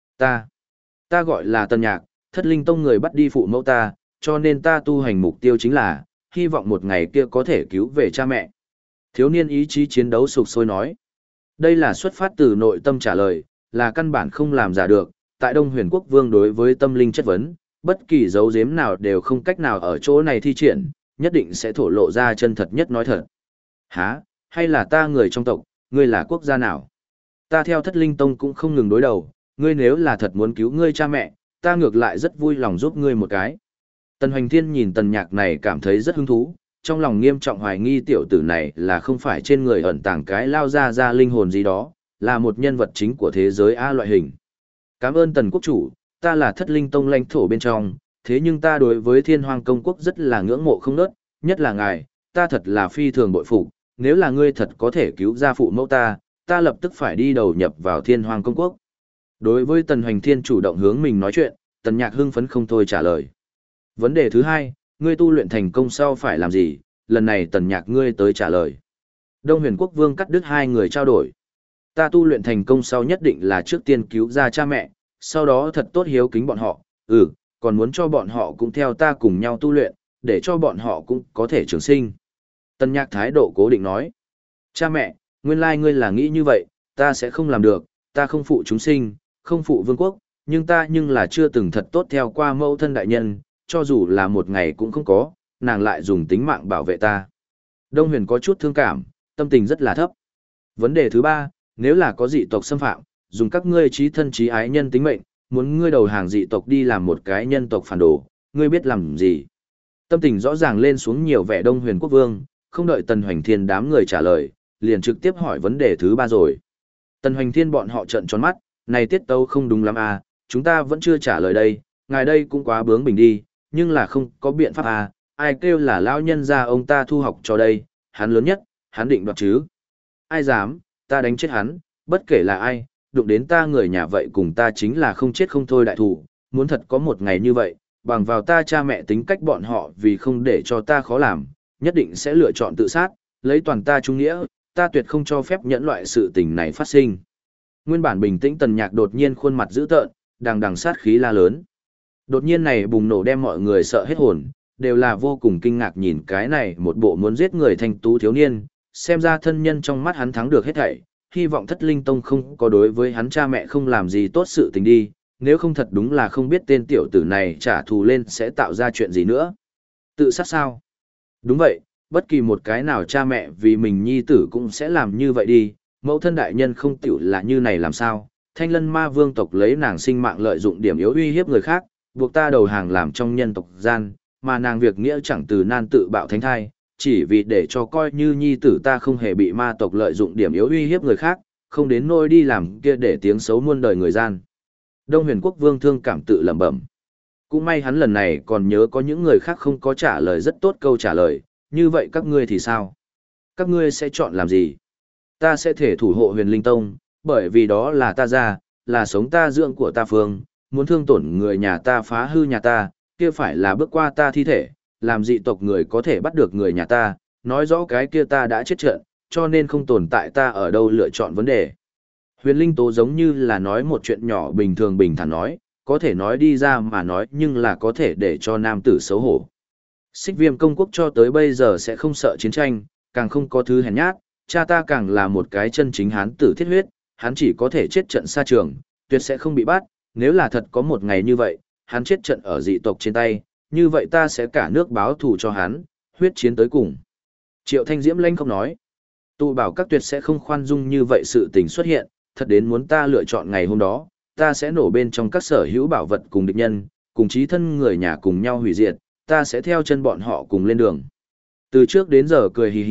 Speaker 1: Ta gọi là Tần Nhạc, Thất Linh Tông người bắt đi phụ mẫu ta, cho nên ta tu hành mục tiêu chính là, hy vọng một ngày kia có thể cứu về cha mẹ. Thiếu niên ý chí chiến đấu sục sôi nói. Đây là xuất phát từ nội tâm trả lời, là căn bản không làm giả được, tại Đông Huyền Quốc Vương đối với tâm linh chất vấn, bất kỳ dấu giếm nào đều không cách nào ở chỗ này thi triển, nhất định sẽ thổ lộ ra chân thật nhất nói thật. Hả, hay là ta người trong tộc, ngươi là quốc gia nào? Ta theo Thất Linh Tông cũng không ngừng đối đầu, ngươi nếu là thật muốn cứu ngươi cha mẹ, ta ngược lại rất vui lòng giúp ngươi một cái. Tần Hoành Thiên nhìn Tần Nhạc này cảm thấy rất hứng thú, trong lòng nghiêm trọng hoài nghi tiểu tử này là không phải trên người ẩn tàng cái lao ra linh hồn gì đó, là một nhân vật chính của thế giới A loại hình. Cảm ơn Tần Quốc Chủ, ta là Thất Linh Tông lãnh thổ bên trong, thế nhưng ta đối với Thiên Hoang Công Quốc rất là ngưỡng mộ không nớt, nhất là ngài, ta thật là phi thường bội phục, nếu là ngươi thật có thể cứu ra phụ mẫu ta lập tức phải đi đầu nhập vào Thiên Hoang Công Quốc. Đối với Tần Hoành Thiên chủ động hướng mình nói chuyện, Tần Nhạc hưng phấn không thôi trả lời. Vấn đề thứ hai, ngươi tu luyện thành công sau phải làm gì, lần này Tần Nhạc ngươi tới trả lời. Đông Huyền Quốc Vương cắt đứt hai người trao đổi. Ta tu luyện thành công sau nhất định là trước tiên cứu ra cha mẹ, sau đó thật tốt hiếu kính bọn họ, còn muốn cho bọn họ cũng theo ta cùng nhau tu luyện, để cho bọn họ cũng có thể trường sinh. Tần Nhạc thái độ cố định nói. Cha mẹ, nguyên lai ngươi là nghĩ như vậy, ta sẽ không làm được, ta không phụ chúng sinh, không phụ vương quốc, nhưng là chưa từng thật tốt theo qua mẫu thân đại nhân, cho dù là một ngày cũng không có, nàng lại dùng tính mạng bảo vệ ta. Đông Huyền có chút thương cảm, tâm tình rất là thấp. Vấn đề thứ ba, nếu là có dị tộc xâm phạm, dùng các ngươi trí thân trí ái nhân tính mệnh, muốn ngươi đầu hàng dị tộc đi làm một cái nhân tộc phản đồ, ngươi biết làm gì? Tâm tình rõ ràng lên xuống nhiều vẻ Đông Huyền Quốc Vương, không đợi Tần Hoành Thiên đám người trả lời, liền trực tiếp hỏi vấn đề thứ ba rồi. Tần Hoành Thiên bọn họ trợn tròn mắt, này tiết tấu không đúng lắm à, chúng ta vẫn chưa trả lời đây, ngài đây cũng quá bướng bỉnh đi, nhưng là không có biện pháp à, ai kêu là lão nhân gia ông ta thu học cho đây, hắn lớn nhất, hắn định đoạt chứ. Ai dám, ta đánh chết hắn, bất kể là ai, đụng đến ta người nhà vậy cùng ta chính là không chết không thôi đại thủ, muốn thật có một ngày như vậy, bằng vào ta cha mẹ tính cách bọn họ vì không để cho ta khó làm, nhất định sẽ lựa chọn tự sát, lấy toàn ta trung nghĩa, ta tuyệt không cho phép nhẫn loại sự tình này phát sinh. Nguyên bản bình tĩnh Tần Nhạc đột nhiên khuôn mặt dữ tợn, đằng sát khí la lớn. Đột nhiên này bùng nổ đem mọi người sợ hết hồn, đều là vô cùng kinh ngạc nhìn cái này một bộ muốn giết người thanh tú thiếu niên, xem ra thân nhân trong mắt hắn thắng được hết thảy, hy vọng Thất Linh Tông không có đối với hắn cha mẹ không làm gì tốt sự tình đi, nếu không thật đúng là không biết tên tiểu tử này trả thù lên sẽ tạo ra chuyện gì nữa. Tự sát sao? Đúng vậy, bất kỳ một cái nào cha mẹ vì mình nhi tử cũng sẽ làm như vậy đi, mẫu thân đại nhân không tiểu là như này làm sao? Thanh Lân Ma Vương tộc lấy nàng sinh mạng lợi dụng điểm yếu uy hiếp người khác, buộc ta đầu hàng làm trong nhân tộc gian, mà nàng việc nghĩa chẳng từ nan tự bạo thánh thai, chỉ vì để cho coi như nhi tử ta không hề bị ma tộc lợi dụng điểm yếu uy hiếp người khác, không đến nôi đi làm kia để tiếng xấu muôn đời người gian. Đông Huyền Quốc Vương thương cảm tự lẩm bẩm. Cũng may hắn lần này còn nhớ có những người khác không có trả lời rất tốt câu trả lời, như vậy các ngươi thì sao? Các ngươi sẽ chọn làm gì? Ta sẽ thể thủ hộ Huyền Linh Tông, bởi vì đó là ta ra, là sống ta dưỡng của ta phương, muốn thương tổn người nhà ta phá hư nhà ta, kia phải là bước qua ta thi thể, làm dị tộc người có thể bắt được người nhà ta, nói rõ cái kia ta đã chết trận, cho nên không tồn tại ta ở đâu lựa chọn vấn đề. Huyền Linh Tố giống như là nói một chuyện nhỏ bình thường bình thản nói, có thể nói đi ra mà nói nhưng là có thể để cho nam tử xấu hổ. Xích Viêm công quốc cho tới bây giờ sẽ không sợ chiến tranh, càng không có thứ hèn nhát, cha ta càng là một cái chân chính hán tử thiết huyết, hắn chỉ có thể chết trận xa trường, tuyệt sẽ không bị bắt, nếu là thật có một ngày như vậy, hắn chết trận ở dị tộc trên tay, như vậy ta sẽ cả nước báo thù cho hắn, huyết chiến tới cùng. Triệu Thanh Diễm lanh không nói, tụ bảo các tuyệt sẽ không khoan dung như vậy sự tình xuất hiện, thật đến muốn ta lựa chọn ngày hôm đó, ta sẽ nổ bên trong các sở hữu bảo vật cùng địch nhân, cùng chí thân người nhà cùng nhau hủy diệt, ta sẽ theo chân bọn họ cùng lên đường. Từ trước đến giờ cười hì hì,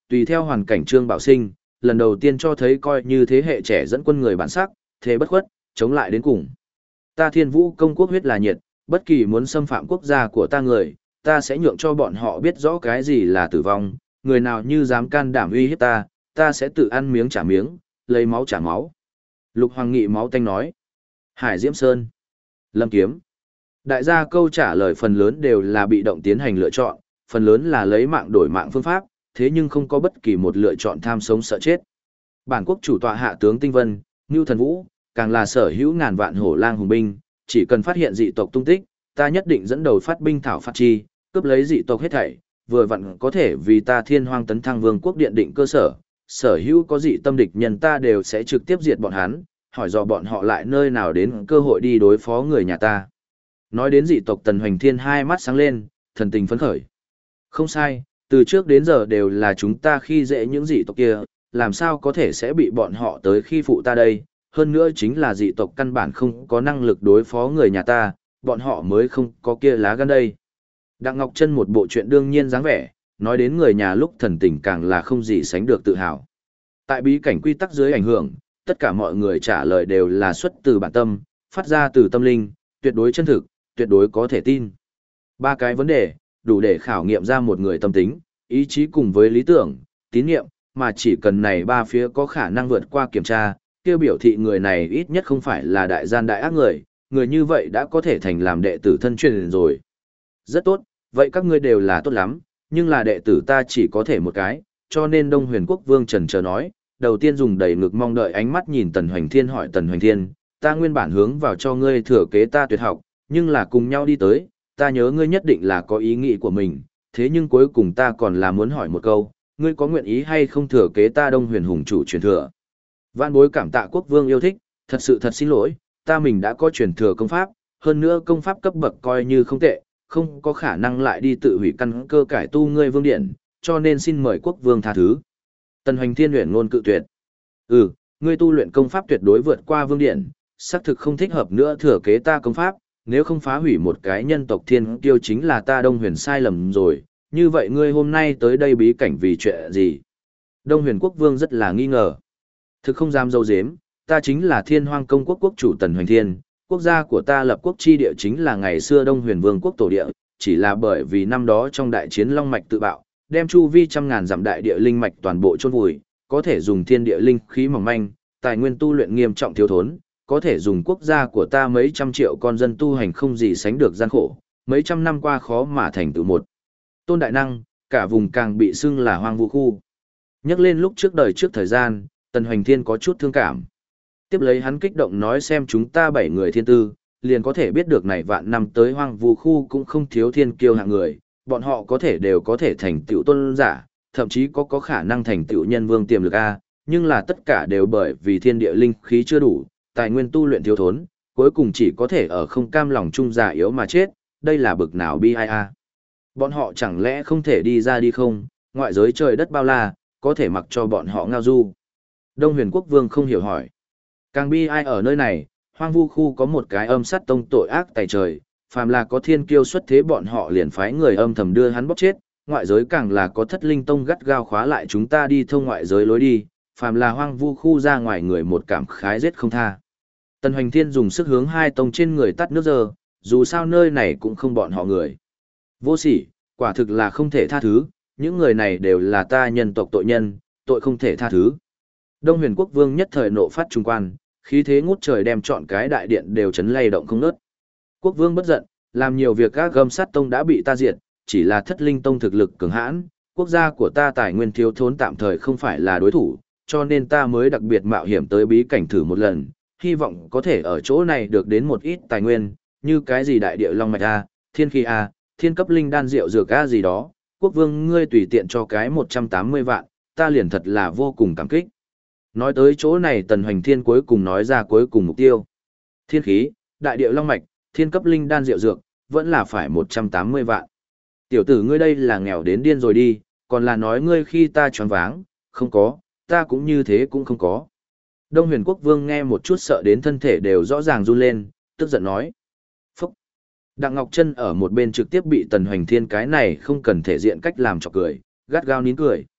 Speaker 1: tùy theo hoàn cảnh Trương Bảo Sinh, lần đầu tiên cho thấy coi như thế hệ trẻ dẫn quân người bản sắc, thế bất khuất, chống lại đến cùng. Ta Thiên Vũ công quốc huyết là nhiệt, bất kỳ muốn xâm phạm quốc gia của ta người, ta sẽ nhượng cho bọn họ biết rõ cái gì là tử vong, người nào như dám can đảm uy hiếp ta, ta sẽ tự ăn miếng trả miếng, lấy máu trả máu. Lục Hoàng Nghị máu tanh nói. Hải Diễm Sơn. Lâm Kiếm. Đại gia câu trả lời phần lớn đều là bị động tiến hành lựa chọn, phần lớn là lấy mạng đổi mạng phương pháp, thế nhưng không có bất kỳ một lựa chọn tham sống sợ chết. Bản quốc chủ tọa hạ tướng Tinh Vân, Ngưu Thần Vũ, càng là sở hữu ngàn vạn hổ lang hùng binh, chỉ cần phát hiện dị tộc tung tích, ta nhất định dẫn đầu phát binh thảo phạt chi, cướp lấy dị tộc hết thảy, vừa vặn có thể vì ta Thiên Hoang tấn thăng vương quốc điện định cơ sở, sở hữu có dị tâm địch nhân ta đều sẽ trực tiếp diệt bọn hắn, hỏi dò bọn họ lại nơi nào đến cơ hội đi đối phó người nhà ta. Nói đến dị tộc Tần Hoành Thiên hai mắt sáng lên, thần tình phấn khởi. Không sai, từ trước đến giờ đều là chúng ta khi dễ những dị tộc kia, làm sao có thể sẽ bị bọn họ tới khi phụ ta đây, hơn nữa chính là dị tộc căn bản không có năng lực đối phó người nhà ta, bọn họ mới không có kia lá gan đây. Đặng Ngọc Trân một bộ chuyện đương nhiên dáng vẻ, nói đến người nhà lúc thần tình càng là không gì sánh được tự hào. Tại bí cảnh quy tắc dưới ảnh hưởng, tất cả mọi người trả lời đều là xuất từ bản tâm, phát ra từ tâm linh, tuyệt đối chân thực, tuyệt đối có thể tin. Ba cái vấn đề, đủ để khảo nghiệm ra một người tâm tính, ý chí cùng với lý tưởng, tín nhiệm, mà chỉ cần này ba phía có khả năng vượt qua kiểm tra, kêu biểu thị người này ít nhất không phải là đại gian đại ác người, người như vậy đã có thể thành làm đệ tử thân truyền rồi. Rất tốt, vậy các ngươi đều là tốt lắm, nhưng là đệ tử ta chỉ có thể một cái, cho nên Đông Huyền Quốc Vương trần chờ nói, đầu tiên dùng đầy ngực mong đợi ánh mắt nhìn Tần Hoành Thiên hỏi Tần Hoành Thiên, ta nguyên bản hướng vào cho ngươi thừa kế ta tuyệt học, nhưng là cùng nhau đi tới, ta nhớ ngươi nhất định là có ý nghĩ của mình, thế nhưng cuối cùng ta còn là muốn hỏi một câu, ngươi có nguyện ý hay không thừa kế ta Đông Huyền Hùng chủ truyền thừa? Vạn bối cảm tạ Quốc Vương yêu thích, thật sự thật xin lỗi, ta mình đã có truyền thừa công pháp, hơn nữa công pháp cấp bậc coi như không tệ, không có khả năng lại đi tự hủy căn cơ cải tu ngươi vương điện, cho nên xin mời Quốc Vương tha thứ. Tần Hoành Thiên luyện ngôn cự tuyệt. Ngươi tu luyện công pháp tuyệt đối vượt qua vương điện, xác thực không thích hợp nữa thừa kế ta công pháp, nếu không phá hủy một cái nhân tộc thiên kiêu chính là ta Đông Huyền sai lầm rồi, như vậy ngươi hôm nay tới đây bí cảnh vì chuyện gì? Đông Huyền Quốc Vương rất là nghi ngờ. Thực không dám dâu dếm, ta chính là Thiên Hoang công quốc quốc chủ Tần Hoành Thiên, quốc gia của ta lập quốc chi địa chính là ngày xưa Đông Huyền Vương quốc tổ địa, chỉ là bởi vì năm đó trong đại chiến Long Mạch tự bạo, đem chu vi trăm ngàn dặm đại địa linh mạch toàn bộ chôn vùi, có thể dùng thiên địa linh khí mỏng manh, tài nguyên tu luyện nghiêm trọng thiếu thốn, có thể dùng quốc gia của ta mấy trăm triệu con dân tu hành không gì sánh được gian khổ, mấy trăm năm qua khó mà thành tựu một tôn đại năng, cả vùng càng bị xưng là hoang vu khu. Nhắc lên lúc trước đời trước thời gian, Tần Hoành Thiên có chút thương cảm. Tiếp lấy hắn kích động nói xem chúng ta 7 người thiên tư, liền có thể biết được này vạn năm tới hoang vu khu cũng không thiếu thiên kiêu hạng người, bọn họ có thể đều có thể thành tựu tôn giả, thậm chí có khả năng thành tựu nhân vương tiềm lực A, nhưng là tất cả đều bởi vì thiên địa linh khí chưa đủ, tài nguyên tu luyện thiếu thốn, cuối cùng chỉ có thể ở không cam lòng chung già yếu mà chết, đây là bực nào bi ai a. Bọn họ chẳng lẽ không thể đi ra đi không, ngoại giới trời đất bao la, có thể mặc cho bọn họ ngao du. Đông Huyền Quốc Vương không hiểu hỏi. Càng bi ai ở nơi này, hoang vu khu có một cái âm sát tông tội ác tày trời, phàm là có thiên kiêu xuất thế bọn họ liền phái người âm thầm đưa hắn bóc chết, ngoại giới càng là có thất linh tông gắt gao khóa lại chúng ta đi thông ngoại giới lối đi, phàm là hoang vu khu ra ngoài người một cảm khái giết không tha. Tần Hoành Thiên dùng sức hướng hai tông trên người tắt nước giờ, dù sao nơi này cũng không bọn họ người. Vô sỉ, quả thực là không thể tha thứ, những người này đều là ta nhân tộc tội nhân, tội không thể tha thứ. Đông Huyền Quốc Vương nhất thời nộ phát trung quan, khí thế ngút trời đem trọn cái đại điện đều chấn lay động không ngớt. Quốc Vương bất giận, làm nhiều việc các gâm sát tông đã bị ta diệt, chỉ là thất linh tông thực lực cường hãn, quốc gia của ta tài nguyên thiếu thốn tạm thời không phải là đối thủ, cho nên ta mới đặc biệt mạo hiểm tới bí cảnh thử một lần, hy vọng có thể ở chỗ này được đến một ít tài nguyên, như cái gì đại địa long mạch A, thiên khí A, thiên cấp linh đan rượu dược A gì đó, Quốc Vương ngươi tùy tiện cho cái 180 vạn, ta liền thật là vô cùng cảm kích. Nói tới chỗ này Tần Hoành Thiên cuối cùng nói ra cuối cùng mục tiêu. Thiên khí, đại địa long mạch, thiên cấp linh đan rượu dược, vẫn là phải 180 vạn. Tiểu tử ngươi đây là nghèo đến điên rồi đi, còn là nói ngươi khi ta choáng váng, không có, ta cũng như thế cũng không có. Đông Huyền Quốc Vương nghe một chút sợ đến thân thể đều rõ ràng run lên, tức giận nói. Phúc! Đặng Ngọc Trân ở một bên trực tiếp bị Tần Hoành Thiên cái này không cần thể diện cách làm cho cười, gắt gao nín cười.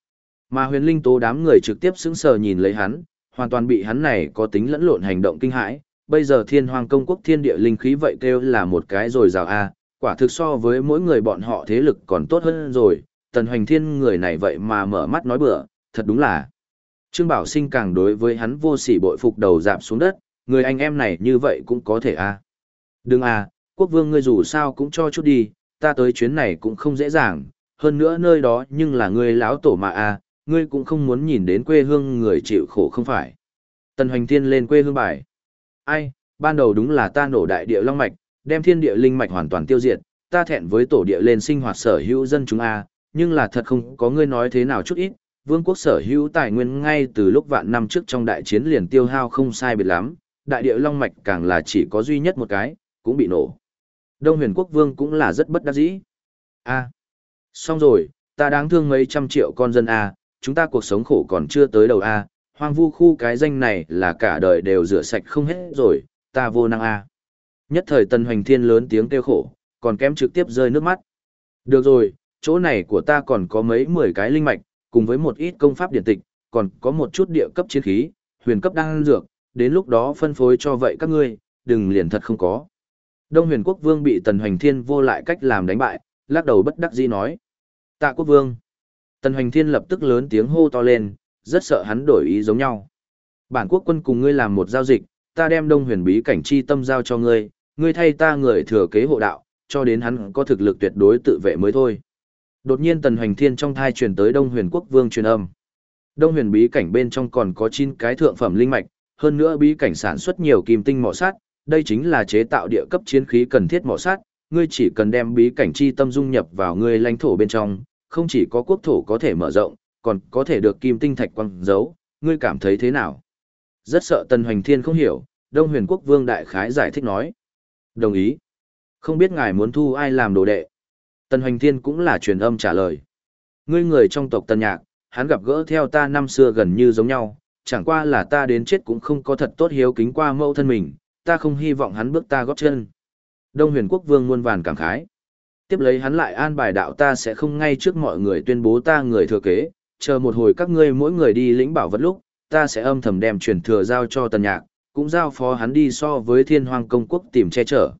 Speaker 1: Mà Huyền Linh Tố đám người trực tiếp sững sờ nhìn lấy hắn, hoàn toàn bị hắn này có tính lẫn lộn hành động kinh hãi. Bây giờ Thiên Hoang công quốc thiên địa linh khí vậy kêu là một cái rồi rào a, quả thực so với mỗi người bọn họ thế lực còn tốt hơn rồi. Tần Hoành Thiên người này vậy mà mở mắt nói bừa, thật đúng là. Trương Bảo Sinh càng đối với hắn vô sỉ bội phục đầu dạp xuống đất, người anh em này như vậy cũng có thể a. Đừng à, quốc vương ngươi dù sao cũng cho chút đi, ta tới chuyến này cũng không dễ dàng, hơn nữa nơi đó nhưng là ngươi lão tổ mà a, ngươi cũng không muốn nhìn đến quê hương người chịu khổ không phải. Tần Hoành Thiên lên quê hương bài. Ai, ban đầu đúng là ta nổ đại địa long mạch, đem thiên địa linh mạch hoàn toàn tiêu diệt, ta thẹn với tổ địa lên sinh hoạt sở hữu dân chúng a, nhưng là thật không có ngươi nói thế nào chút ít, vương quốc sở hữu tài nguyên ngay từ lúc vạn năm trước trong đại chiến liền tiêu hao không sai biệt lắm, đại địa long mạch càng là chỉ có duy nhất một cái, cũng bị nổ. Đông Huyền quốc vương cũng là rất bất đắc dĩ. A, xong rồi, ta đáng thương mấy trăm triệu con dân a, chúng ta cuộc sống khổ còn chưa tới đầu a, hoang vu khu cái danh này là cả đời đều rửa sạch không hết rồi, ta vô năng a. Nhất thời Tần Hoành Thiên lớn tiếng kêu khổ, còn kém trực tiếp rơi nước mắt. Được rồi, chỗ này của ta còn có mấy 10 cái linh mạch, cùng với một ít công pháp điển tịch, còn có một chút địa cấp chiến khí, huyền cấp đan dược, đến lúc đó phân phối cho vậy các ngươi, đừng liền thật không có. Đông Huyền quốc vương bị Tần Hoành Thiên vô lại cách làm đánh bại, lắc đầu bất đắc dĩ nói. Tạ quốc vương. Tần Hoành Thiên lập tức lớn tiếng hô to lên, rất sợ hắn đổi ý giống nhau. Bản quốc quân cùng ngươi làm một giao dịch, ta đem Đông Huyền bí cảnh chi tâm giao cho ngươi, ngươi thay ta người thừa kế hộ đạo, cho đến hắn có thực lực tuyệt đối tự vệ mới thôi. Đột nhiên Tần Hoành Thiên trong thai truyền tới Đông Huyền quốc vương truyền âm. Đông Huyền bí cảnh bên trong còn có 9 cái thượng phẩm linh mạch, hơn nữa bí cảnh sản xuất nhiều kim tinh mỏ sắt, đây chính là chế tạo địa cấp chiến khí cần thiết mỏ sắt, ngươi chỉ cần đem bí cảnh chi tâm dung nhập vào ngươi lãnh thổ bên trong, không chỉ có quốc thổ có thể mở rộng, còn có thể được kim tinh thạch quang giấu, ngươi cảm thấy thế nào? Rất sợ Tần Hoành Thiên không hiểu, Đông Huyền quốc vương đại khái giải thích nói. Đồng ý. Không biết ngài muốn thu ai làm đồ đệ? Tần Hoành Thiên cũng là truyền âm trả lời. Ngươi người trong tộc Tần Nhạc, hắn gặp gỡ theo ta năm xưa gần như giống nhau, chẳng qua là ta đến chết cũng không có thật tốt hiếu kính qua mẫu thân mình, ta không hy vọng hắn bước ta góp chân. Đông Huyền quốc vương muôn vàn cảm khái. Tiếp lấy hắn lại an bài đạo ta sẽ không ngay trước mọi người tuyên bố ta người thừa kế, chờ một hồi các ngươi mỗi người đi lĩnh bảo vật lúc, ta sẽ âm thầm đem truyền thừa giao cho Tần Nhạc, cũng giao phó hắn đi so với Thiên Hoang công quốc tìm che chở.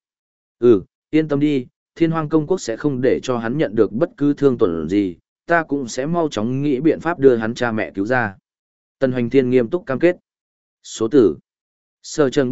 Speaker 1: Yên tâm đi, Thiên Hoang công quốc sẽ không để cho hắn nhận được bất cứ thương tổn gì, ta cũng sẽ mau chóng nghĩ biện pháp đưa hắn cha mẹ cứu ra. Tần Hoành Thiên nghiêm túc cam kết. Số tử. Sở trường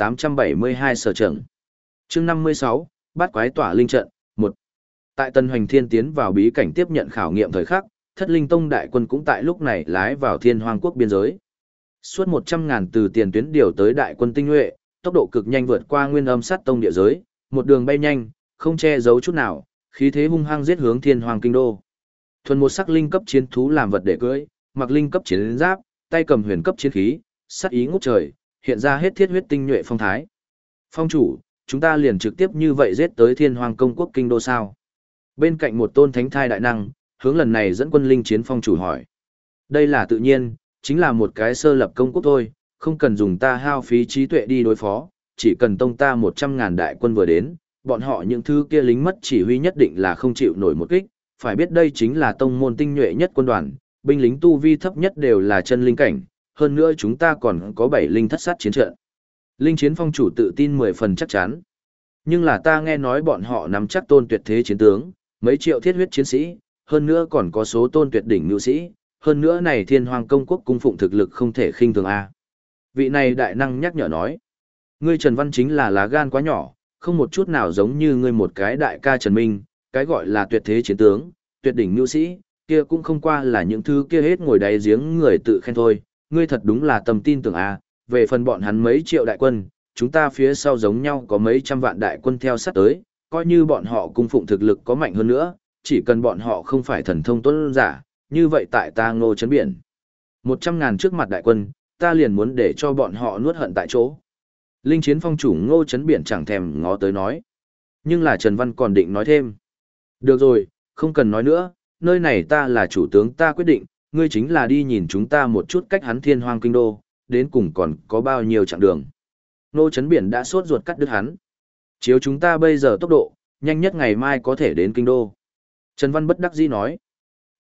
Speaker 1: 3872 sở trường. Chương 56, Bát quái tỏa linh trận, 1. Tại Tần Hoành Thiên tiến vào bí cảnh tiếp nhận khảo nghiệm thời khắc, Thất Linh Tông đại quân cũng tại lúc này lái vào Thiên Hoang quốc biên giới. Suốt 100.000 từ tiền tuyến điều tới đại quân tinh nhuệ, tốc độ cực nhanh vượt qua Nguyên Âm Sát Tông địa giới, một đường bay nhanh, không che giấu chút nào, khí thế hung hăng giết hướng Thiên Hoang kinh đô. Thuần một sắc linh cấp chiến thú làm vật để cưỡi, mặc linh cấp chiến giáp, tay cầm huyền cấp chiến khí, sát ý ngút trời, hiện ra hết thiết huyết tinh nhuệ phong thái. Phong chủ, chúng ta liền trực tiếp như vậy giết tới Thiên Hoang công quốc kinh đô sao? Bên cạnh một tôn thánh thai đại năng, hướng lần này dẫn quân linh chiến phong chủ hỏi. Đây là tự nhiên, chính là một cái sơ lập công quốc thôi, không cần dùng ta hao phí trí tuệ đi đối phó, chỉ cần tông ta 100.000 đại quân vừa đến, bọn họ những thứ kia lính mất chỉ huy nhất định là không chịu nổi một kích, phải biết đây chính là tông môn tinh nhuệ nhất quân đoàn, binh lính tu vi thấp nhất đều là chân linh cảnh, hơn nữa chúng ta còn có 7 linh thất sát chiến trận. Linh chiến phong chủ tự tin 10 phần chắc chắn. Nhưng là ta nghe nói bọn họ nắm chắc tôn tuyệt thế chiến tướng, mấy triệu thiết huyết chiến sĩ, hơn nữa còn có số tôn tuyệt đỉnh nhu sĩ, hơn nữa này Thiên Hoang công quốc cung phụng thực lực không thể khinh thường a. Vị này đại năng nhắc nhở nói, ngươi Trần Văn chính là lá gan quá nhỏ, không một chút nào giống như ngươi một cái đại ca Trần Minh, cái gọi là tuyệt thế chiến tướng, tuyệt đỉnh nhu sĩ, kia cũng không qua là những thứ kia hết ngồi đáy giếng người tự khen thôi, ngươi thật đúng là tầm tin tưởng a. Về phần bọn hắn mấy triệu đại quân, chúng ta phía sau giống nhau có mấy trăm vạn đại quân theo sát tới, coi như bọn họ cung phụng thực lực có mạnh hơn nữa, chỉ cần bọn họ không phải thần thông tuấn giả, như vậy tại ta Ngô Trấn Biển. 100.000 trước mặt đại quân, ta liền muốn để cho bọn họ nuốt hận tại chỗ. Linh chiến phong chủ Ngô Trấn Biển chẳng thèm ngó tới nói. Nhưng là Trần Văn còn định nói thêm. Được rồi, không cần nói nữa, nơi này ta là chủ tướng ta quyết định, ngươi chính là đi nhìn chúng ta một chút cách hắn Thiên Hoang kinh đô, đến cùng còn có bao nhiêu chặng đường. Ngô Trấn Biển đã sốt ruột cắt đứt hắn. Chiếu chúng ta bây giờ tốc độ, nhanh nhất ngày mai có thể đến kinh đô. Trần Văn bất đắc dĩ nói. Được,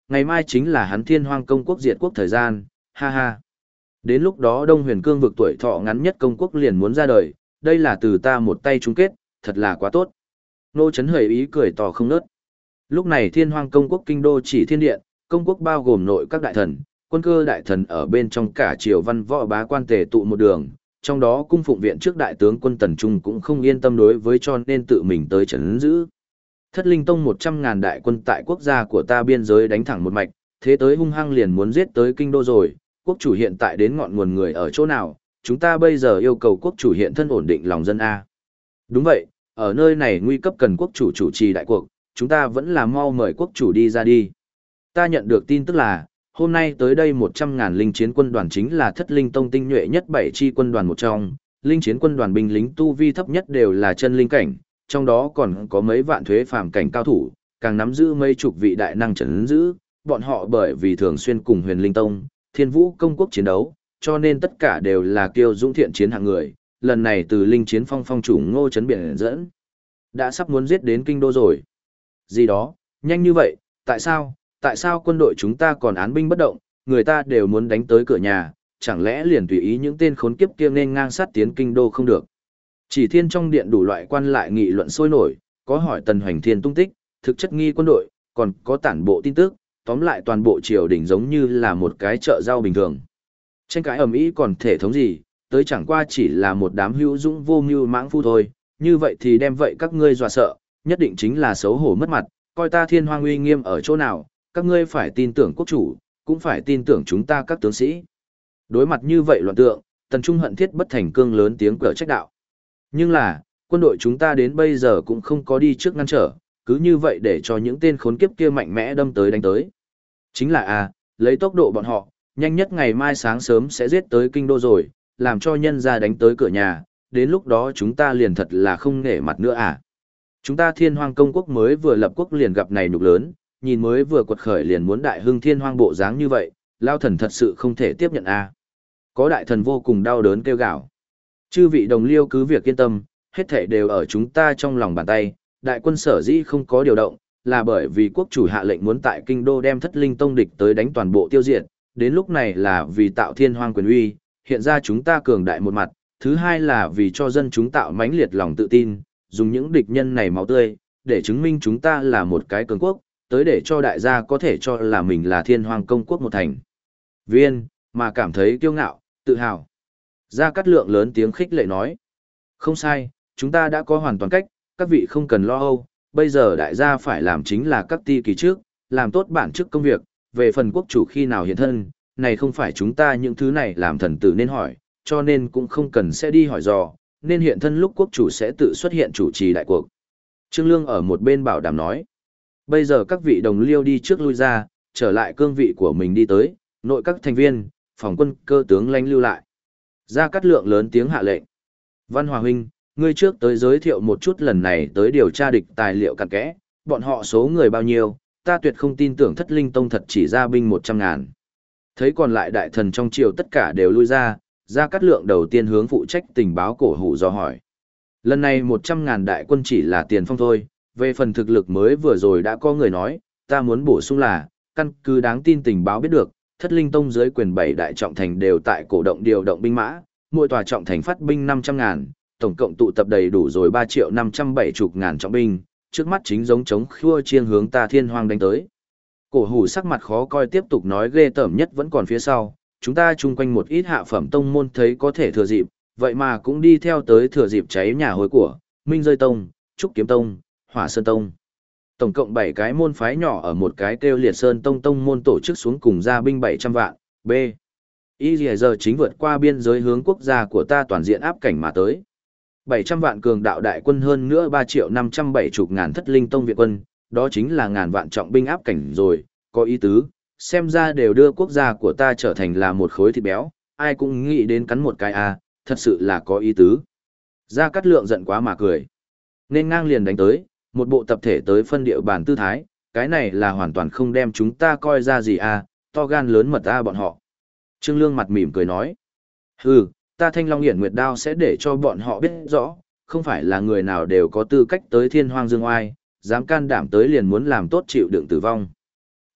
Speaker 1: Ngày mai chính là hắn Thiên Hoang công quốc diệt quốc thời gian, ha ha. Đến lúc đó Đông Huyền Cương vực tuổi thọ ngắn nhất công quốc liền muốn ra đời, đây là từ ta một tay chung kết, thật là quá tốt. Nô Chấn hời ý cười tỏ không nớt. Lúc này Thiên Hoang công quốc kinh đô chỉ thiên điện, công quốc bao gồm nội các đại thần, quân cơ đại thần ở bên trong cả triều văn võ bá quan tề tụ một đường, trong đó cung phụng viện trước đại tướng quân Tần Trung cũng không yên tâm đối với cho nên tự mình tới trấn giữ. Thất Linh Tông 100.000 đại quân tại quốc gia của ta biên giới đánh thẳng một mạch, thế tới hung hăng liền muốn giết tới kinh đô rồi, quốc chủ hiện tại đến ngọn nguồn người ở chỗ nào, chúng ta bây giờ yêu cầu quốc chủ hiện thân ổn định lòng dân A. Đúng vậy, ở nơi này nguy cấp cần quốc chủ chủ trì đại cuộc, chúng ta vẫn là mau mời quốc chủ đi ra đi. Ta nhận được tin tức là, hôm nay tới đây 100.000 linh chiến quân đoàn chính là Thất Linh Tông tinh nhuệ nhất 7 chi quân đoàn một trong, linh chiến quân đoàn binh lính tu vi thấp nhất đều là chân linh cảnh, trong đó còn có mấy vạn thuế phàm cảnh cao thủ, càng nắm giữ mấy chục vị đại năng trấn giữ, bọn họ bởi vì thường xuyên cùng Huyền Linh Tông, Thiên Vũ công quốc chiến đấu, cho nên tất cả đều là kiêu dũng thiện chiến hạng người, lần này từ linh chiến phong chủ Ngô Chấn biển dẫn, đã sắp muốn giết đến kinh đô rồi. Gì đó, nhanh như vậy, tại sao quân đội chúng ta còn án binh bất động, người ta đều muốn đánh tới cửa nhà, chẳng lẽ liền tùy ý những tên khốn kiếp kia nên ngang sát tiến kinh đô không được. Chỉ thiên trong điện đủ loại quan lại nghị luận sôi nổi, có hỏi Tần Hoành Thiên tung tích, thực chất nghi quân đội, còn có tản bộ tin tức, tóm lại toàn bộ triều đình giống như là một cái chợ rau bình thường. Tranh cãi ầm ĩ còn thể thống gì, tới chẳng qua chỉ là một đám hữu dũng vô mưu mãng phu thôi, như vậy thì đem vậy các ngươi dọa sợ, nhất định chính là xấu hổ mất mặt, coi ta Thiên Hoang uy nghiêm ở chỗ nào, các ngươi phải tin tưởng quốc chủ, cũng phải tin tưởng chúng ta các tướng sĩ. Đối mặt như vậy loạn tượng, Tần Trung hận thiết bất thành cương lớn tiếng cở trách đạo. Nhưng là, quân đội chúng ta đến bây giờ cũng không có đi trước ngăn trở, cứ như vậy để cho những tên khốn kiếp kia mạnh mẽ đâm tới đánh tới. Chính là lấy tốc độ bọn họ, nhanh nhất ngày mai sáng sớm sẽ giết tới kinh đô rồi, làm cho nhân ra đánh tới cửa nhà, đến lúc đó chúng ta liền thật là không nể mặt nữa à. Chúng ta Thiên Hoang công quốc mới vừa lập quốc liền gặp này nhục lớn, nhìn mới vừa quật khởi liền muốn đại hưng Thiên Hoang bộ dáng như vậy, lao thần thật sự không thể tiếp nhận à. Có đại thần vô cùng đau đớn kêu gào. Chư vị đồng liêu cứ việc yên tâm, hết thảy đều ở chúng ta trong lòng bàn tay, đại quân sở dĩ không có điều động, là bởi vì quốc chủ hạ lệnh muốn tại kinh đô đem Thất Linh Tông địch tới đánh toàn bộ tiêu diệt, đến lúc này là vì tạo Thiên Hoang quyền uy, hiện ra chúng ta cường đại một mặt, thứ hai là vì cho dân chúng tạo mãnh liệt lòng tự tin, dùng những địch nhân này máu tươi, để chứng minh chúng ta là một cái cường quốc, tới để cho đại gia có thể cho là mình là Thiên Hoang công quốc một thành viên, mà cảm thấy kiêu ngạo, tự hào. Gia Cát Lượng lớn tiếng khích lệ nói. Không sai, chúng ta đã có hoàn toàn cách, các vị không cần lo âu, bây giờ đại gia phải làm chính là các ti kỳ trước, làm tốt bản chức công việc, về phần quốc chủ khi nào hiện thân, này không phải chúng ta những thứ này làm thần tử nên hỏi, cho nên cũng không cần sẽ đi hỏi dò, nên hiện thân lúc quốc chủ sẽ tự xuất hiện chủ trì đại cuộc. Trương Lương ở một bên bảo đảm nói. Bây giờ các vị đồng liêu đi trước lui ra, trở lại cương vị của mình đi tới, nội các thành viên, phòng quân cơ tướng lãnh lưu lại. Gia Cát Lượng lớn tiếng hạ lệnh. Văn Hòa huynh, ngươi trước tới giới thiệu một chút lần này tới điều tra địch tài liệu cặn kẽ, bọn họ số người bao nhiêu, ta tuyệt không tin tưởng Thất Linh Tông thật chỉ ra binh 100.000. Thấy còn lại đại thần trong triều tất cả đều lui ra, Gia Cát Lượng đầu tiên hướng phụ trách tình báo Cổ Hủ do hỏi. Lần này 100.000 đại quân chỉ là tiền phong thôi, về phần thực lực mới vừa rồi đã có người nói, ta muốn bổ sung là, căn cứ đáng tin tình báo biết được, Thất Linh Tông dưới quyền 7 đại trọng thành đều tại cổ động điều động binh mã, mỗi tòa trọng thành phát binh 500.000, tổng cộng tụ tập đầy đủ rồi 3.570.000 trọng binh, trước mắt chính giống chống khua chiêng hướng ta Thiên Hoang đánh tới. Cổ Hủ sắc mặt khó coi tiếp tục nói ghê tởm nhất vẫn còn phía sau, chúng ta chung quanh một ít hạ phẩm tông môn thấy có thể thừa dịp, vậy mà cũng đi theo tới thừa dịp cháy nhà hối của, Minh Rơi Tông, Trúc Kiếm Tông, Hỏa Sơn Tông. Tổng cộng 7 cái môn phái nhỏ ở một cái kêu Liệt Sơn Tông tông môn tổ chức xuống cùng ra binh 700 vạn, B. Y giờ chính vượt qua biên giới hướng quốc gia của ta toàn diện áp cảnh mà tới. 700 vạn cường đạo đại quân hơn nữa 3.570.000 Thất Linh Tông viện quân, đó chính là ngàn vạn trọng binh áp cảnh rồi, có ý tứ, xem ra đều đưa quốc gia của ta trở thành là một khối thịt béo, ai cũng nghĩ đến cắn một cái thật sự là có ý tứ. Gia Cát Lượng giận quá mà cười. Nên ngang liền đánh tới, một bộ tập thể tới phân địa bàn tư thái, cái này là hoàn toàn không đem chúng ta coi ra gì to gan lớn mật bọn họ. Trương Lương mặt mỉm cười nói. Hừ, ta Thanh Long Hiển Nguyệt Đao sẽ để cho bọn họ biết rõ, không phải là người nào đều có tư cách tới Thiên Hoang Dương Oai, dám can đảm tới liền muốn làm tốt chịu đựng tử vong.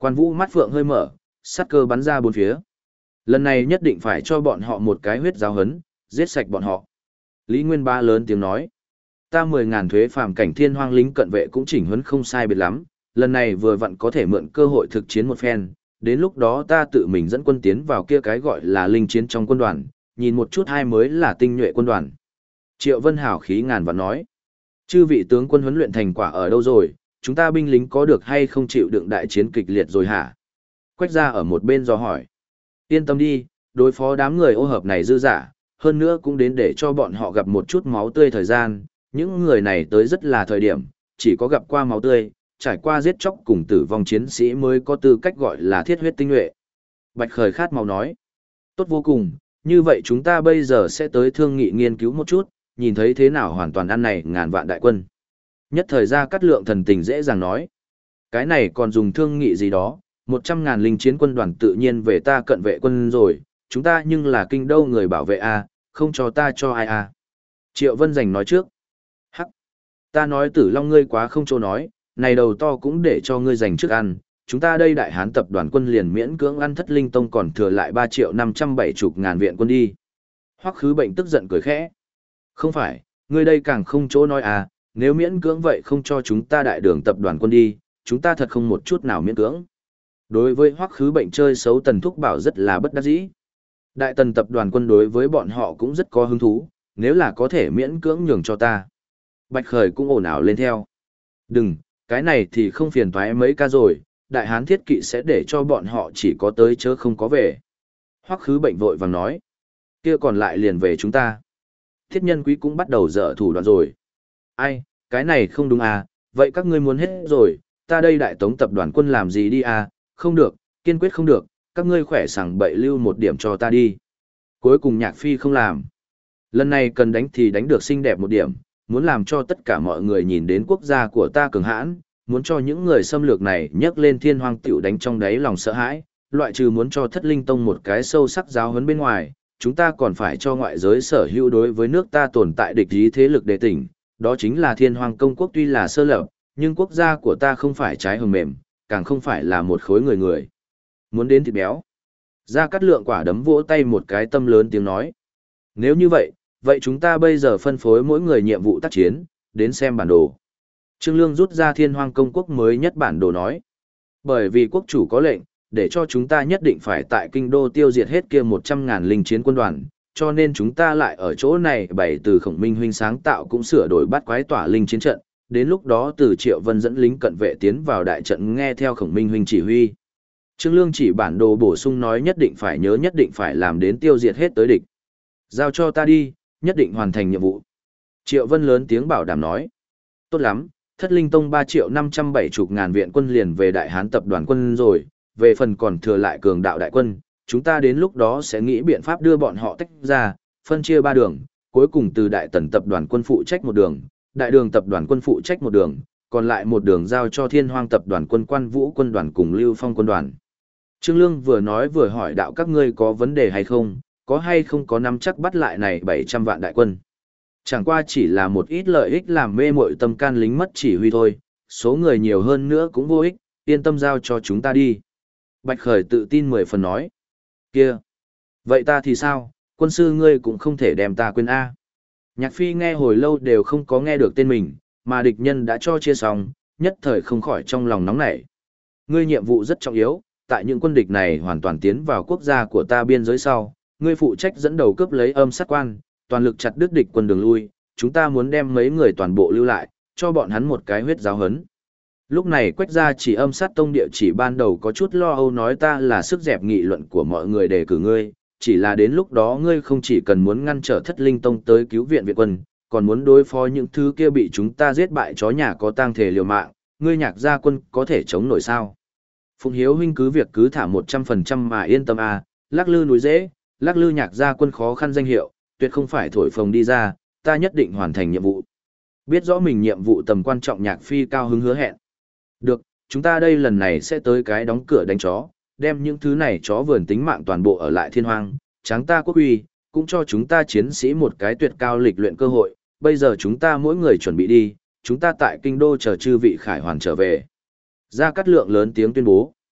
Speaker 1: Quan Vũ mắt phượng hơi mở, sát cơ bắn ra bốn phía. Lần này nhất định phải cho bọn họ một cái huyết giáo hấn, giết sạch bọn họ. Lý Nguyên Bá lớn tiếng nói. Ta 10.000 thuế phàm cảnh thiên hoang lính cận vệ cũng chỉnh huấn không sai biệt lắm, lần này vừa vặn có thể mượn cơ hội thực chiến một phen, đến lúc đó ta tự mình dẫn quân tiến vào kia cái gọi là linh chiến trong quân đoàn, nhìn một chút hai mới là tinh nhuệ quân đoàn. Triệu Vân hào khí ngàn vạn nói. Chư vị tướng quân huấn luyện thành quả ở đâu rồi, chúng ta binh lính có được hay không chịu đựng đại chiến kịch liệt rồi hả? Quách gia ở một bên dò hỏi. Yên tâm đi, đối phó đám người ô hợp này dư dả, hơn nữa cũng đến để cho bọn họ gặp một chút máu tươi thời gian, những người này tới rất là thời điểm, chỉ có gặp qua máu tươi, trải qua giết chóc cùng tử vong chiến sĩ mới có tư cách gọi là thiết huyết tinh nhuệ. Bạch Khởi khát máu nói. Tốt vô cùng, như vậy chúng ta bây giờ sẽ tới thương nghị nghiên cứu một chút, nhìn thấy thế nào hoàn toàn ăn này ngàn vạn đại quân. Nhất thời ra Cát Lượng thần tình dễ dàng nói. Cái này còn dùng thương nghị gì đó, 100.000 linh chiến quân đoàn tự nhiên về ta cận vệ quân rồi, chúng ta nhưng là kinh đô người bảo vệ a, không cho ta cho ai a. Triệu Vân Giành nói trước. Hắc, ta nói Tử Long ngươi quá không chỗ nói, này đầu to cũng để cho ngươi dành trước ăn, chúng ta đây đại hán tập đoàn quân liền miễn cưỡng ăn Thất Linh Tông còn thừa lại 3.570.000 viện quân đi. Hoắc Khứ Bệnh tức giận cười khẽ. Không phải, ngươi đây càng không chỗ nói à, nếu miễn cưỡng vậy không cho chúng ta đại đường tập đoàn quân đi, chúng ta thật không một chút nào miễn cưỡng. Đối với Hoắc Khứ Bệnh chơi xấu Tần Thúc Bảo rất là bất đắc dĩ. Đại Tần tập đoàn quân đối với bọn họ cũng rất có hứng thú, nếu là có thể miễn cưỡng nhường cho ta. Bạch Khởi cũng ồn ào lên theo. Đừng, cái này thì không phiền toái mấy ca rồi, đại hán thiết kỵ sẽ để cho bọn họ chỉ có tới chớ không có về. Hoắc Khứ Bệnh vội vàng nói. Kia còn lại liền về chúng ta. Thiết Nhân Quý cũng bắt đầu dở thủ đoạn rồi. Ai, cái này không đúng à, vậy các ngươi muốn hết rồi, ta đây đại tống tập đoàn quân làm gì đi à, không được, kiên quyết không được, các ngươi khỏe sảng bậy lưu một điểm cho ta đi. Cuối cùng Nhạc Phi không làm. Lần này cần đánh thì đánh được xinh đẹp một điểm, muốn làm cho tất cả mọi người nhìn đến quốc gia của ta cường hãn, muốn cho những người xâm lược này nhấc lên thiên hoang tiểu đánh trong đáy lòng sợ hãi, loại trừ muốn cho Thất Linh Tông một cái sâu sắc giáo huấn bên ngoài, chúng ta còn phải cho ngoại giới sở hữu đối với nước ta tồn tại địch ý thế lực đề tỉnh, đó chính là Thiên Hoang Công Quốc tuy là sơ lập, nhưng quốc gia của ta không phải trái hồng mềm, càng không phải là một khối người người. Muốn đến thịt béo. Gia Cát Lượng quả đấm vỗ tay một cái tâm lớn tiếng nói. Nếu như vậy, vậy chúng ta bây giờ phân phối mỗi người nhiệm vụ tác chiến, đến xem bản đồ. Trương Lương rút ra Thiên Hoang Công Quốc mới nhất bản đồ nói. Bởi vì quốc chủ có lệnh, để cho chúng ta nhất định phải tại kinh đô tiêu diệt hết kia 100.000 linh chiến quân đoàn, cho nên chúng ta lại ở chỗ này bày từ Khổng Minh huynh sáng tạo cũng sửa đổi bắt quái tỏa linh chiến trận, đến lúc đó từ Triệu Vân dẫn lính cận vệ tiến vào đại trận nghe theo Khổng Minh huynh chỉ huy. Trương Lương chỉ bản đồ bổ sung nói nhất định phải nhớ nhất định phải làm đến tiêu diệt hết tới địch. Giao cho ta đi, nhất định hoàn thành nhiệm vụ. Triệu Vân lớn tiếng bảo đảm nói. Tốt lắm, Thất Linh Tông 3.570.000 viện quân liền về Đại Hán tập đoàn quân rồi, về phần còn thừa lại cường đạo đại quân, chúng ta đến lúc đó sẽ nghĩ biện pháp đưa bọn họ tách ra, phân chia 3 đường, cuối cùng từ Đại Tần tập đoàn quân phụ trách một đường, Đại Đường tập đoàn quân phụ trách một đường, còn lại một đường giao cho Thiên Hoang tập đoàn quân Quan Vũ quân đoàn cùng Lưu Phong quân đoàn. Trương Lương vừa nói vừa hỏi đạo các ngươi có vấn đề hay không, có hay không có nắm chắc bắt lại này 700 vạn đại quân. Chẳng qua chỉ là một ít lợi ích làm mê muội tâm can lính mất chỉ huy thôi, số người nhiều hơn nữa cũng vô ích, yên tâm giao cho chúng ta đi. Bạch Khởi tự tin 10 phần nói. Kia! Vậy ta thì sao, quân sư ngươi cũng không thể đem ta quên A. Nhạc Phi nghe hồi lâu đều không có nghe được tên mình, mà địch nhân đã cho chia xong, nhất thời không khỏi trong lòng nóng nảy. Ngươi nhiệm vụ rất trọng yếu, tại những quân địch này hoàn toàn tiến vào quốc gia của ta biên giới sau, ngươi phụ trách dẫn đầu cướp lấy âm sát quan, toàn lực chặt đứt địch quân đường lui, chúng ta muốn đem mấy người toàn bộ lưu lại, cho bọn hắn một cái huyết giáo hấn. Lúc này Quách gia chỉ âm sát tông địa chỉ ban đầu có chút lo âu nói ta là sức dẹp nghị luận của mọi người đề cử ngươi, chỉ là đến lúc đó ngươi không chỉ cần muốn ngăn trở Thất Linh Tông tới cứu viện Việt quân, còn muốn đối phó những thứ kia bị chúng ta giết bại chó nhà có tang thể liều mạng, ngươi Nhạc gia quân có thể chống nổi sao? Phụng Hiếu huynh cứ việc cứ thả 100% mà yên tâm a, lắc lư núi dễ, lắc lư Nhạc gia quân khó khăn danh hiệu, tuyệt không phải thổi phồng đi ra, ta nhất định hoàn thành nhiệm vụ. Biết rõ mình nhiệm vụ tầm quan trọng Nhạc Phi cao hứng hứa hẹn. Được, chúng ta đây lần này sẽ tới cái đóng cửa đánh chó, đem những thứ này chó vườn tính mạng toàn bộ ở lại Thiên Hoang, tráng ta quốc uy, cũng cho chúng ta chiến sĩ một cái tuyệt cao lịch luyện cơ hội, bây giờ chúng ta mỗi người chuẩn bị đi, chúng ta tại kinh đô chờ chư vị khải hoàn trở về. Gia Cát Lượng lớn tiếng tuyên bố.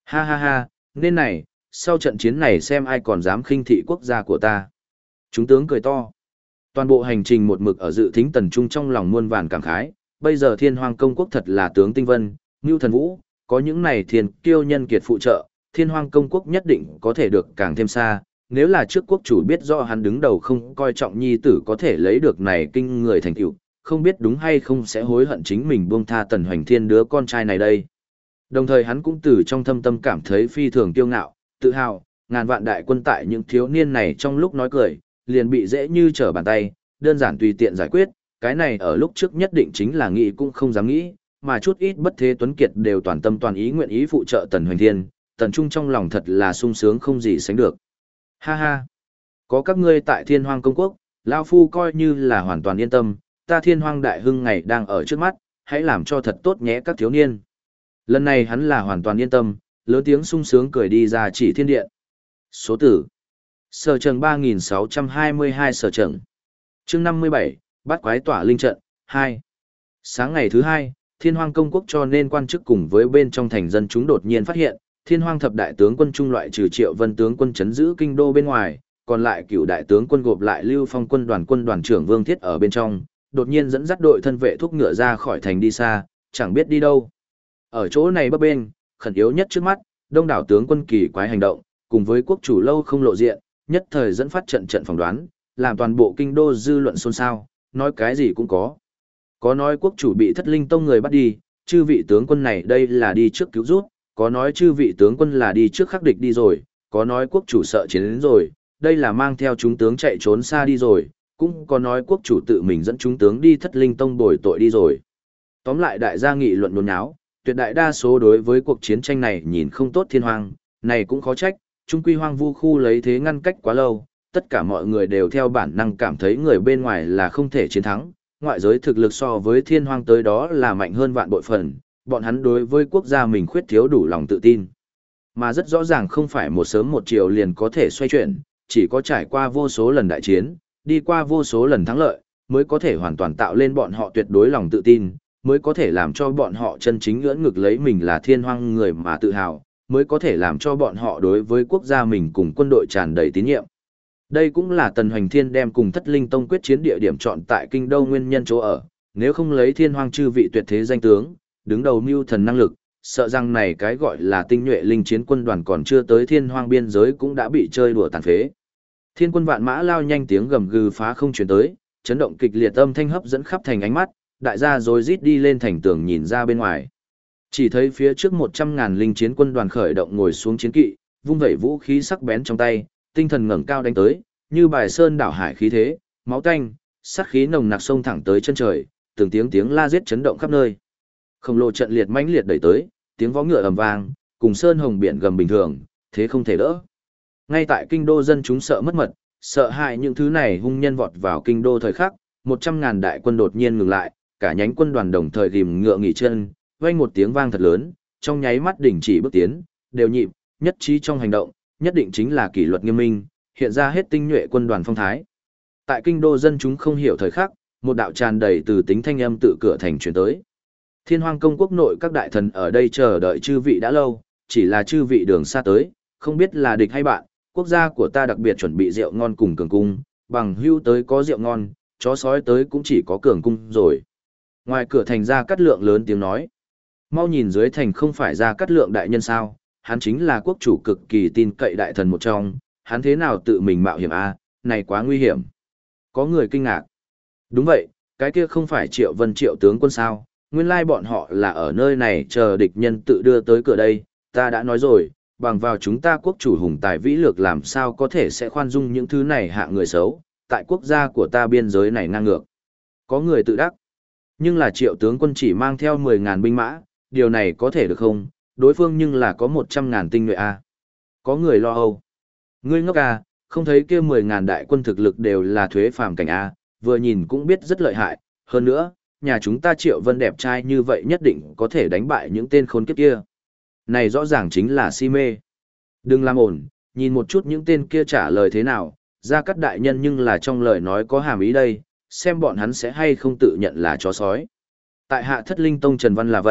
Speaker 1: Ha ha ha, nên này, sau trận chiến này xem ai còn dám khinh thị quốc gia của ta. Chúng tướng cười to. Toàn bộ hành trình một mực ở dự thính Tần Trung trong lòng muôn vàn cảm khái, bây giờ Thiên Hoang công quốc thật là tướng tinh vân, Ngưu Thần Vũ, có những này thiên kiêu nhân kiệt phụ trợ, Thiên Hoang công quốc nhất định có thể được càng thêm xa. Nếu là trước quốc chủ biết rõ hắn đứng đầu không coi trọng nhi tử có thể lấy được này kinh người thành tựu, không biết đúng hay không sẽ hối hận chính mình buông tha Tần Hoành Thiên đứa con trai này đây. Đồng thời hắn cũng từ trong thâm tâm cảm thấy phi thường kiêu ngạo, tự hào, ngàn vạn đại quân tại những thiếu niên này trong lúc nói cười, liền bị dễ như trở bàn tay, đơn giản tùy tiện giải quyết, cái này ở lúc trước nhất định chính là nghĩ cũng không dám nghĩ, mà chút ít bất thế tuấn kiệt đều toàn tâm toàn ý nguyện ý phụ trợ Tần Hoành Thiên, Tần Trung trong lòng thật là sung sướng không gì sánh được. Ha ha, có các ngươi tại Thiên Hoang công quốc, lão phu coi như là hoàn toàn yên tâm, ta Thiên Hoang đại hưng ngày đang ở trước mắt, hãy làm cho thật tốt nhé các thiếu niên. Lần này hắn là hoàn toàn yên tâm, lớn tiếng sung sướng cười đi ra chỉ thiên điện. Số tử. Sở trường 3622 sở trường. Chương 57, bắt quái tỏa linh trận, 2. Sáng ngày thứ 2, Thiên Hoang công quốc cho nên quan chức cùng với bên trong thành dân chúng đột nhiên phát hiện, Thiên Hoang thập đại tướng quân trung loại trừ Triệu Vân tướng quân chấn giữ kinh đô bên ngoài, còn lại cửu đại tướng quân gộp lại Lưu Phong quân đoàn trưởng Vương Thiết ở bên trong, đột nhiên dẫn dắt đội thân vệ thúc ngựa ra khỏi thành đi xa, chẳng biết đi đâu. Ở chỗ này bấp bênh, khẩn yếu nhất trước mắt, đông đảo tướng quân kỳ quái hành động, cùng với quốc chủ lâu không lộ diện, nhất thời dẫn phát trận phỏng đoán, làm toàn bộ kinh đô dư luận xôn xao, nói cái gì cũng có. Có nói quốc chủ bị Thất Linh Tông người bắt đi, chư vị tướng quân này đây là đi trước cứu rút, có nói chư vị tướng quân là đi trước khắc địch đi rồi, có nói quốc chủ sợ chiến đến rồi, đây là mang theo chúng tướng chạy trốn xa đi rồi, cũng có nói quốc chủ tự mình dẫn chúng tướng đi Thất Linh Tông bồi tội đi rồi. Tóm lại đại gia nghị luận nôn náo, tuyệt đại đa số đối với cuộc chiến tranh này nhìn không tốt Thiên Hoang, này cũng khó trách, trung quy hoang vu khu lấy thế ngăn cách quá lâu, tất cả mọi người đều theo bản năng cảm thấy người bên ngoài là không thể chiến thắng, ngoại giới thực lực so với Thiên Hoang tới đó là mạnh hơn vạn bội phần, bọn hắn đối với quốc gia mình khuyết thiếu đủ lòng tự tin. Mà rất rõ ràng không phải một sớm một chiều liền có thể xoay chuyển, chỉ có trải qua vô số lần đại chiến, đi qua vô số lần thắng lợi, mới có thể hoàn toàn tạo lên bọn họ tuyệt đối lòng tự tin, mới có thể làm cho bọn họ chân chính ưỡn ngực lấy mình là Thiên Hoang người mà tự hào, mới có thể làm cho bọn họ đối với quốc gia mình cùng quân đội tràn đầy tín nhiệm. Đây cũng là Tần Hoành Thiên đem cùng Thất Linh Tông quyết chiến địa điểm chọn tại kinh đô nguyên nhân chỗ ở, nếu không lấy Thiên Hoang chư vị tuyệt thế danh tướng, đứng đầu mưu thần năng lực, sợ rằng này cái gọi là tinh nhuệ linh chiến quân đoàn còn chưa tới Thiên Hoang biên giới cũng đã bị chơi đùa tàn phế. Thiên quân vạn mã lao nhanh tiếng gầm gừ phá không truyền tới, chấn động kịch liệt âm thanh hấp dẫn khắp thành ánh mắt, đại gia rồi rít đi lên thành tường nhìn ra bên ngoài. Chỉ thấy phía trước 100.000 linh chiến quân đoàn khởi động ngồi xuống chiến kỵ, vung vẩy vũ khí sắc bén trong tay, tinh thần ngẩng cao đánh tới, như bài sơn đảo hải khí thế, máu tanh, sát khí nồng nặc xông thẳng tới chân trời, từng tiếng la giết chấn động khắp nơi. Khổng lồ trận liệt mãnh liệt đẩy tới, tiếng vó ngựa ầm vang, cùng sơn hồng biển gầm bình thường, thế không thể đỡ. Ngay tại kinh đô dân chúng sợ mất mật, sợ hãi những thứ này hung nhân vọt vào kinh đô thời khắc, 100.000 đại quân đột nhiên ngừng lại, cả nhánh quân đoàn đồng thời ghim ngựa nghỉ chân, vang một tiếng vang thật lớn, trong nháy mắt đình chỉ bước tiến, đều nhịp, nhất trí trong hành động, nhất định chính là kỷ luật nghiêm minh, hiện ra hết tinh nhuệ quân đoàn phong thái. Tại kinh đô dân chúng không hiểu thời khắc, một đạo tràn đầy từ tính thanh âm tự cửa thành truyền tới. Thiên Hoang công quốc nội các đại thần ở đây chờ đợi chư vị đã lâu, chỉ là chư vị đường xa tới, không biết là địch hay bạn, quốc gia của ta đặc biệt chuẩn bị rượu ngon cùng cường cung, bằng hưu tới có rượu ngon, chó sói tới cũng chỉ có cường cung rồi. Ngoài cửa thành ra cắt lượng lớn tiếng nói. Mau nhìn dưới thành không phải ra cắt lượng đại nhân sao, hắn chính là quốc chủ cực kỳ tin cậy đại thần một trong, hắn thế nào tự mình mạo hiểm a, này quá nguy hiểm. Có người kinh ngạc. Đúng vậy, cái kia không phải Triệu Vân Triệu tướng quân sao, nguyên lai bọn họ là ở nơi này chờ địch nhân tự đưa tới cửa đây, ta đã nói rồi, bằng vào chúng ta quốc chủ hùng tài vĩ lược làm sao có thể sẽ khoan dung những thứ này hạ người xấu, tại quốc gia của ta biên giới này ngang ngược. Có người tự đắc. Nhưng là Triệu tướng quân chỉ mang theo 10.000 binh mã, điều này có thể được không? Đối phương nhưng là có 100.000 tinh nhuệ a. Có người lo âu. Ngươi ngốc à, không thấy kia 10.000 đại quân thực lực đều là thuế phàm cảnh a, vừa nhìn cũng biết rất lợi hại, hơn nữa, nhà chúng ta Triệu Vân đẹp trai như vậy nhất định có thể đánh bại những tên khốn kiếp kia. Này rõ ràng chính là si mê. Đừng làm ổn, nhìn một chút những tên kia trả lời thế nào, ra cắt đại nhân nhưng là trong lời nói có hàm ý đây, xem bọn hắn sẽ hay không tự nhận là chó sói. Tại hạ Thất Linh Tông Trần Văn là vậy,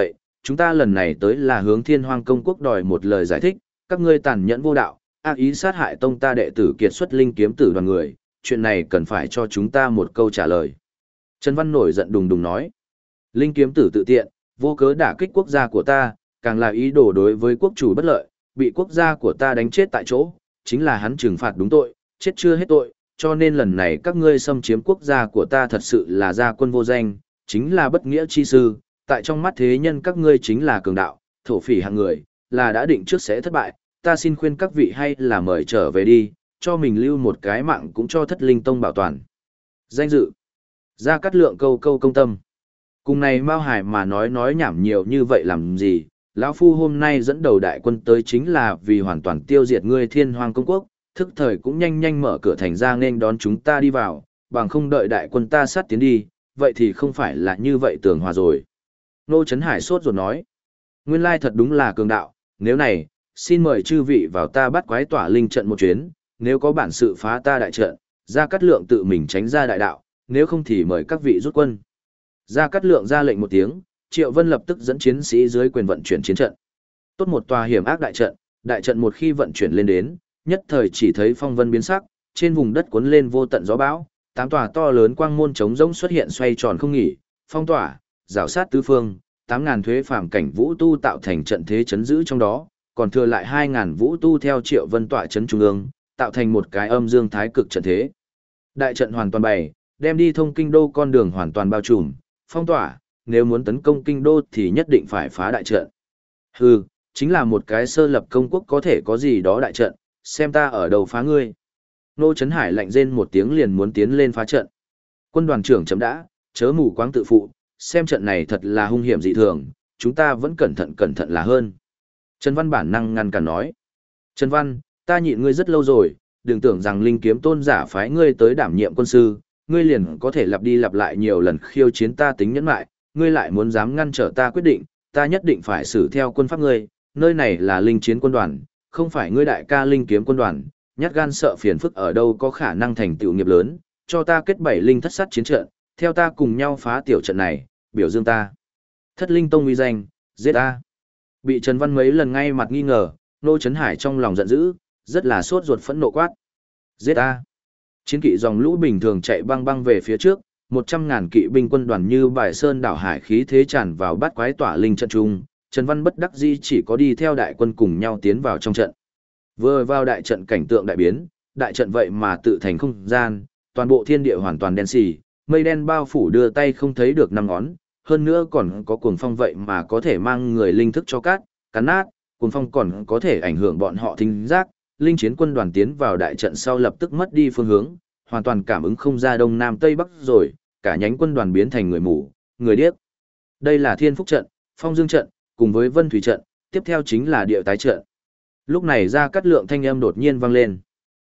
Speaker 1: chúng ta lần này tới là hướng Thiên Hoang Công Quốc đòi một lời giải thích, các ngươi tàn nhẫn vô đạo, ác ý sát hại tông ta đệ tử kiệt xuất linh kiếm tử đoàn người, chuyện này cần phải cho chúng ta một câu trả lời. Trần Văn nổi giận đùng đùng nói, linh kiếm tử tự tiện, vô cớ đả kích quốc gia của ta, càng là ý đồ đối với quốc chủ bất lợi, bị quốc gia của ta đánh chết tại chỗ, chính là hắn trừng phạt đúng tội, chết chưa hết tội, cho nên lần này các ngươi xâm chiếm quốc gia của ta thật sự là gia quân vô danh, chính là bất nghĩa chi sư, tại trong mắt thế nhân các ngươi chính là cường đạo, thổ phỉ hạng người, là đã định trước sẽ thất bại, ta xin khuyên các vị hay là mời trở về đi, cho mình lưu một cái mạng cũng cho Thất Linh Tông bảo toàn. Danh dự. Gia Cát Lượng câu câu công tâm. Cùng này Mao Hải mà nói nhảm nhiều như vậy làm gì, lão phu hôm nay dẫn đầu đại quân tới chính là vì hoàn toàn tiêu diệt ngươi Thiên Hoang Công Quốc, thức thời cũng nhanh nhanh mở cửa thành ra nên đón chúng ta đi vào, bằng không đợi đại quân ta sát tiến đi, vậy thì không phải là như vậy tường hòa rồi. Nô Trấn Hải sốt ruột nói, nguyên lai thật đúng là cường đạo, nếu này, xin mời chư vị vào ta bắt quái tỏa linh trận một chuyến, nếu có bản sự phá ta đại trận, Gia Cát Lượng tự mình tránh ra đại đạo, nếu không thì mời các vị rút quân. Gia Cát Lượng ra lệnh một tiếng, Triệu Vân lập tức dẫn chiến sĩ dưới quyền vận chuyển chiến trận. Tốt một tòa hiểm ác đại trận một khi vận chuyển lên đến, nhất thời chỉ thấy phong vân biến sắc, trên vùng đất cuốn lên vô tận gió bão, 8 tòa to lớn quang môn trống rỗng xuất hiện xoay tròn không nghỉ, phong tỏa, rào sát tứ phương, 8.000 thuế phàm cảnh vũ tu tạo thành trận thế chấn giữ trong đó, còn thừa lại 2.000 vũ tu theo Triệu Vân tọa chấn trung ương, tạo thành một cái âm dương thái cực trận thế. Đại trận hoàn toàn bày, đem đi thông kinh đô con đường hoàn toàn bao trùm, phong tỏa, nếu muốn tấn công kinh đô thì nhất định phải phá đại trận. Hừ, chính là một cái sơ lập công quốc có thể có gì đó đại trận, xem ta ở đầu phá ngươi. Nô Trấn Hải lạnh rên một tiếng liền muốn tiến lên phá trận. Quân đoàn trưởng chấm đã, chớ mù quáng tự phụ, xem trận này thật là hung hiểm dị thường, chúng ta vẫn cẩn thận là hơn. Trần Văn bản năng ngăn cản nói. Trần Văn, ta nhịn ngươi rất lâu rồi, đừng tưởng rằng linh kiếm tôn giả phái ngươi tới đảm nhiệm quân sư, ngươi liền có thể lặp đi lặp lại nhiều lần khiêu chiến ta tính nhẫn mại, ngươi lại muốn dám ngăn trở ta quyết định, ta nhất định phải xử theo quân pháp ngươi, nơi này là linh chiến quân đoàn, không phải ngươi đại ca linh kiếm quân đoàn, nhát gan sợ phiền phức ở đâu có khả năng thành tựu nghiệp lớn, cho ta kết 7 linh thất sát chiến trận, theo ta cùng nhau phá tiểu trận này, biểu dương ta. Thất Linh Tông uy danh, giết ta. Bị Trần Văn mấy lần ngay mặt nghi ngờ, Nô Trấn Hải trong lòng giận dữ, rất là sốt ruột phẫn nộ quát. Giết ta. Chiến kỵ dòng lũ bình thường chạy băng băng về phía trước, 100.000 kỵ binh quân đoàn như bài sơn đảo hải khí thế tràn vào bát quái tỏa linh trận trung, Trần Văn bất đắc dĩ chỉ có đi theo đại quân cùng nhau tiến vào trong trận. Vừa vào đại trận cảnh tượng đại biến, đại trận vậy mà tự thành không gian, toàn bộ thiên địa hoàn toàn đen xì, mây đen bao phủ đưa tay không thấy được năm ngón, hơn nữa còn có cuồng phong vậy mà có thể mang người linh thức cho cát, cắn nát, cuồng phong còn có thể ảnh hưởng bọn họ thính giác, linh chiến quân đoàn tiến vào đại trận sau lập tức mất đi phương hướng, hoàn toàn cảm ứng không ra đông nam tây bắc rồi, cả nhánh quân đoàn biến thành người mù, người điếc. Đây là Thiên Phúc trận, Phong Dương trận, cùng với Vân Thủy trận, tiếp theo chính là Địa Tái trận. Lúc này Gia Cát Lượng thanh âm đột nhiên vang lên.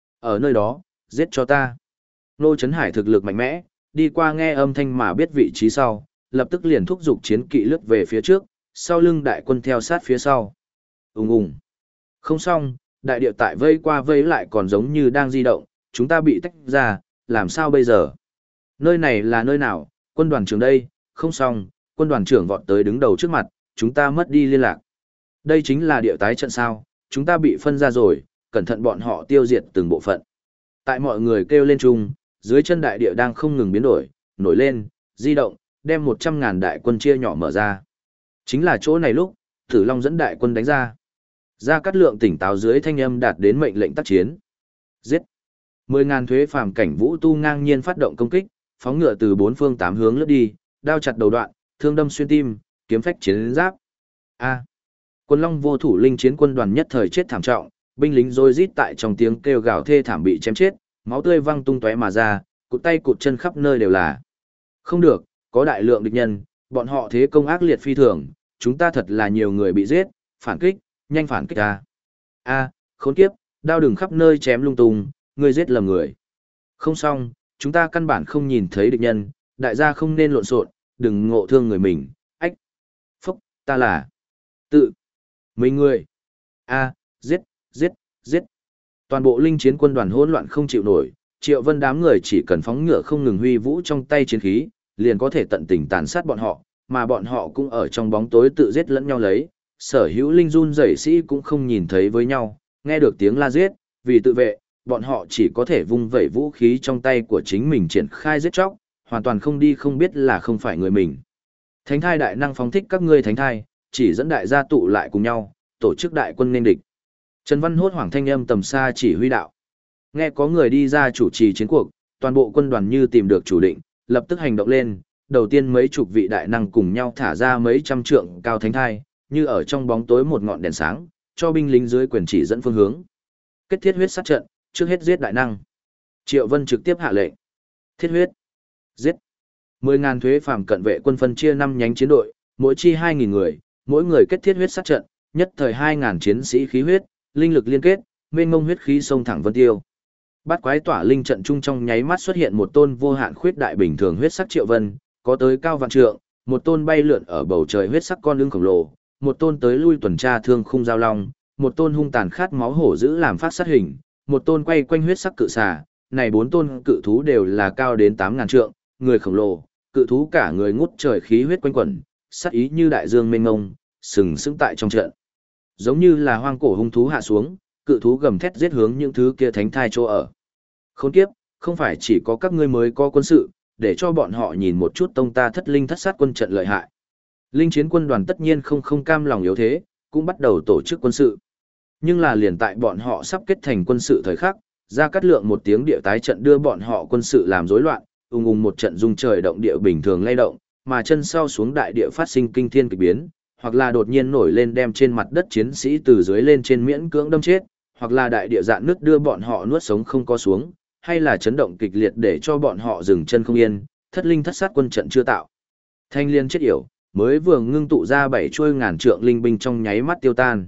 Speaker 1: Ở nơi đó, giết cho ta. Nô Trấn Hải thực lực mạnh mẽ, đi qua nghe âm thanh mà biết vị trí sau, lập tức liền thúc giục chiến kỵ lướt về phía trước, sau lưng đại quân theo sát phía sau. Ùng. Không xong, đại địa tại vây qua vây lại còn giống như đang di động, chúng ta bị tách ra, làm sao bây giờ? Nơi này là nơi nào? Quân đoàn trưởng đây, không xong, quân đoàn trưởng vọt tới đứng đầu trước mặt, chúng ta mất đi liên lạc. Đây chính là địa tái trận sao, chúng ta bị phân ra rồi, cẩn thận bọn họ tiêu diệt từng bộ phận. Tại mọi người kêu lên chung, dưới chân đại địa đang không ngừng biến đổi, nổi lên, di động, đem 100.000 đại quân chia nhỏ mở ra. Chính là chỗ này lúc, Tử Long dẫn đại quân đánh ra. Gia Cát Lượng tỉnh táo dưới thanh âm đạt đến mệnh lệnh tác chiến. Giết! 10.000 thuế phàm cảnh vũ tu ngang nhiên phát động công kích, phóng ngựa từ 4 phương 8 hướng lướt đi, đao chặt đầu đoạn, thương đâm xuyên tim, kiếm phách chiến giáp. A! Quân Long vô thủ linh chiến quân đoàn nhất thời chết thảm trọng, binh lính rối rít tại trong tiếng kêu gào thê thảm bị chém chết, máu tươi văng tung tóe mà ra, cụt tay cụt chân khắp nơi đều là. Không được, có đại lượng địch nhân, bọn họ thế công ác liệt phi thường, chúng ta thật là nhiều người bị giết, phản kích, nhanh phản kích a. A, khốn kiếp, đao đừng khắp nơi chém lung tung, ngươi giết lầm người. Không xong, chúng ta căn bản không nhìn thấy địch nhân, đại gia không nên lộn xộn, đừng ngộ thương người mình. Ách. Phúc, ta là tự mình người. A, giết, giết, giết. Toàn bộ linh chiến quân đoàn hỗn loạn không chịu nổi, Triệu Vân đám người chỉ cần phóng ngựa không ngừng huy vũ trong tay chiến khí, liền có thể tận tình tàn sát bọn họ, mà bọn họ cũng ở trong bóng tối tự giết lẫn nhau lấy, sở hữu linh run rẩy sĩ cũng không nhìn thấy với nhau, nghe được tiếng la giết, vì tự vệ, bọn họ chỉ có thể vung vẩy vũ khí trong tay của chính mình triển khai giết chóc, hoàn toàn không đi không biết là không phải người mình. Thánh thai đại năng phóng thích các ngươi thánh thai, chỉ dẫn đại gia tụ lại cùng nhau, tổ chức đại quân nên địch. Trần Văn hốt hoảng thanh âm tầm xa chỉ huy đạo. Nghe có người đi ra chủ trì chiến cuộc, toàn bộ quân đoàn như tìm được chủ định, lập tức hành động lên. Đầu tiên mấy chục vị đại năng cùng nhau thả ra mấy trăm trượng cao thánh thai, như ở trong bóng tối một ngọn đèn sáng, cho binh lính dưới quyền chỉ dẫn phương hướng. Kết thiết huyết sát trận, trước hết giết đại năng. Triệu Vân trực tiếp hạ lệnh. Thiết huyết. Giết. 10.000 thuế phàm cận vệ quân phân chia 5 nhánh chiến đội, mỗi chi 2.000 người, mỗi người kết thiết huyết sát trận, nhất thời 2.000 chiến sĩ khí huyết, linh lực liên kết, mênh mông huyết khí xông thẳng vân tiêu. Bát quái tỏa linh trận trung trong nháy mắt xuất hiện một tôn vô hạn khuyết đại bình thường huyết sắc Triệu Vân, có tới cao vạn trượng, một tôn bay lượn ở bầu trời huyết sắc con lưng khổng lồ, một tôn tới lui tuần tra thương khung giao long, một tôn hung tàn khát máu hổ dữ làm phát sát hình, một tôn quay quanh huyết sắc cự xà, này 4 tôn cự thú đều là cao đến 8.000 trượng, người khổng lồ, cự thú cả người ngút trời khí huyết quanh quẩn, sát ý như đại dương mênh mông, sừng sững tại trong trận. Giống như là hoang cổ hung thú hạ xuống, cự thú gầm thét giết hướng những thứ kia thánh thai chỗ ở. Khốn kiếp, không phải chỉ có các ngươi mới có quân sự, để cho bọn họ nhìn một chút tông ta thất linh thất sát quân trận lợi hại. Linh chiến quân đoàn tất nhiên không cam lòng yếu thế, cũng bắt đầu tổ chức quân sự. Nhưng là liền tại bọn họ sắp kết thành quân sự thời khắc, Gia Cát Lượng một tiếng địa tái trận đưa bọn họ quân sự làm rối loạn, ùng ùng một trận rung trời động địa bình thường lay động, mà chân sau xuống đại địa phát sinh kinh thiên kỳ biến, hoặc là đột nhiên nổi lên đem trên mặt đất chiến sĩ từ dưới lên trên miễn cưỡng đâm chết, hoặc là đại địa dạn nước đưa bọn họ nuốt sống không có xuống, hay là chấn động kịch liệt để cho bọn họ dừng chân không yên, thất linh thất sát quân trận chưa tạo. Thanh liên chết yểu, mới vừa ngưng tụ ra 7 chuôi ngàn trượng linh binh trong nháy mắt tiêu tan.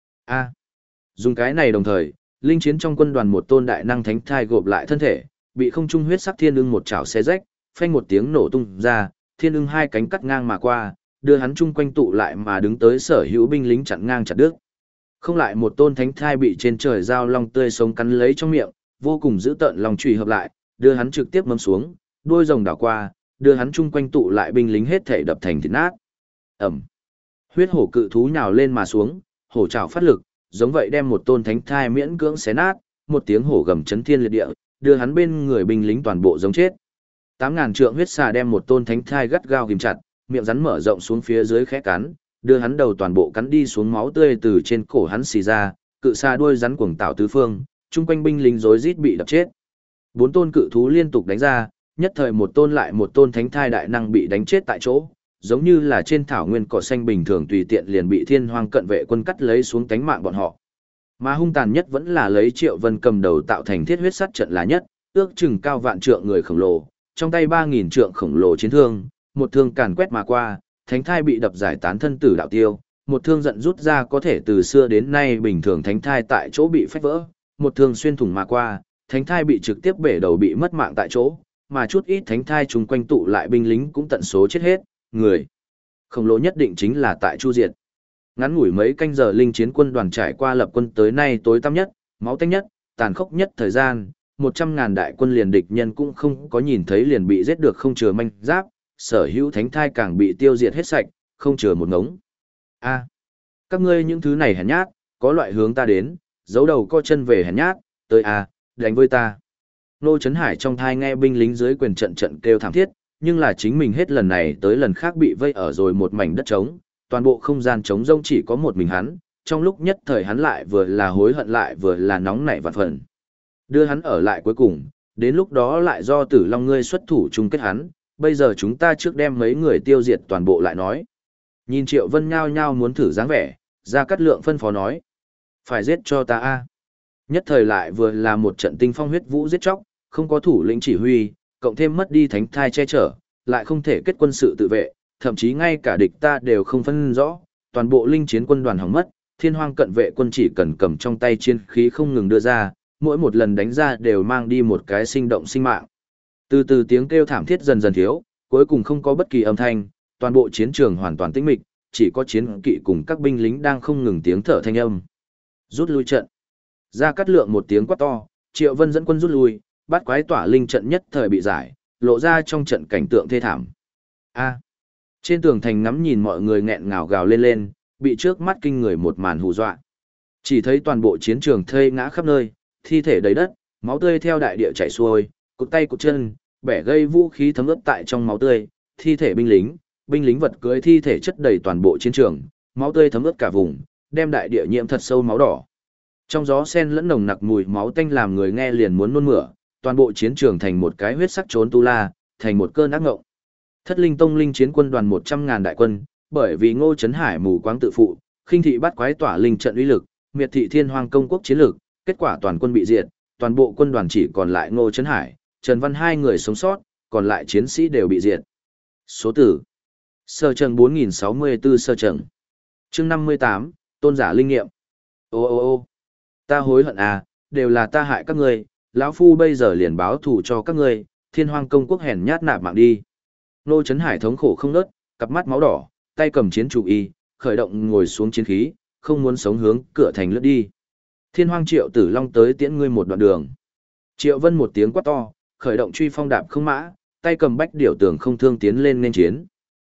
Speaker 1: Dùng cái này đồng thời, linh chiến trong quân đoàn một tôn đại năng thánh thai gộp lại thân thể, bị không trung huyết sắc thiên ưng một chảo xé rách, phanh một tiếng nổ tung ra, thiên ưng hai cánh cắt ngang mà qua, đưa hắn chung quanh tụ lại mà đứng tới sở hữu binh lính chặn ngang chặt đứt. Không lại một tôn thánh thai bị trên trời dao long tươi sống cắn lấy trong miệng, vô cùng dữ tợn lòng chùy hợp lại, đưa hắn trực tiếp mâm xuống, đuôi rồng đảo qua, đưa hắn chung quanh tụ lại binh lính hết thể đập thành thịt nát. Ẩm. Huyết hổ cự thú nhào lên mà xuống, hổ trảo phát lực, giống vậy đem một tôn thánh thai miễn cưỡng xé nát, một tiếng hổ gầm chấn thiên liệt địa, đưa hắn bên người binh lính toàn bộ giống chết. 8.000 trượng huyết xà đem một tôn thánh thai gắt gao ghim chặt, miệng rắn mở rộng xuống phía dưới khẽ cắn, đưa hắn đầu toàn bộ cắn đi xuống, máu tươi từ trên cổ hắn xì ra, cự xà đuôi rắn cuồng tạo tứ phương, chung quanh binh lính rối rít bị đập chết. 4 tôn cự thú liên tục đánh ra, nhất thời một tôn lại một tôn thánh thai đại năng bị đánh chết tại chỗ, giống như là trên thảo nguyên cỏ xanh bình thường tùy tiện liền bị thiên hoang cận vệ quân cắt lấy xuống tánh mạng bọn họ. Mà hung tàn nhất vẫn là lấy Triệu Vân cầm đầu tạo thành thiết huyết sát trận là nhất, ước chừng cao vạn trượng người khổng lồ, trong tay 3.000 trượng khổng lồ chiến thương, một thương càn quét mà qua, thánh thai bị đập giải tán thân tử đạo tiêu, một thương giận rút ra có thể từ xưa đến nay bình thường thánh thai tại chỗ bị phách vỡ, một thương xuyên thủng mà qua, thánh thai bị trực tiếp bể đầu bị mất mạng tại chỗ, mà chút ít thánh thai chung quanh tụ lại binh lính cũng tận số chết hết, người khổng lồ nhất định chính là tại chu diệt. Ngắn ngủi mấy canh giờ linh chiến quân đoàn trải qua lập quân tới nay tối tăm nhất, máu tanh nhất, tàn khốc nhất thời gian, 100.000 đại quân liền địch nhân cũng không có nhìn thấy liền bị giết được không chừa manh giáp, sở hữu thánh thai càng bị tiêu diệt hết sạch, không chừa một ngống. Các ngươi những thứ này hèn nhát, có loại hướng ta đến, giấu đầu co chân về hèn nhát, tới đánh với ta. Nô Trấn Hải trong thai nghe binh lính dưới quyền trận trận kêu thảm thiết, nhưng là chính mình hết lần này tới lần khác bị vây ở rồi một mảnh đất trống, toàn bộ không gian trống rông chỉ có một mình hắn, trong lúc nhất thời hắn lại vừa là hối hận lại vừa là nóng nảy vạn phần. Đưa hắn ở lại cuối cùng, đến lúc đó lại do Tử Long ngươi xuất thủ chung kết hắn, bây giờ chúng ta trước đem mấy người tiêu diệt toàn bộ lại nói. Nhìn Triệu Vân nhao nhao muốn thử dáng vẻ, Gia Cát Lượng phân phó nói. Phải giết cho ta Nhất thời lại vừa là một trận tinh phong huyết vũ giết chóc, không có thủ lĩnh chỉ huy, cộng thêm mất đi thánh thai che chở, lại không thể kết quân sự tự vệ, thậm chí ngay cả địch ta đều không phân rõ, toàn bộ linh chiến quân đoàn hỏng mất, thiên hoang cận vệ quân chỉ cần cầm trong tay chiến khí không ngừng đưa ra, mỗi một lần đánh ra đều mang đi một cái sinh động sinh mạng. Từ từ tiếng kêu thảm thiết dần dần thiếu, cuối cùng không có bất kỳ âm thanh, toàn bộ chiến trường hoàn toàn tĩnh mịch, chỉ có chiến kỵ cùng các binh lính đang không ngừng tiếng thở thanh âm. Rút lui trận. Gia Cát Lượng một tiếng quát to, Triệu Vân dẫn quân rút lui, bát quái tỏa linh trận nhất thời bị giải, lộ ra trong trận cảnh tượng thê thảm. Trên tường thành ngắm nhìn mọi người nghẹn ngào gào lên lên, bị trước mắt kinh người một màn hù dọa. Chỉ thấy toàn bộ chiến trường thây ngã khắp nơi, thi thể đầy đất, máu tươi theo đại địa chảy xuôi, cụt tay cụt chân, bẻ gây vũ khí thấm ướt tại trong máu tươi, thi thể binh lính vật cưới thi thể chất đầy toàn bộ chiến trường, máu tươi thấm ướt cả vùng, đem đại địa nhiễm thật sâu máu đỏ. Trong gió sen lẫn nồng nặc mùi máu tanh làm người nghe liền muốn nôn mửa, toàn bộ chiến trường thành một cái huyết sắc trốn tu la, thành một cơn ác ngộng. Thất linh tông linh chiến quân đoàn 100.000 đại quân, bởi vì Ngô Chấn Hải mù quáng tự phụ, khinh thị bắt quái tỏa linh trận uy lực, miệt thị thiên hoang công quốc chiến lược, kết quả toàn quân bị diệt, toàn bộ quân đoàn chỉ còn lại Ngô Chấn Hải, Trần Văn hai người sống sót, còn lại chiến sĩ đều bị diệt. Số tử. Sơ trần 4064 sơ trần. Chương 58, tôn giả linh nghiệm. Ô, ta hối hận à, đều là ta hại các ngươi, lão phu bây giờ liền báo thù cho các ngươi, thiên hoang công quốc hèn nhát nạp mạng đi. Ngô Chấn Hải thống khổ không nớt, cặp mắt máu đỏ, tay cầm chiến chủ y, khởi động ngồi xuống chiến khí, không muốn sống hướng cửa thành lướt đi. Thiên hoang Triệu Tử Long tới tiễn ngươi một đoạn đường. Triệu Vân một tiếng quát to, khởi động truy phong đạp không mã, tay cầm bách điểu tường không thương tiến lên nên chiến.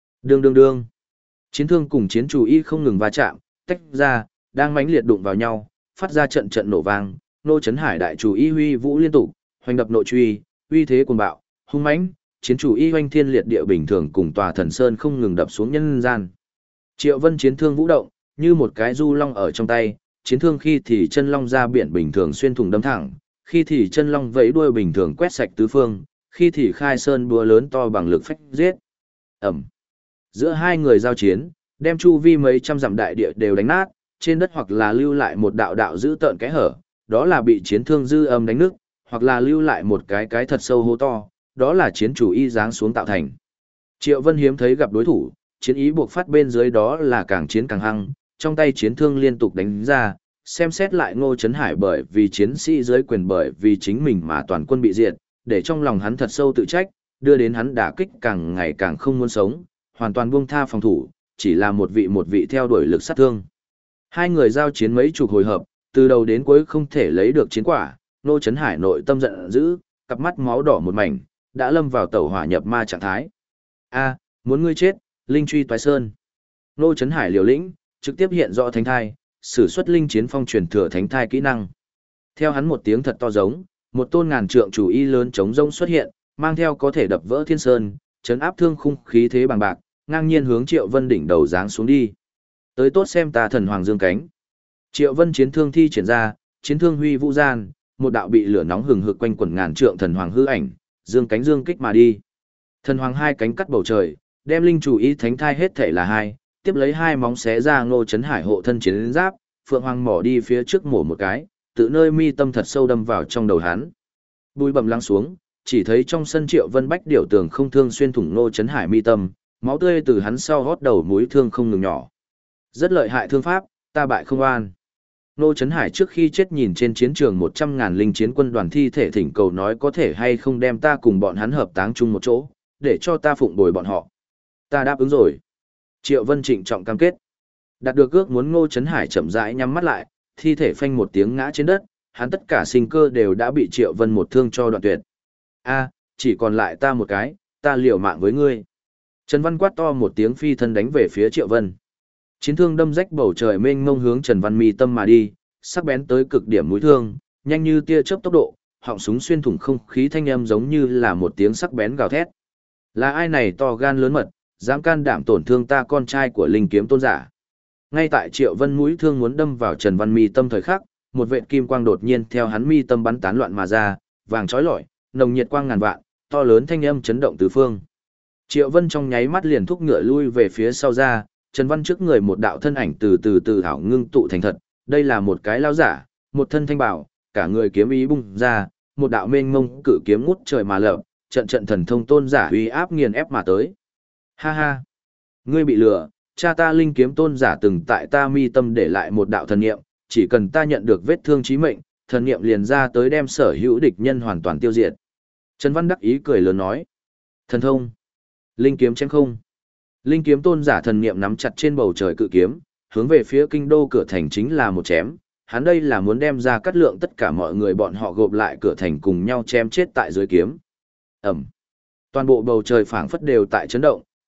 Speaker 1: Đương. Chiến thương cùng chiến chủ y không ngừng va chạm, tách ra, đang mãnh liệt đụng vào nhau, phát ra trận trận nổ vang. Ngô Chấn Hải đại chủ y huy vũ liên tục, hoành đập nội truy, uy thế cuồng bạo, hung mãnh, chiến chủ y hoành thiên liệt địa bình thường cùng tòa thần sơn không ngừng đập xuống nhân gian. Triệu Vân chiến thương vũ động, như một cái du long ở trong tay, chiến thương khi thì chân long ra biển bình thường xuyên thủng đâm thẳng, khi thì chân long vẫy đuôi bình thường quét sạch tứ phương, khi thì khai sơn búa lớn to bằng lực phách giết. Ẩm. Giữa hai người giao chiến, đem chu vi mấy trăm dặm đại địa đều đánh nát, trên đất hoặc là lưu lại một đạo đạo giữ tợn cái hở, đó là bị chiến thương dư âm đánh nứt, hoặc là lưu lại một cái thật sâu hố to, đó là chiến chủ y giáng xuống tạo thành. Triệu Vân hiếm thấy gặp đối thủ, chiến ý buộc phát bên dưới đó là càng chiến càng hăng, trong tay chiến thương liên tục đánh ra, xem xét lại Ngô Chấn Hải bởi vì chiến sĩ dưới quyền bởi vì chính mình mà toàn quân bị diệt, để trong lòng hắn thật sâu tự trách, đưa đến hắn đả kích càng ngày càng không muốn sống, hoàn toàn buông tha phòng thủ, chỉ là một vị theo đuổi lực sát thương. Hai người giao chiến mấy chục hồi hợp, từ đầu đến cuối không thể lấy được chiến quả, Ngô Chấn Hải nội tâm giận dữ, cặp mắt máu đỏ một mảnh, đã lâm vào tẩu hỏa nhập ma trạng thái. A, muốn ngươi chết, linh truy toái sơn. Ngô Chấn Hải liều lĩnh, trực tiếp hiện rõ thánh thai, sử xuất linh chiến phong truyền thừa thánh thai kỹ năng. Theo hắn một tiếng thật to giống, một tôn ngàn trượng chủ y lớn chống rông xuất hiện, mang theo có thể đập vỡ thiên sơn, chấn áp thương khung khí thế bằng bạc, ngang nhiên hướng Triệu Vân đỉnh đầu giáng xuống đi. Tới tốt xem ta thần hoàng dương cánh. Triệu Vân chiến thương thi triển ra, chiến thương huy vũ gian, một đạo bị lửa nóng hừng hực quanh quẩn ngàn trượng thần hoàng hư ảnh, dương cánh dương kích mà đi. Thần hoàng hai cánh cắt bầu trời, đem linh chủ y thánh thai hết thể là hai, tiếp lấy hai móng xé ra Ngô Chấn Hải hộ thân chiến giáp, phượng hoàng mỏ đi phía trước mổ một cái, tự nơi mi tâm thật sâu đâm vào trong đầu hắn. Bùi bầm lắng xuống, chỉ thấy trong sân Triệu Vân bách điểu tường không thương xuyên thủng Ngô Chấn Hải mi tâm, máu tươi từ hắn sau hót đầu mũi thương không ngừng nhỏ. Rất lợi hại thương pháp, ta bại không an. Ngô Chấn Hải trước khi chết nhìn trên chiến trường 100.000 linh chiến quân đoàn thi thể thỉnh cầu nói có thể hay không đem ta cùng bọn hắn hợp táng chung một chỗ, để cho ta phụng bồi bọn họ. Ta đáp ứng rồi. Triệu Vân trịnh trọng cam kết. Đạt được ước muốn Ngô Chấn Hải chậm rãi nhắm mắt lại, thi thể phanh một tiếng ngã trên đất, hắn tất cả sinh cơ đều đã bị Triệu Vân một thương cho đoạn tuyệt. A, chỉ còn lại ta một cái, ta liều mạng với ngươi. Trần Văn quát to một tiếng phi thân đánh về phía Triệu Vân. Chiến thương đâm rách bầu trời mênh mông hướng Trần Văn mi tâm mà đi, sắc bén tới cực điểm mũi thương, nhanh như tia chớp tốc độ, họng súng xuyên thủng không khí thanh âm giống như là một tiếng sắc bén gào thét. Là ai này to gan lớn mật, dám can đảm tổn thương ta con trai của linh kiếm tôn giả. Ngay tại Triệu Vân mũi thương muốn đâm vào Trần Văn mi tâm thời khắc, một vệt kim quang đột nhiên theo hắn mi tâm bắn tán loạn mà ra, vàng chói lọi, nồng nhiệt quang ngàn vạn, to lớn thanh âm chấn động tứ phương. Triệu Vân trong nháy mắt liền thúc ngựa lui về phía sau ra, Trần Văn trước người một đạo thân ảnh từ ảo ngưng tụ thành thật, đây là một cái lão giả, một thân thanh bảo, cả người kiếm ý bung ra, một đạo mênh mông cự kiếm ngút trời mà lở, trận trận thần thông tôn giả uy áp nghiền ép mà tới. Ha ha, ngươi bị lừa, cha ta linh kiếm tôn giả từng tại ta mi tâm để lại một đạo thần niệm, chỉ cần ta nhận được vết thương chí mệnh, thần niệm liền ra tới đem sở hữu địch nhân hoàn toàn tiêu diệt. Trần Văn đắc ý cười lớn nói, thần thông, linh kiếm chém không. Linh kiếm tôn giả thần niệm nắm chặt trên bầu trời cự kiếm, hướng về phía kinh đô cửa thành chính là một chém, hắn đây là muốn đem ra cắt lượng tất cả mọi người bọn họ gộp lại cửa thành cùng nhau chém chết tại dưới kiếm. Ẩm. Toàn bộ bầu trời phảng phất đều tại chấn động,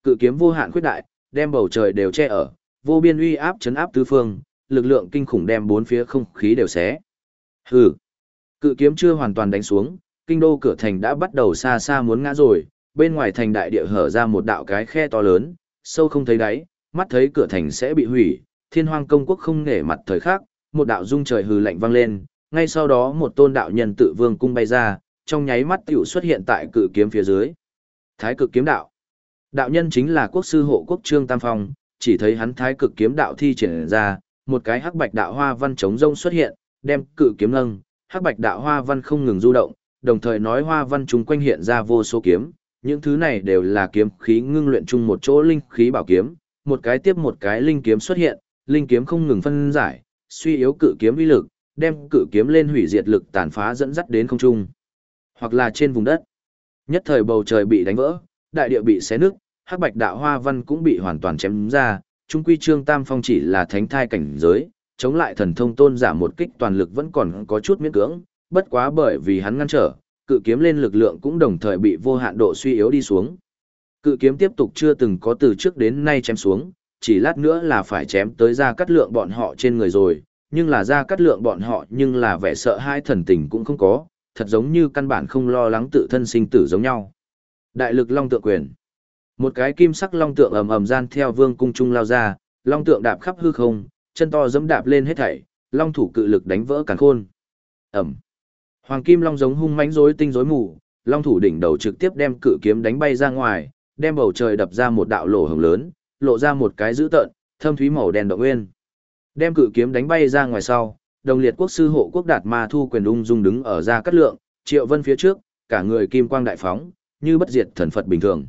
Speaker 1: Cự kiếm vô hạn khuyết đại, đem bầu trời đều che ở, vô biên uy áp chấn áp tứ phương, lực lượng kinh khủng đem bốn phía không khí đều xé. Hừ. Cự kiếm chưa hoàn toàn đánh xuống, kinh đô cửa thành đã bắt đầu xa xa muốn ngã rồi, bên ngoài thành đại địa hở ra một đạo cái khe to lớn, sâu không thấy đáy, mắt thấy cửa thành sẽ bị hủy, Thiên Hoang công quốc không nể mặt thời khắc, một đạo rung trời hừ lạnh vang lên, ngay sau đó một tôn đạo nhân tự vương cung bay ra, trong nháy mắt tiểu xuất hiện tại cự kiếm phía dưới. Thái cực kiếm đạo. Đạo nhân chính là quốc sư hộ quốc Trương Tam Phong, chỉ thấy hắn thái cực kiếm đạo thi triển ra, một cái hắc bạch đạo hoa văn chống rông xuất hiện, đem cự kiếm nâng, hắc bạch đạo hoa văn không ngừng du động, đồng thời nói hoa văn chúng quanh hiện ra vô số kiếm, những thứ này đều là kiếm khí ngưng luyện chung một chỗ linh khí bảo kiếm, một cái tiếp một cái linh kiếm xuất hiện, linh kiếm không ngừng phân giải, suy yếu cự kiếm uy lực, đem cự kiếm lên hủy diệt lực tàn phá dẫn dắt đến không trung, hoặc là trên vùng đất. Nhất thời bầu trời bị đánh vỡ, đại địa bị xé nứt, hắc bạch đạo hoa văn cũng bị hoàn toàn chém ra, trung quy Trương Tam Phong chỉ là thánh thai cảnh giới, chống lại thần thông tôn giả một kích toàn lực vẫn còn có chút miễn cưỡng, bất quá bởi vì hắn ngăn trở, cự kiếm lên lực lượng cũng đồng thời bị vô hạn độ suy yếu đi xuống. Cự kiếm tiếp tục chưa từng có từ trước đến nay chém xuống, chỉ lát nữa là phải chém tới Gia Cát Lượng bọn họ trên người rồi, nhưng là Gia Cát Lượng bọn họ nhưng là vẻ sợ hai thần tình cũng không có, thật giống như căn bản không lo lắng tự thân sinh tử giống nhau. Đại lực long tượng quyền. Một cái kim sắc long tượng ầm ầm gian theo vương cung trung lao ra, long tượng đạp khắp hư không, chân to giẫm đạp lên hết thảy, long thủ cự lực đánh vỡ càn khôn. Ầm. Hoàng kim long giống hung mãnh rối tinh rối mù, long thủ đỉnh đầu trực tiếp đem cự kiếm đánh bay ra ngoài, đem bầu trời đập ra một đạo lỗ hổng lớn, lộ ra một cái dữ tợn, thâm thúy màu đen động nguyên. Đem cự kiếm đánh bay ra ngoài sau, đồng liệt quốc sư hộ quốc Đạt Ma Thu quyền ung dung đứng ở Gia Cát Lượng, Triệu Vân phía trước, cả người kim quang đại phóng, như bất diệt thần Phật bình thường.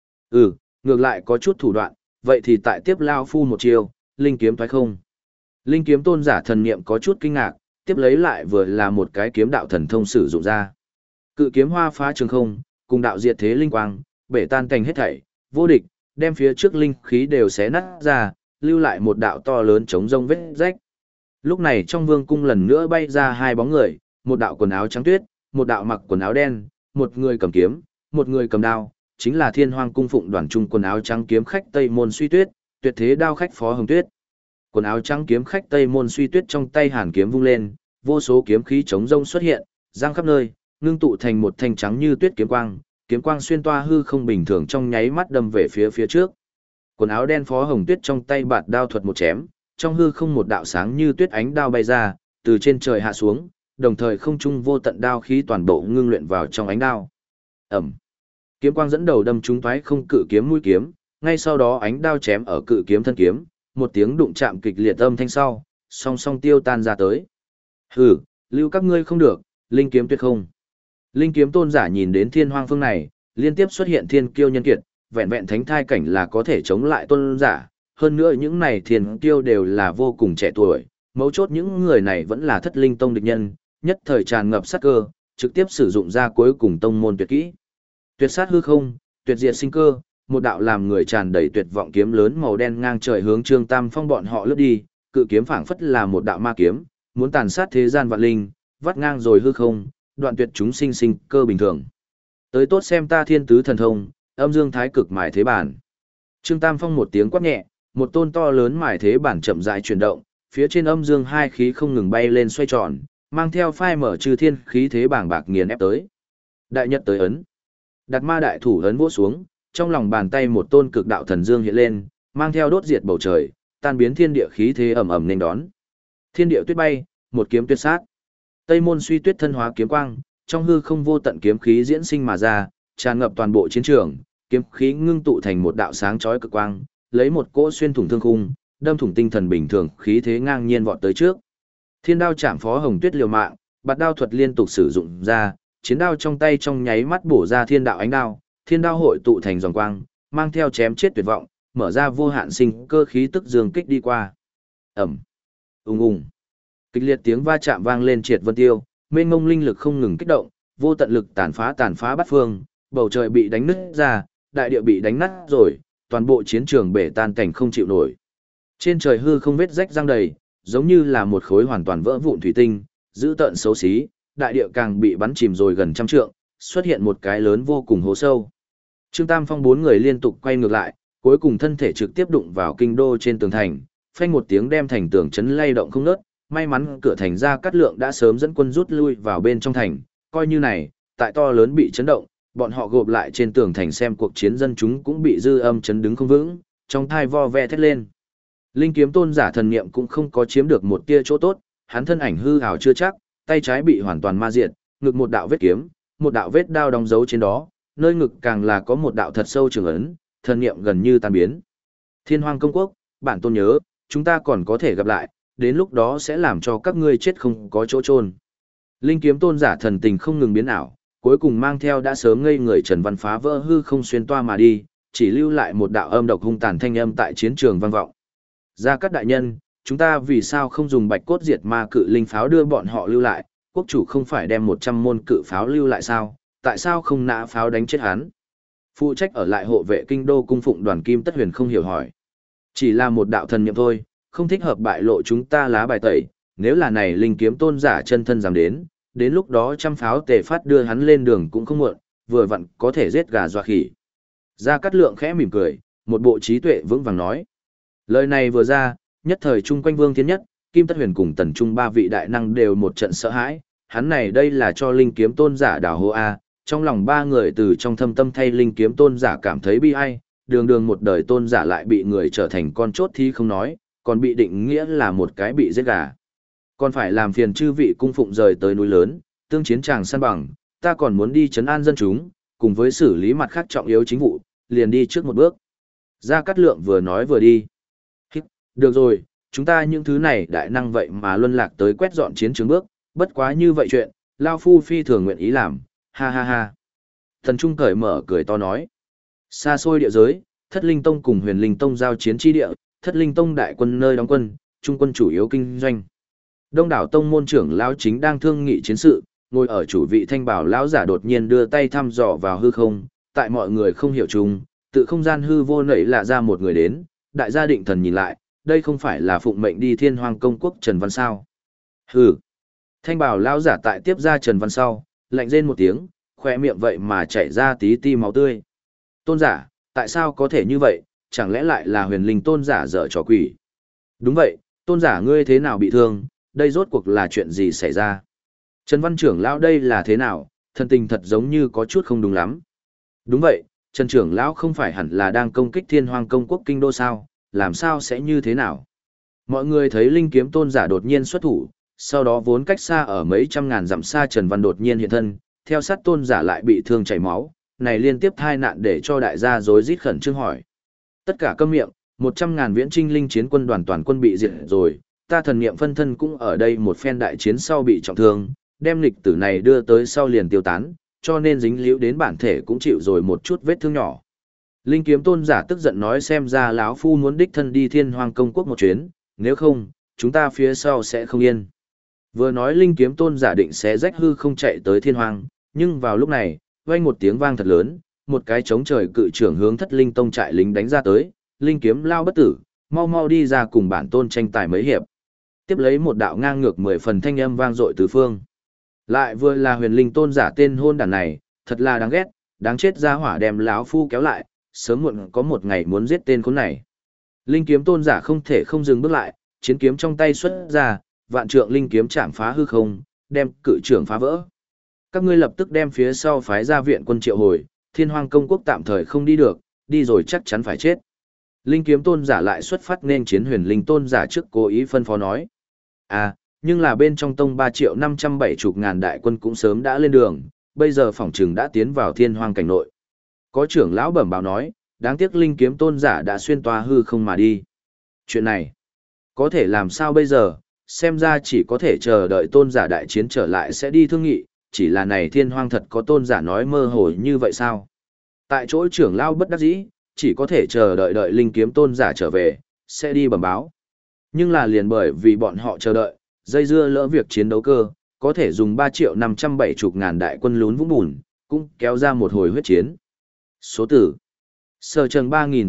Speaker 1: Ngược lại có chút thủ đoạn, vậy thì tại tiếp lao phu một chiêu, linh kiếm thoái không. Linh kiếm tôn giả thần niệm có chút kinh ngạc, tiếp lấy lại vừa là một cái kiếm đạo thần thông sử dụng ra. Cự kiếm hoa phá trường không, cùng đạo diệt thế linh quang, bể tan cành hết thảy, vô địch, đem phía trước linh khí đều xé nát ra, lưu lại một đạo to lớn chống rông vết rách. Lúc này trong vương cung lần nữa bay ra hai bóng người, một đạo quần áo trắng tuyết, một đạo mặc quần áo đen, một người cầm kiếm, một người cầm đao, chính là Thiên Hoang cung phụng đoàn trung quần áo trắng kiếm khách Tây Môn Suy Tuyết, tuyệt thế đao khách Phó Hồng Tuyết. Quần áo trắng kiếm khách Tây Môn Suy Tuyết trong tay hàn kiếm vung lên, vô số kiếm khí chống rông xuất hiện, giăng khắp nơi, ngưng tụ thành một thanh trắng như tuyết kiếm quang xuyên toa hư không bình thường trong nháy mắt đâm về phía trước. Quần áo đen Phó Hồng Tuyết trong tay bạt đao thuật một chém, trong hư không một đạo sáng như tuyết ánh đao bay ra, từ trên trời hạ xuống, đồng thời không trung vô tận đao khí toàn bộ ngưng luyện vào trong ánh đao. Ầm. Kiếm quang dẫn đầu đâm trúng toái không cự kiếm mũi kiếm, ngay sau đó ánh đao chém ở cự kiếm thân kiếm, một tiếng đụng chạm kịch liệt âm thanh sau, song song tiêu tan ra tới. Hừ, lưu các ngươi không được, linh kiếm tuyệt không. Linh kiếm tôn giả nhìn đến Thiên Hoang phương này, liên tiếp xuất hiện thiên kiêu nhân kiệt, vẹn vẹn thánh thai cảnh là có thể chống lại tôn giả, hơn nữa những này thiên kiêu đều là vô cùng trẻ tuổi, mấu chốt những người này vẫn là thất linh tông địch nhân, nhất thời tràn ngập sát cơ, trực tiếp sử dụng ra cuối cùng tông môn tuyệt kỹ. Tuyệt sát hư không, tuyệt diệt sinh cơ, một đạo làm người tràn đầy tuyệt vọng kiếm lớn màu đen ngang trời hướng Trương Tam Phong bọn họ lướt đi, cự kiếm phảng phất là một đạo ma kiếm, muốn tàn sát thế gian vạn linh, vắt ngang rồi hư không, đoạn tuyệt chúng sinh cơ bình thường. Tới tốt xem ta thiên tứ thần thông, âm dương thái cực mài thế bản. Trương Tam Phong một tiếng quát nhẹ, một tôn to lớn mài thế bản chậm rãi chuyển động, phía trên âm dương hai khí không ngừng bay lên xoay tròn, mang theo phai mở trừ thiên khí thế bảng bạc nghiền ép tới. Đại nhật tới ấn. Đạt Ma đại thủ ấn vỗ xuống, trong lòng bàn tay một tôn cực đạo thần dương hiện lên, mang theo đốt diệt bầu trời, tan biến thiên địa khí thế ầm ầm nên đón. Thiên địa tuyết bay, một kiếm tuyệt sát. Tây Môn Suy Tuyết thân hóa kiếm quang, trong hư không vô tận kiếm khí diễn sinh mà ra, tràn ngập toàn bộ chiến trường, kiếm khí ngưng tụ thành một đạo sáng chói cực quang, lấy một cỗ xuyên thủng thương khung, đâm thủng tinh thần bình thường, khí thế ngang nhiên vọt tới trước. Thiên đao chạm Phó Hồng Tuyết liều mạng, bạt đao thuật liên tục sử dụng ra, chiến đao trong tay trong nháy mắt bổ ra thiên đạo ánh đao, thiên đao hội tụ thành dòng quang, mang theo chém chết tuyệt vọng, mở ra vô hạn sinh cơ khí tức dương kích đi qua. Ầm. Ùng ùng. Kịch liệt tiếng va chạm vang lên triệt vân tiêu, mênh mông linh lực không ngừng kích động, vô tận lực tàn phá bát phương, bầu trời bị đánh nứt ra, đại địa bị đánh nát rồi, toàn bộ chiến trường bể tan cảnh không chịu nổi. Trên trời hư không vết rách răng đầy, giống như là một khối hoàn toàn vỡ vụn thủy tinh, dữ tợn xấu xí, đại địa càng bị bắn chìm rồi gần trăm trượng, xuất hiện một cái lớn vô cùng hố sâu. Trương Tam Phong bốn người liên tục quay ngược lại, cuối cùng thân thể trực tiếp đụng vào kinh đô trên tường thành, phanh một tiếng đem thành tường chấn lay động không ngớt, may mắn cửa thành Gia Cát Lượng đã sớm dẫn quân rút lui vào bên trong thành, coi như này, tại to lớn bị chấn động, bọn họ gộp lại trên tường thành xem cuộc chiến dân chúng cũng bị dư âm chấn đứng không vững, trong thai vo ve thét lên. Linh kiếm tôn giả thần niệm cũng không có chiếm được một tia chỗ tốt, hắn thân ảnh hư ảo chưa chắc, tay trái bị hoàn toàn ma diệt, ngực một đạo vết kiếm, một đạo vết đao đóng dấu trên đó, nơi ngực càng là có một đạo thật sâu trường ấn, thần niệm gần như tan biến. Thiên Hoang Công Quốc, bản tôn nhớ, chúng ta còn có thể gặp lại, đến lúc đó sẽ làm cho các ngươi chết không có chỗ chôn. Linh kiếm tôn giả thần tình không ngừng biến ảo, cuối cùng mang theo đã sớm ngây người Trần Văn phá vỡ hư không xuyên toa mà đi, chỉ lưu lại một đạo âm độc hung tàn thanh âm tại chiến trường vang vọng. Gia Cát đại nhân, chúng ta vì sao không dùng bạch cốt diệt ma cự linh pháo đưa bọn họ lưu lại, quốc chủ không phải đem 100 môn cự pháo lưu lại sao, tại sao không nã pháo đánh chết hắn? Phụ trách ở lại hộ vệ kinh đô cung phụng Đoàn Kim Tất Huyền không hiểu hỏi. Chỉ là một đạo thần niệm thôi, không thích hợp bại lộ chúng ta lá bài tẩy, nếu là này linh kiếm tôn giả chân thân dám đến lúc đó trăm pháo tề phát đưa hắn lên đường cũng không muộn, vừa vặn có thể giết gà dọa khỉ. Gia Cát Lượng khẽ mỉm cười, một bộ trí tuệ vững vàng nói. Lời này vừa ra, nhất thời chung quanh Vương Thiên Nhất, Kim Tất Huyền cùng Tần Trung ba vị đại năng đều một trận sợ hãi, hắn này đây là cho linh kiếm tôn giả đào hô a, trong lòng ba người từ trong thâm tâm thay linh kiếm tôn giả cảm thấy bi ai, đường đường một đời tôn giả lại bị người trở thành con chốt thì không nói, còn bị định nghĩa là một cái bị giết gà. Còn phải làm phiền chư vị cung phụng rời tới núi lớn, tương chiến tràng săn bằng, ta còn muốn đi trấn an dân chúng, cùng với xử lý mặt khác trọng yếu chính vụ, liền đi trước một bước. Gia Cát Lượng vừa nói vừa đi. Được rồi, chúng ta những thứ này đại năng vậy mà luân lạc tới quét dọn chiến trường bước, bất quá như vậy chuyện, Lao Phu phi thường nguyện ý làm, ha ha ha. Thần Trung cởi mở cười to nói. Xa xôi địa giới, Thất Linh Tông cùng Huyền Linh Tông giao chiến chi địa, Thất Linh Tông đại quân nơi đóng quân, trung quân chủ yếu kinh doanh. Đông đảo tông môn trưởng lão chính đang thương nghị chiến sự, ngồi ở chủ vị thanh bảo lão giả đột nhiên đưa tay thăm dò vào hư không, tại mọi người không hiểu chung, tự không gian hư vô nảy lạ ra một người đến, đại gia định thần nhìn lại, đây không phải là phụng mệnh đi Thiên Hoang Công Quốc Trần Văn sao? Hừ. Thanh bảo lão giả tại tiếp ra Trần Văn sau, lạnh rên một tiếng, khoe miệng vậy mà chảy ra tí ti máu tươi. Tôn giả, tại sao có thể như vậy, chẳng lẽ lại là huyền linh tôn giả dở trò quỷ? Đúng vậy, tôn giả ngươi thế nào bị thương, đây rốt cuộc là chuyện gì xảy ra? Trần Văn trưởng lão đây là thế nào, thân tình thật giống như có chút không đúng lắm. Đúng vậy, Trần trưởng lão không phải hẳn là đang công kích Thiên Hoang Công Quốc kinh đô sao, làm sao sẽ như thế nào? Mọi người thấy linh kiếm tôn giả đột nhiên xuất thủ, sau đó vốn cách xa ở mấy trăm ngàn dặm xa Trần Văn đột nhiên hiện thân, theo sát tôn giả lại bị thương chảy máu, này liên tiếp thai nạn để cho đại gia rối rít khẩn trương hỏi. Tất cả câm miệng, 100.000 viễn trinh linh chiến quân đoàn toàn quân bị diệt rồi, ta thần niệm phân thân cũng ở đây một phen đại chiến sau bị trọng thương, đem lịch tử này đưa tới sau liền tiêu tán, cho nên dính líu đến bản thể cũng chịu rồi một chút vết thương nhỏ. Linh kiếm tôn giả tức giận nói xem ra lão phu muốn đích thân đi Thiên Hoang Công Quốc một chuyến, nếu không, chúng ta phía sau sẽ không yên. Vừa nói linh kiếm tôn giả định sẽ rách hư không chạy tới Thiên Hoang, nhưng vào lúc này, vang một tiếng vang thật lớn, một cái chống trời cự trưởng hướng Thất Linh Tông trại lính đánh ra tới, linh kiếm lao bất tử, mau mau đi ra cùng bản tôn tranh tài mấy hiệp. Tiếp lấy một đạo ngang ngược 10 phần thanh âm vang dội tứ phương. Lại vừa là huyền linh tôn giả tên hôn đàn này, thật là đáng ghét, đáng chết ra hỏa đem lão phu kéo lại, sớm muộn có một ngày muốn giết tên khốn này. Linh kiếm tôn giả không thể không dừng bước lại, chiến kiếm trong tay xuất ra, vạn trượng linh kiếm chạm phá hư không, đem cự trưởng phá vỡ. Các ngươi lập tức đem phía sau phái ra viện quân triệu hồi, Thiên Hoang Công Quốc tạm thời không đi được, đi rồi chắc chắn phải chết. Linh kiếm tôn giả lại xuất phát nên chiến huyền linh tôn giả trước cố ý phân phó nói. À, nhưng là bên trong tông 3.570.000 đại quân cũng sớm đã lên đường, bây giờ phỏng trừng đã tiến vào Thiên Hoang cảnh nội. Có trưởng lão bẩm báo nói, đáng tiếc linh kiếm tôn giả đã xuyên toa hư không mà đi. Chuyện này, có thể làm sao bây giờ, xem ra chỉ có thể chờ đợi tôn giả đại chiến trở lại sẽ đi thương nghị, chỉ là này Thiên Hoang thật có tôn giả nói mơ hồ như vậy sao? Tại chỗ trưởng lão bất đắc dĩ, chỉ có thể chờ đợi linh kiếm tôn giả trở về, sẽ đi bẩm báo. Nhưng là liền bởi vì bọn họ chờ đợi, dây dưa lỡ việc chiến đấu cơ, có thể dùng 3.570.000 đại quân lún vũng bùn, cũng kéo ra một hồi huyết chiến. Số tử Sở Trần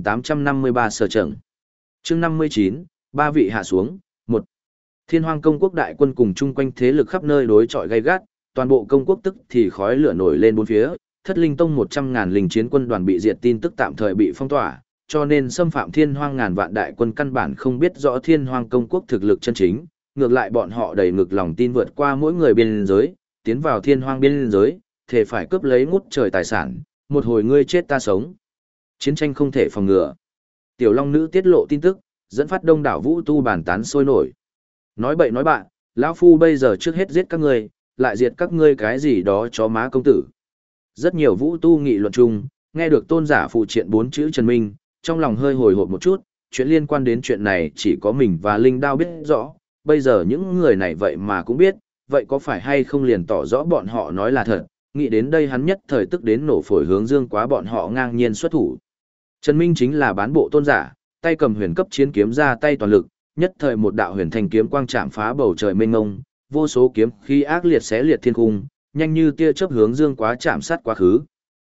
Speaker 1: 3.853 Sở Trần chương 59, ba vị hạ xuống. 1. Thiên Hoang Công Quốc đại quân cùng chung quanh thế lực khắp nơi đối chọi gay gắt, toàn bộ công quốc tức thì khói lửa nổi lên bốn phía, Thất Linh Tông 100.000 linh chiến quân đoàn bị diệt tin tức tạm thời bị phong tỏa, cho nên xâm phạm Thiên Hoang ngàn vạn đại quân căn bản không biết rõ Thiên Hoang công quốc thực lực chân chính, ngược lại bọn họ đầy ngực lòng tin vượt qua mỗi người biên giới, tiến vào Thiên Hoang biên giới, thể phải cướp lấy ngút trời tài sản, một hồi ngươi chết ta sống. Chiến tranh không thể phòng ngừa. Tiểu Long Nữ tiết lộ tin tức, dẫn phát đông đảo vũ tu bàn tán sôi nổi. Nói bậy nói bạn, lão phu bây giờ trước hết giết các ngươi, lại diệt các ngươi cái gì đó chó má công tử. Rất nhiều vũ tu nghị luận chung, nghe được tôn giả phụ triện 4 chữ Trần Minh, trong lòng hơi hồi hộp một chút, chuyện liên quan đến chuyện này chỉ có mình và Linh Đao biết rõ, bây giờ những người này vậy mà cũng biết, vậy có phải hay không liền tỏ rõ bọn họ nói là thật, nghĩ đến đây hắn nhất thời tức đến nổ phổi hướng Dương Quá bọn họ ngang nhiên xuất thủ. Trần Minh chính là bán bộ tôn giả, tay cầm huyền cấp chiến kiếm ra tay toàn lực, nhất thời một đạo huyền thành kiếm quang chạm phá bầu trời mênh mông, vô số kiếm khí ác liệt xé liệt thiên cung, nhanh như tia chớp hướng Dương Quá chạm sát quá khứ.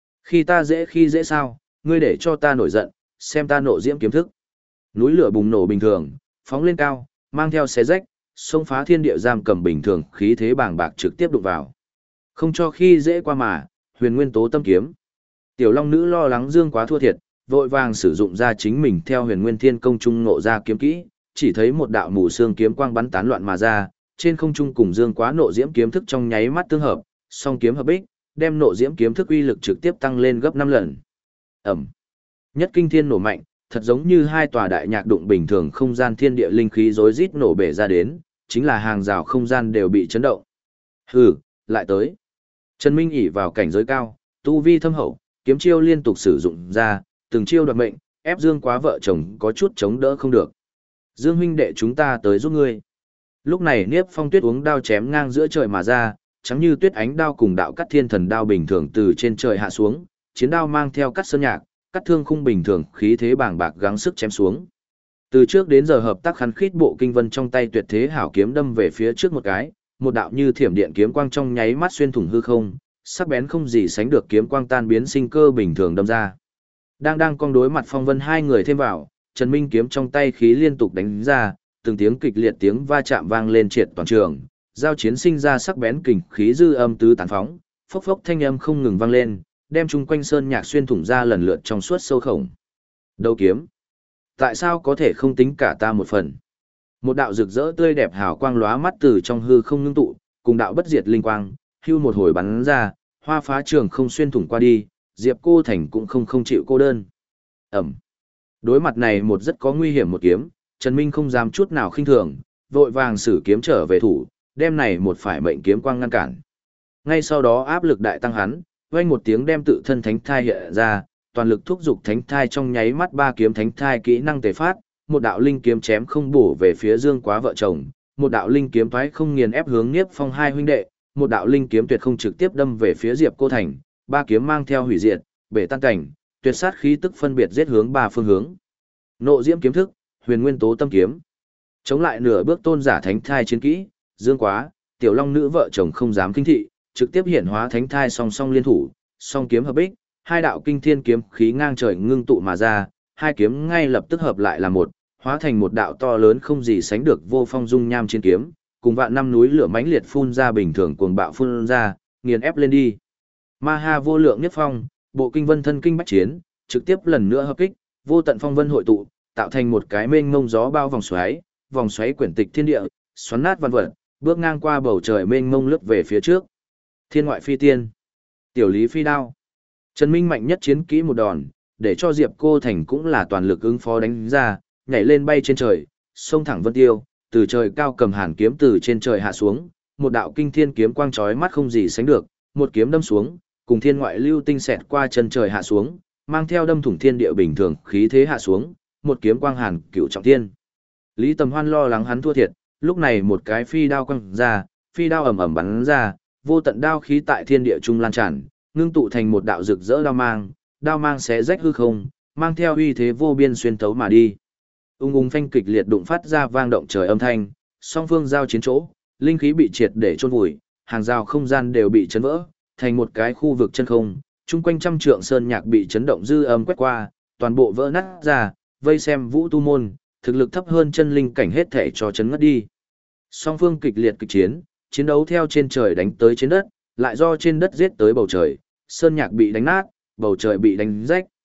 Speaker 1: Khi dễ sao, ngươi để cho ta nổi giận, xem ta nộ diễm kiếm thức. Núi lửa bùng nổ bình thường, phóng lên cao, mang theo xé rách, xông phá thiên địa giam cầm bình thường, khí thế bàng bạc trực tiếp đụng vào. Không cho khi dễ qua mà, huyền nguyên tố tâm kiếm. Tiểu Long Nữ lo lắng Dương Quá thua thiệt, vội vàng sử dụng ra chính mình theo huyền nguyên thiên công trung ngộ ra kiếm kỹ, chỉ thấy một đạo mù sương kiếm quang bắn tán loạn mà ra, trên không trung cùng Dương Quá nộ diễm kiếm thức trong nháy mắt tương hợp, song kiếm hợp bích, đem nộ diễm kiếm thức uy lực trực tiếp tăng lên gấp 5 lần. Ẩm. Nhất kinh thiên nổ mạnh, thật giống như hai tòa đại nhạc đụng bình thường, không gian thiên địa linh khí rối rít nổ bể ra đến, chính là hàng rào không gian đều bị chấn động. Hừ, lại tới. Trần Minh ỷ vào cảnh giới cao, tu vi thâm hậu, kiếm chiêu liên tục sử dụng ra, từng chiêu đoạt mệnh, ép Dương Quá vợ chồng có chút chống đỡ không được. Dương huynh đệ chúng ta tới giúp ngươi. Lúc này Niếp Phong Tuyết uống đao chém ngang giữa trời mà ra, trắng như tuyết ánh đao cùng đạo cắt thiên thần đao bình thường từ trên trời hạ xuống, chiến đao mang theo cắt sơn nhạc, cắt thương khung bình thường, khí thế bàng bạc gắng sức chém xuống. Từ trước đến giờ hợp tác khăn khít bộ kinh vân trong tay tuyệt thế hảo kiếm đâm về phía trước một cái, một đạo như thiểm điện kiếm quang trong nháy mắt xuyên thủng hư không, sắc bén không gì sánh được kiếm quang tan biến sinh cơ bình thường đâm ra. Đang cong đối mặt Phong Vân hai người thêm vào, Trần Minh kiếm trong tay khí liên tục đánh ra, từng tiếng kịch liệt tiếng va chạm vang lên triệt toàn trường, giao chiến sinh ra sắc bén kình khí dư âm tứ tán phóng, phốc phốc thanh âm không ngừng vang lên, đem chung quanh sơn nhạc xuyên thủng ra lần lượt trong suốt sâu khổng. Đấu kiếm. Tại sao có thể không tính cả ta một phần? Một đạo rực rỡ tươi đẹp hào quang lóa mắt từ trong hư không ngưng tụ, cùng đạo bất diệt linh quang, hưu một hồi bắn ra, hoa phá trường không xuyên thủng qua đi, Diệp Cô Thành cũng không chịu cô đơn. Ẩm. Đối mặt này một rất có nguy hiểm một kiếm, Trần Minh không dám chút nào khinh thường, vội vàng sử kiếm trở về thủ, đem này một phải mệnh kiếm quang ngăn cản. Ngay sau đó áp lực đại tăng hắn, vang một tiếng đem tự thân thánh thai hiện ra, toàn lực thúc dục thánh thai trong nháy mắt ba kiếm thánh thai kỹ năng tề phát, một đạo linh kiếm chém không bổ về phía Dương Quá vợ chồng, một đạo linh kiếm thoái không nghiền ép hướng Niếp Phong hai huynh đệ, một đạo linh kiếm tuyệt không trực tiếp đâm về phía Diệp Cô Thành, ba kiếm mang theo hủy diệt, bể tan cảnh, tuyệt sát khí tức phân biệt giết hướng ba phương hướng. Nộ diễm kiếm thức, huyền nguyên tố tâm kiếm. Chống lại nửa bước tôn giả thánh thai chiến kỹ, Dương Quá, Tiểu Long Nữ vợ chồng không dám kinh thị, trực tiếp hiển hóa thánh thai song song liên thủ, song kiếm hợp bích, hai đạo kinh thiên kiếm khí ngang trời ngưng tụ mà ra, hai kiếm ngay lập tức hợp lại là một, hóa thành một đạo to lớn không gì sánh được vô phong dung nham trên kiếm, cùng vạn năm núi lửa mãnh liệt phun ra bình thường cuồng bạo phun ra, nghiền ép lên đi. Ma ha vô lượng nhất phong, bộ kinh vân thân kinh bách chiến, trực tiếp lần nữa hợp kích, vô tận phong vân hội tụ, tạo thành một cái mênh mông gió bao vòng xoáy quyển tịch thiên địa, xoắn nát văn vật, bước ngang qua bầu trời mênh mông lướt về phía trước. Thiên ngoại phi tiên, tiểu lý phi đao. Trần Minh mạnh nhất chiến kỹ một đòn, để cho Diệp Cô Thành cũng là toàn lực ứng phó đánh ra, nhảy lên bay trên trời, xông thẳng vân tiêu, từ trời cao cầm hàn kiếm từ trên trời hạ xuống, một đạo kinh thiên kiếm quang chói mắt không gì sánh được, một kiếm đâm xuống, cùng thiên ngoại lưu tinh xẹt qua chân trời hạ xuống, mang theo đâm thủng thiên địa bình thường khí thế hạ xuống, một kiếm quang hàn cửu trọng thiên. Lý Tầm Hoan lo lắng hắn thua thiệt, lúc này một cái phi đao quăng ra, phi đao ầm ầm bắn ra, vô tận đao khí tại thiên địa trung lan tràn, ngưng tụ thành một đạo rực rỡ đao mang xé rách hư không, mang theo uy thế vô biên xuyên thấu mà đi. Ung ung phanh kịch liệt đụng phát ra vang động trời âm thanh, song phương giao chiến chỗ, linh khí bị triệt để chôn vùi, hàng rào không gian đều bị chấn vỡ, thành một cái khu vực chân không, chung quanh trăm trượng sơn nhạc bị chấn động dư âm quét qua, toàn bộ vỡ nát ra, vây xem Vũ Tu môn, thực lực thấp hơn chân linh cảnh hết thể cho chấn ngất đi. Song phương kịch liệt kịch chiến, chiến đấu theo trên trời đánh tới trên đất, lại do trên đất giết tới bầu trời, sơn nhạc bị đánh nát, bầu trời bị đánh rách.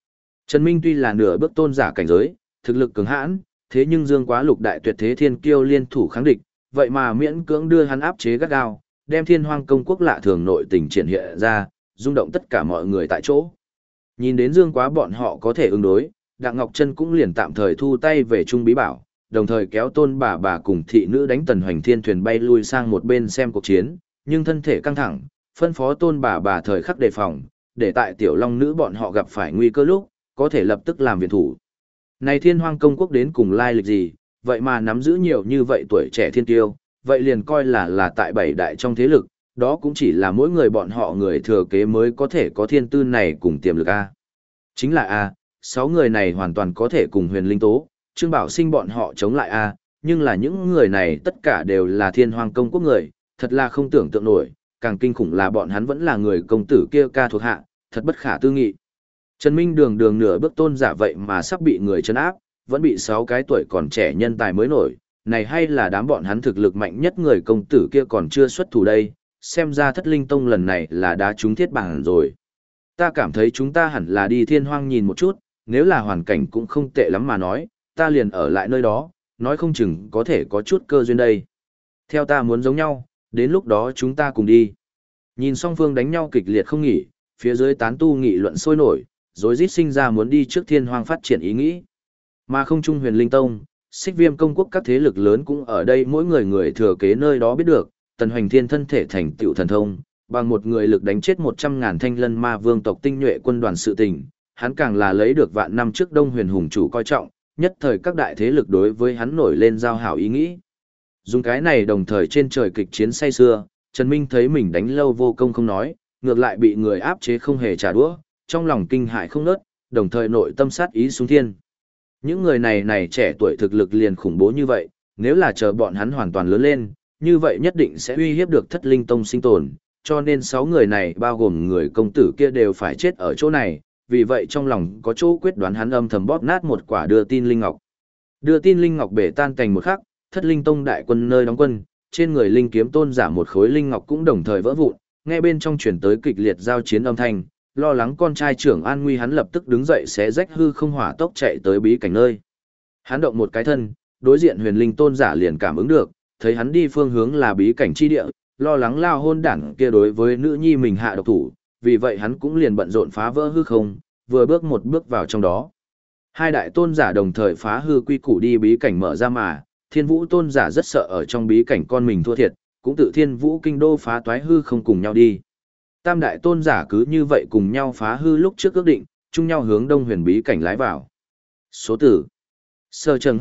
Speaker 1: Trần Minh tuy là nửa bước tôn giả cảnh giới, thực lực cường hãn, thế nhưng Dương Quá lục đại tuyệt thế thiên kiêu liên thủ kháng địch, vậy mà miễn cưỡng đưa hắn áp chế gắt gao, đem Thiên Hoang công quốc lạ thường nội tình triển hiện ra, rung động tất cả mọi người tại chỗ. Nhìn đến Dương Quá bọn họ có thể ứng đối, Đặng Ngọc Trân cũng liền tạm thời thu tay về Trung Bí Bảo, đồng thời kéo Tôn bà cùng thị nữ đánh Tần Hoành Thiên thuyền bay lui sang một bên xem cuộc chiến, nhưng thân thể căng thẳng, phân phó Tôn bà thời khắc đề phòng, để tại Tiểu Long nữ bọn họ gặp phải nguy cơ lúc, có thể lập tức làm viện thủ. Này Thiên Hoang công quốc đến cùng lai lịch gì, vậy mà nắm giữ nhiều như vậy tuổi trẻ thiên tiêu, vậy liền coi là tại bảy đại trong thế lực, đó cũng chỉ là mỗi người bọn họ người thừa kế mới có thể có thiên tư này cùng tiềm lực A. Chính là A, 6 người này hoàn toàn có thể cùng Huyền Linh Tố, Trương Bảo Sinh bọn họ chống lại A, nhưng là những người này tất cả đều là Thiên Hoang công quốc người, thật là không tưởng tượng nổi, càng kinh khủng là bọn hắn vẫn là người công tử kia ca thuộc hạ, thật bất khả tư nghị. Trần Minh đường nửa bước tôn giả vậy mà sắp bị người trấn áp, vẫn bị 6 cái tuổi còn trẻ nhân tài mới nổi, này hay là đám bọn hắn thực lực mạnh nhất người công tử kia còn chưa xuất thủ đây, xem ra Thất Linh Tông lần này là đá trúng thiết bản rồi. Ta cảm thấy chúng ta hẳn là đi Thiên Hoang nhìn một chút, nếu là hoàn cảnh cũng không tệ lắm mà nói, ta liền ở lại nơi đó, nói không chừng có thể có chút cơ duyên đây. Theo ta muốn giống nhau, đến lúc đó chúng ta cùng đi. Nhìn song phương đánh nhau kịch liệt không nghỉ, phía dưới tán tu nghị luận sôi nổi, rối rít sinh ra muốn đi trước Thiên Hoang phát triển ý nghĩ. Mà không trung Huyền Linh Tông, Xích Viêm công quốc các thế lực lớn cũng ở đây, mỗi người thừa kế nơi đó biết được, Tần Hoành Thiên thân thể thành tựu thần thông, bằng một người lực đánh chết 100.000 thanh lân ma vương tộc tinh nhuệ quân đoàn sự tình, hắn càng là lấy được vạn năm trước Đông Huyền hùng chủ coi trọng, nhất thời các đại thế lực đối với hắn nổi lên giao hảo ý nghĩ. Dùng cái này đồng thời trên trời kịch chiến say xưa, Trần Minh thấy mình đánh lâu vô công không nói, ngược lại bị người áp chế không hề trả đũa, trong lòng kinh hại không nớt, đồng thời nội tâm sát ý xuống thiên. Những người này trẻ tuổi thực lực liền khủng bố như vậy, nếu là chờ bọn hắn hoàn toàn lớn lên, như vậy nhất định sẽ uy hiếp được Thất Linh Tông sinh tồn, cho nên 6 người này bao gồm người công tử kia đều phải chết ở chỗ này, vì vậy trong lòng có chỗ quyết đoán, hắn âm thầm bóp nát một quả đưa tin linh ngọc. Đưa tin linh ngọc bể tan thành một khắc, Thất Linh Tông đại quân nơi đóng quân, trên người linh kiếm tôn giả một khối linh ngọc cũng đồng thời vỡ vụn, nghe bên trong truyền tới kịch liệt giao chiến âm thanh, lo lắng con trai trưởng an nguy, hắn lập tức đứng dậy xé rách hư không hỏa tốc chạy tới bí cảnh nơi. Hắn động một cái thân, đối diện Huyền Linh tôn giả liền cảm ứng được, thấy hắn đi phương hướng là bí cảnh chi địa, lo lắng lao hôn đảng kia đối với nữ nhi mình hạ độc thủ, vì vậy hắn cũng liền bận rộn phá vỡ hư không, vừa bước một bước vào trong đó. Hai đại tôn giả đồng thời phá hư quy củ đi bí cảnh mở ra mà, Thiên Vũ tôn giả rất sợ ở trong bí cảnh con mình thua thiệt, cũng tự Thiên Vũ kinh đô phá toái hư không cùng nhau đi. Tam đại tôn giả cứ như vậy cùng nhau phá hư lúc trước ước định, chung nhau hướng Đông Huyền bí cảnh lái vào. Số tử Sở Trần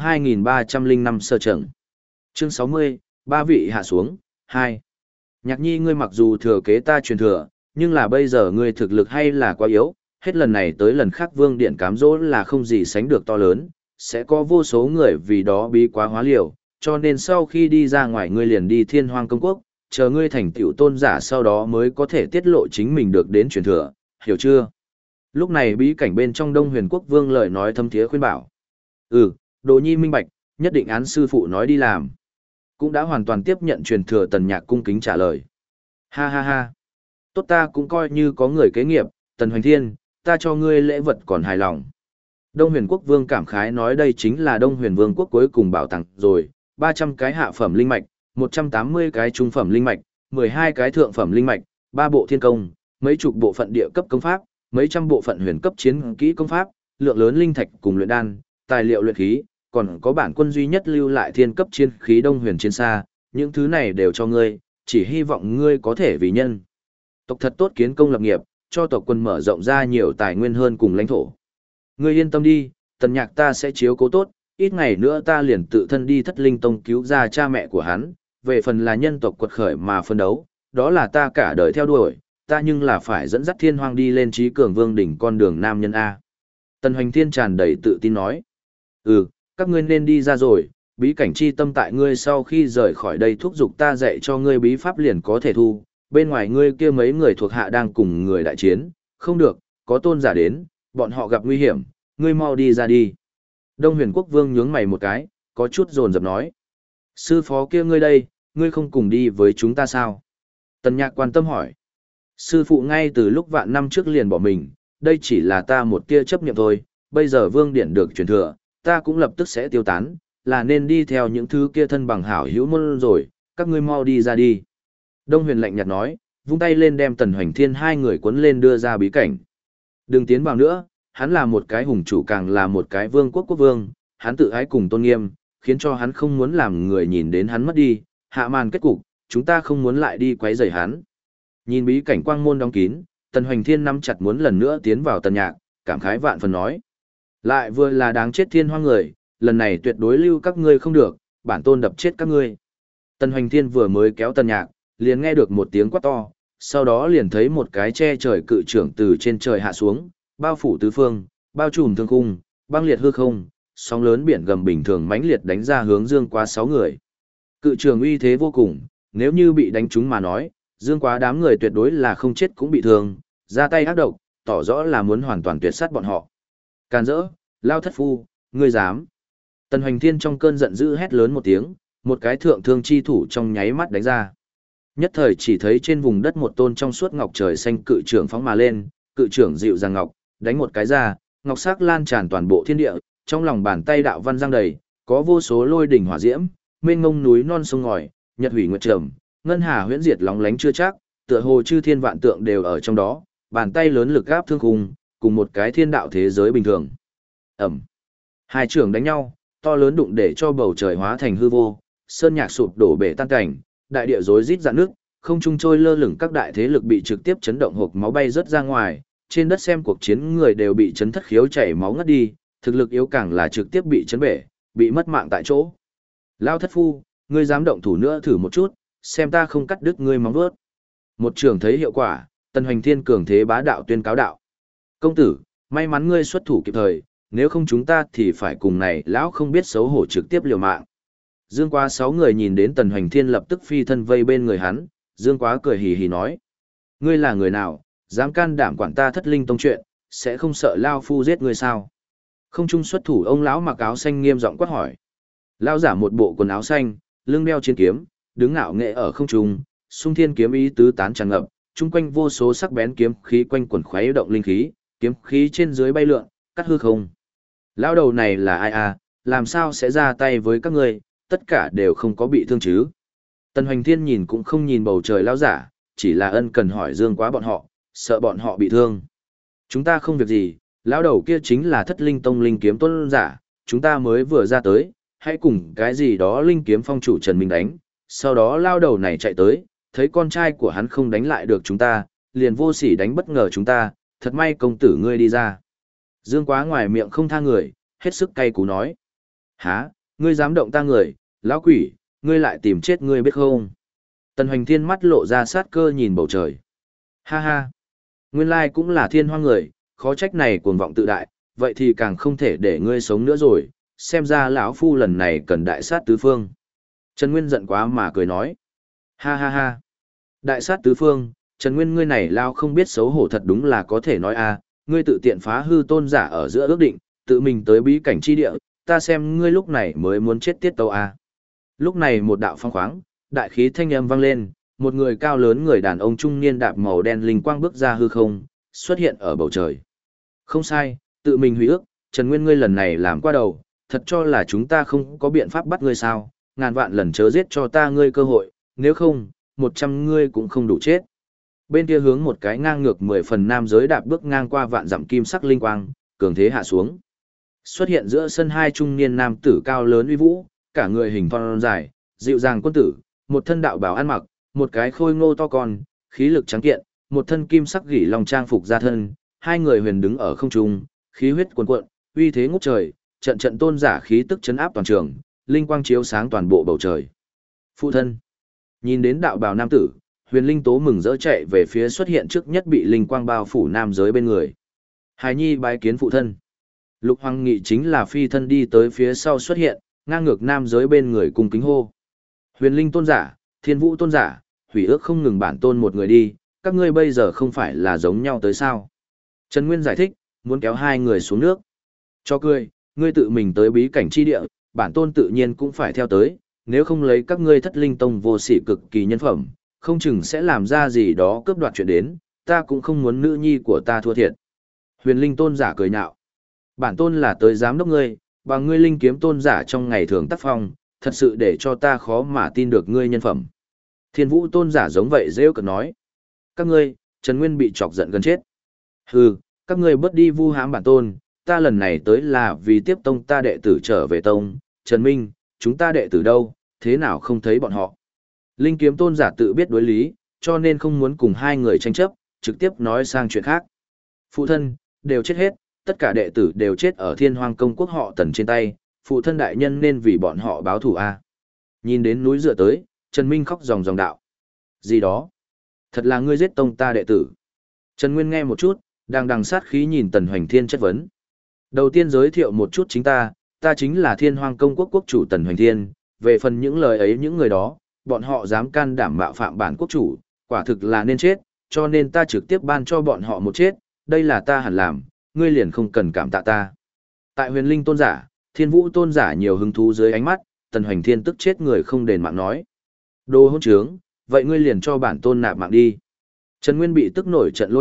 Speaker 1: 2305 Sở Trần. Chương 60, ba vị hạ xuống, 2. Nhạc Nhi, ngươi mặc dù thừa kế ta truyền thừa, nhưng là bây giờ ngươi thực lực hay là quá yếu, hết lần này tới lần khác Vương Điện cám dỗ là không gì sánh được to lớn, sẽ có vô số người vì đó bí quá hóa liều, cho nên sau khi đi ra ngoài ngươi liền đi Thiên Hoang công quốc, chờ ngươi thành tựu tôn giả sau đó mới có thể tiết lộ chính mình được đến truyền thừa, hiểu chưa? Lúc này bí cảnh bên trong Đông Huyền quốc vương lời nói thâm thiế khuyên bảo. Đồ Nhi minh bạch, nhất định án sư phụ nói đi làm. Cũng đã hoàn toàn tiếp nhận truyền thừa Tần Nhạc cung kính trả lời. Ha ha ha. Tốt, ta cũng coi như có người kế nghiệp, Tần Hoành Thiên, ta cho ngươi lễ vật còn hài lòng. Đông Huyền quốc vương cảm khái nói đây chính là Đông Huyền vương quốc cuối cùng bảo tàng rồi, 300 cái hạ phẩm linh mạch, 180 cái trung phẩm linh mạch, 12 cái thượng phẩm linh mạch, 3 bộ thiên công, mấy chục bộ phận địa cấp công pháp, mấy trăm bộ phận huyền cấp chiến kỹ công pháp, lượng lớn linh thạch cùng luyện đan, tài liệu luyện khí, còn có bản quân duy nhất lưu lại thiên cấp chiến khí Đông Huyền chiến xa, những thứ này đều cho ngươi, chỉ hy vọng ngươi có thể vì nhân tộc thật tốt kiến công lập nghiệp, cho tộc quân mở rộng ra nhiều tài nguyên hơn cùng lãnh thổ. Ngươi yên tâm đi, Tần Nhạc ta sẽ chiếu cố tốt, ít ngày nữa ta liền tự thân đi Thất Linh Tông cứu ra cha mẹ của hắn, về phần là nhân tộc quật khởi mà phân đấu, đó là ta cả đời theo đuổi, ta nhưng là phải dẫn dắt Thiên Hoang đi lên trí cường vương đỉnh con đường nam nhân A. Tần Hoành Thiên tràn đầy tự tin nói. Các ngươi nên đi ra rồi, bí cảnh chi tâm tại ngươi sau khi rời khỏi đây thúc giục ta dạy cho ngươi bí pháp liền có thể thu, bên ngoài ngươi kia mấy người thuộc hạ đang cùng người đại chiến, không được, có tôn giả đến, bọn họ gặp nguy hiểm, ngươi mau đi ra đi. Đông Huyền quốc vương nhướng mày một cái, có chút dồn dập nói. Sư phó kia ngươi đây, ngươi không cùng đi với chúng ta sao? Tần Nhạc quan tâm hỏi. Sư phụ ngay từ lúc vạn năm trước liền bỏ mình, đây chỉ là ta một tia chấp niệm thôi, bây giờ vương điển được truyền thừa, ta cũng lập tức sẽ tiêu tán, là nên đi theo những thứ kia thân bằng hảo hữu môn rồi, các ngươi mau đi ra đi. Đông Huyền lạnh nhạt nói, vung tay lên đem Tần Hoành Thiên hai người cuốn lên đưa ra bí cảnh. Đừng tiến vào nữa, hắn là một cái hùng chủ càng là một cái vương quốc quốc vương, hắn tự ái cùng tôn nghiêm, khiến cho hắn không muốn làm người nhìn đến hắn mất đi, hạ màn kết cục, chúng ta không muốn lại đi quấy rầy hắn. Nhìn bí cảnh quang môn đóng kín, Tần Hoành Thiên nắm chặt muốn lần nữa tiến vào Tần Nhạc, cảm khái vạn phần nói. Lại vừa là đáng chết thiên hoang người, lần này tuyệt đối lưu các ngươi không được, bản tôn đập chết các ngươi. Tần Hoành Thiên vừa mới kéo Tần Nhạc, liền nghe được một tiếng quát to, sau đó liền thấy một cái che trời cự trưởng từ trên trời hạ xuống, bao phủ tứ phương, bao trùm thương khung, băng liệt hư không, sóng lớn biển gầm bình thường mãnh liệt đánh ra hướng Dương Quá 6 người. Cự trưởng uy thế vô cùng, nếu như bị đánh trúng mà nói, Dương Quá đám người tuyệt đối là không chết cũng bị thương, ra tay ác độc, tỏ rõ là muốn hoàn toàn tuyệt sát bọn họ. Càn rỡ, lao thất phu, ngươi dám. Tần Hoành Thiên trong cơn giận dữ hét lớn một tiếng, một cái thượng thương chi thủ trong nháy mắt đánh ra. Nhất thời chỉ thấy trên vùng đất một tôn trong suốt ngọc trời xanh cự trưởng phóng mà lên, cự trưởng dịu dàng ngọc, đánh một cái ra, ngọc sắc lan tràn toàn bộ thiên địa, trong lòng bàn tay đạo văn giang đầy, có vô số lôi đỉnh hỏa diễm, mênh mông núi non sông ngòi, nhật hủy nguyệt trầm, ngân hà huyễn diệt lóng lánh chưa chắc, tựa hồ chư thiên vạn tượng đều ở trong đó, bàn tay lớn lực gáp thương khung, cùng một cái thiên đạo thế giới bình thường. Ẩm. Hai trưởng đánh nhau, to lớn đụng để cho bầu trời hóa thành hư vô, sơn nhạc sụp đổ bể tan cảnh, đại địa rối rít rạn nước, không trung trôi lơ lửng các đại thế lực bị trực tiếp chấn động hộc máu bay rớt ra ngoài, trên đất xem cuộc chiến người đều bị chấn thất khiếu chảy máu ngất đi, thực lực yếu càng là trực tiếp bị chấn bể, bị mất mạng tại chỗ. Lao thất phu, ngươi dám động thủ nữa thử một chút, xem ta không cắt đứt ngươi móng vuốt. Một trưởng thấy hiệu quả, Tần Hoành Thiên cường thế bá đạo tuyên cáo đạo. Công tử, may mắn ngươi xuất thủ kịp thời, nếu không chúng ta thì phải cùng này lão không biết xấu hổ trực tiếp liều mạng. Dương Quá 6 người nhìn đến Tần Hoành Thiên lập tức phi thân vây bên người hắn, Dương Quá cười hì hì nói. Ngươi là người nào, dám can đảm quản ta Thất Linh Tông chuyện, sẽ không sợ Lao Phu giết ngươi sao? Không trung xuất thủ ông lão mặc áo xanh nghiêm giọng quát hỏi. Lão giả một bộ quần áo xanh, lưng đeo chiến kiếm, đứng ngạo nghệ ở không trung, xung thiên kiếm ý tứ tán tràn ngập, chung quanh vô số sắc bén kiếm khí quanh quẩn khuấy động linh khí, kiếm khí trên dưới bay lượn, cắt hư không. Lão đầu này là ai à, làm sao sẽ ra tay với các ngươi, tất cả đều không có bị thương chứ? Tần Hoành Thiên nhìn cũng không nhìn bầu trời lão giả, chỉ là ân cần hỏi Dương Quá bọn họ, sợ bọn họ bị thương. Chúng ta không việc gì, lão đầu kia chính là Thất Linh Tông linh kiếm tôn giả, chúng ta mới vừa ra tới, hãy cùng cái gì đó linh kiếm phong chủ Trần Minh đánh, sau đó lão đầu này chạy tới, thấy con trai của hắn không đánh lại được chúng ta, liền vô sỉ đánh bất ngờ chúng ta, thật may công tử ngươi đi ra. Dương Quá ngoài miệng không tha người, hết sức cay cú nói. Hả, ngươi dám động ta người, lão quỷ, ngươi lại tìm chết ngươi biết không? Tần Hoành Thiên mắt lộ ra sát cơ nhìn bầu trời. Ha ha, nguyên lai cũng là thiên hoang người, khó trách này cuồng vọng tự đại, vậy thì càng không thể để ngươi sống nữa rồi, xem ra lão phu lần này cần đại sát tứ phương. Trần Nguyên giận quá mà cười nói. Ha ha ha, đại sát tứ phương, Trần Nguyên ngươi này lao không biết xấu hổ thật đúng là có thể nói a, ngươi tự tiện phá hư tôn giả ở giữa ước định, tự mình tới bí cảnh chi địa, ta xem ngươi lúc này mới muốn chết tiết tâu a. Lúc này một đạo phong khoáng, đại khí thanh âm vang lên, một người cao lớn người đàn ông trung niên đạp màu đen linh quang bước ra hư không, xuất hiện ở bầu trời. Không sai, tự mình hủy ước, Trần Nguyên ngươi lần này làm qua đầu, thật cho là chúng ta không có biện pháp bắt ngươi sao, ngàn vạn lần chớ giết cho ta ngươi cơ hội, nếu không, 100 ngươi cũng không đủ chết. Bên kia hướng một cái ngang ngược 10 phần nam giới đạp bước ngang qua vạn dặm kim sắc linh quang, cường thế hạ xuống. Xuất hiện giữa sân hai trung niên nam tử cao lớn uy vũ, cả người hình thon dài, dịu dàng quân tử, một thân đạo bào ăn mặc, một cái khôi ngô to con, khí lực trắng kiện, một thân kim sắc gỉ long trang phục ra thân, hai người huyền đứng ở không trung, khí huyết cuồn cuộn, uy thế ngút trời, trận trận tôn giả khí tức chấn áp toàn trường, linh quang chiếu sáng toàn bộ bầu trời. Phụ thân. Nhìn đến đạo bào nam tử, Huyền Linh Tố mừng rỡ chạy về phía xuất hiện trước nhất bị linh quang bao phủ nam giới bên người. Hài nhi bái kiến phụ thân. Lục Hoàng Nghị chính là phi thân đi tới phía sau xuất hiện, ngang ngược nam giới bên người cùng kính hô. Huyền Linh tôn giả, Thiên Vũ tôn giả, hủy ước không ngừng bản tôn một người đi, các ngươi bây giờ không phải là giống nhau tới sao? Trần Nguyên giải thích, muốn kéo hai người xuống nước. Cho cười, ngươi tự mình tới bí cảnh chi địa, bản tôn tự nhiên cũng phải theo tới, nếu không lấy các ngươi Thất Linh Tông vô sỉ cực kỳ nhân phẩm, không chừng sẽ làm ra gì đó cướp đoạt chuyện đến, ta cũng không muốn nữ nhi của ta thua thiệt. Huyền Linh tôn giả cười nhạo. Bản tôn là tới giám đốc ngươi, bằng ngươi linh kiếm tôn giả trong ngày thường tác phong, thật sự để cho ta khó mà tin được ngươi nhân phẩm. Thiên Vũ tôn giả giống vậy rêu cực nói. Các ngươi, Trần Nguyên bị chọc giận gần chết. Hừ, các ngươi bớt đi vu hãm bản tôn, ta lần này tới là vì tiếp tông ta đệ tử trở về tông. Trần Minh, chúng ta đệ tử đâu, thế nào không thấy bọn họ? Linh kiếm tôn giả tự biết đối lý, cho nên không muốn cùng hai người tranh chấp, trực tiếp nói sang chuyện khác. Phụ thân, đều chết hết, tất cả đệ tử đều chết ở Thiên Hoang công quốc họ Tần trên tay, phụ thân đại nhân nên vì bọn họ báo thù a. Nhìn đến núi dựa tới, Trần Minh khóc ròng ròng đạo. Gì đó? Thật là ngươi giết tông ta đệ tử. Trần Nguyên nghe một chút, đang đằng sát khí nhìn Tần Hoành Thiên chất vấn. Đầu tiên giới thiệu một chút chính ta chính là Thiên Hoang công quốc quốc chủ Tần Hoành Thiên, về phần những lời ấy những người đó, bọn họ dám can đảm mạo phạm bản quốc chủ, quả thực là nên chết, cho nên ta trực tiếp ban cho bọn họ một chết, đây là ta hẳn làm, ngươi liền không cần cảm tạ ta. Tại Huyền Linh tôn giả, Thiên Vũ tôn giả nhiều hứng thú dưới ánh mắt, Tần Hoành Thiên tức chết người không đền mạng nói. Đồ hỗn trướng, vậy ngươi liền cho bản tôn nạp mạng đi. Trần Nguyên bị tức nổi trận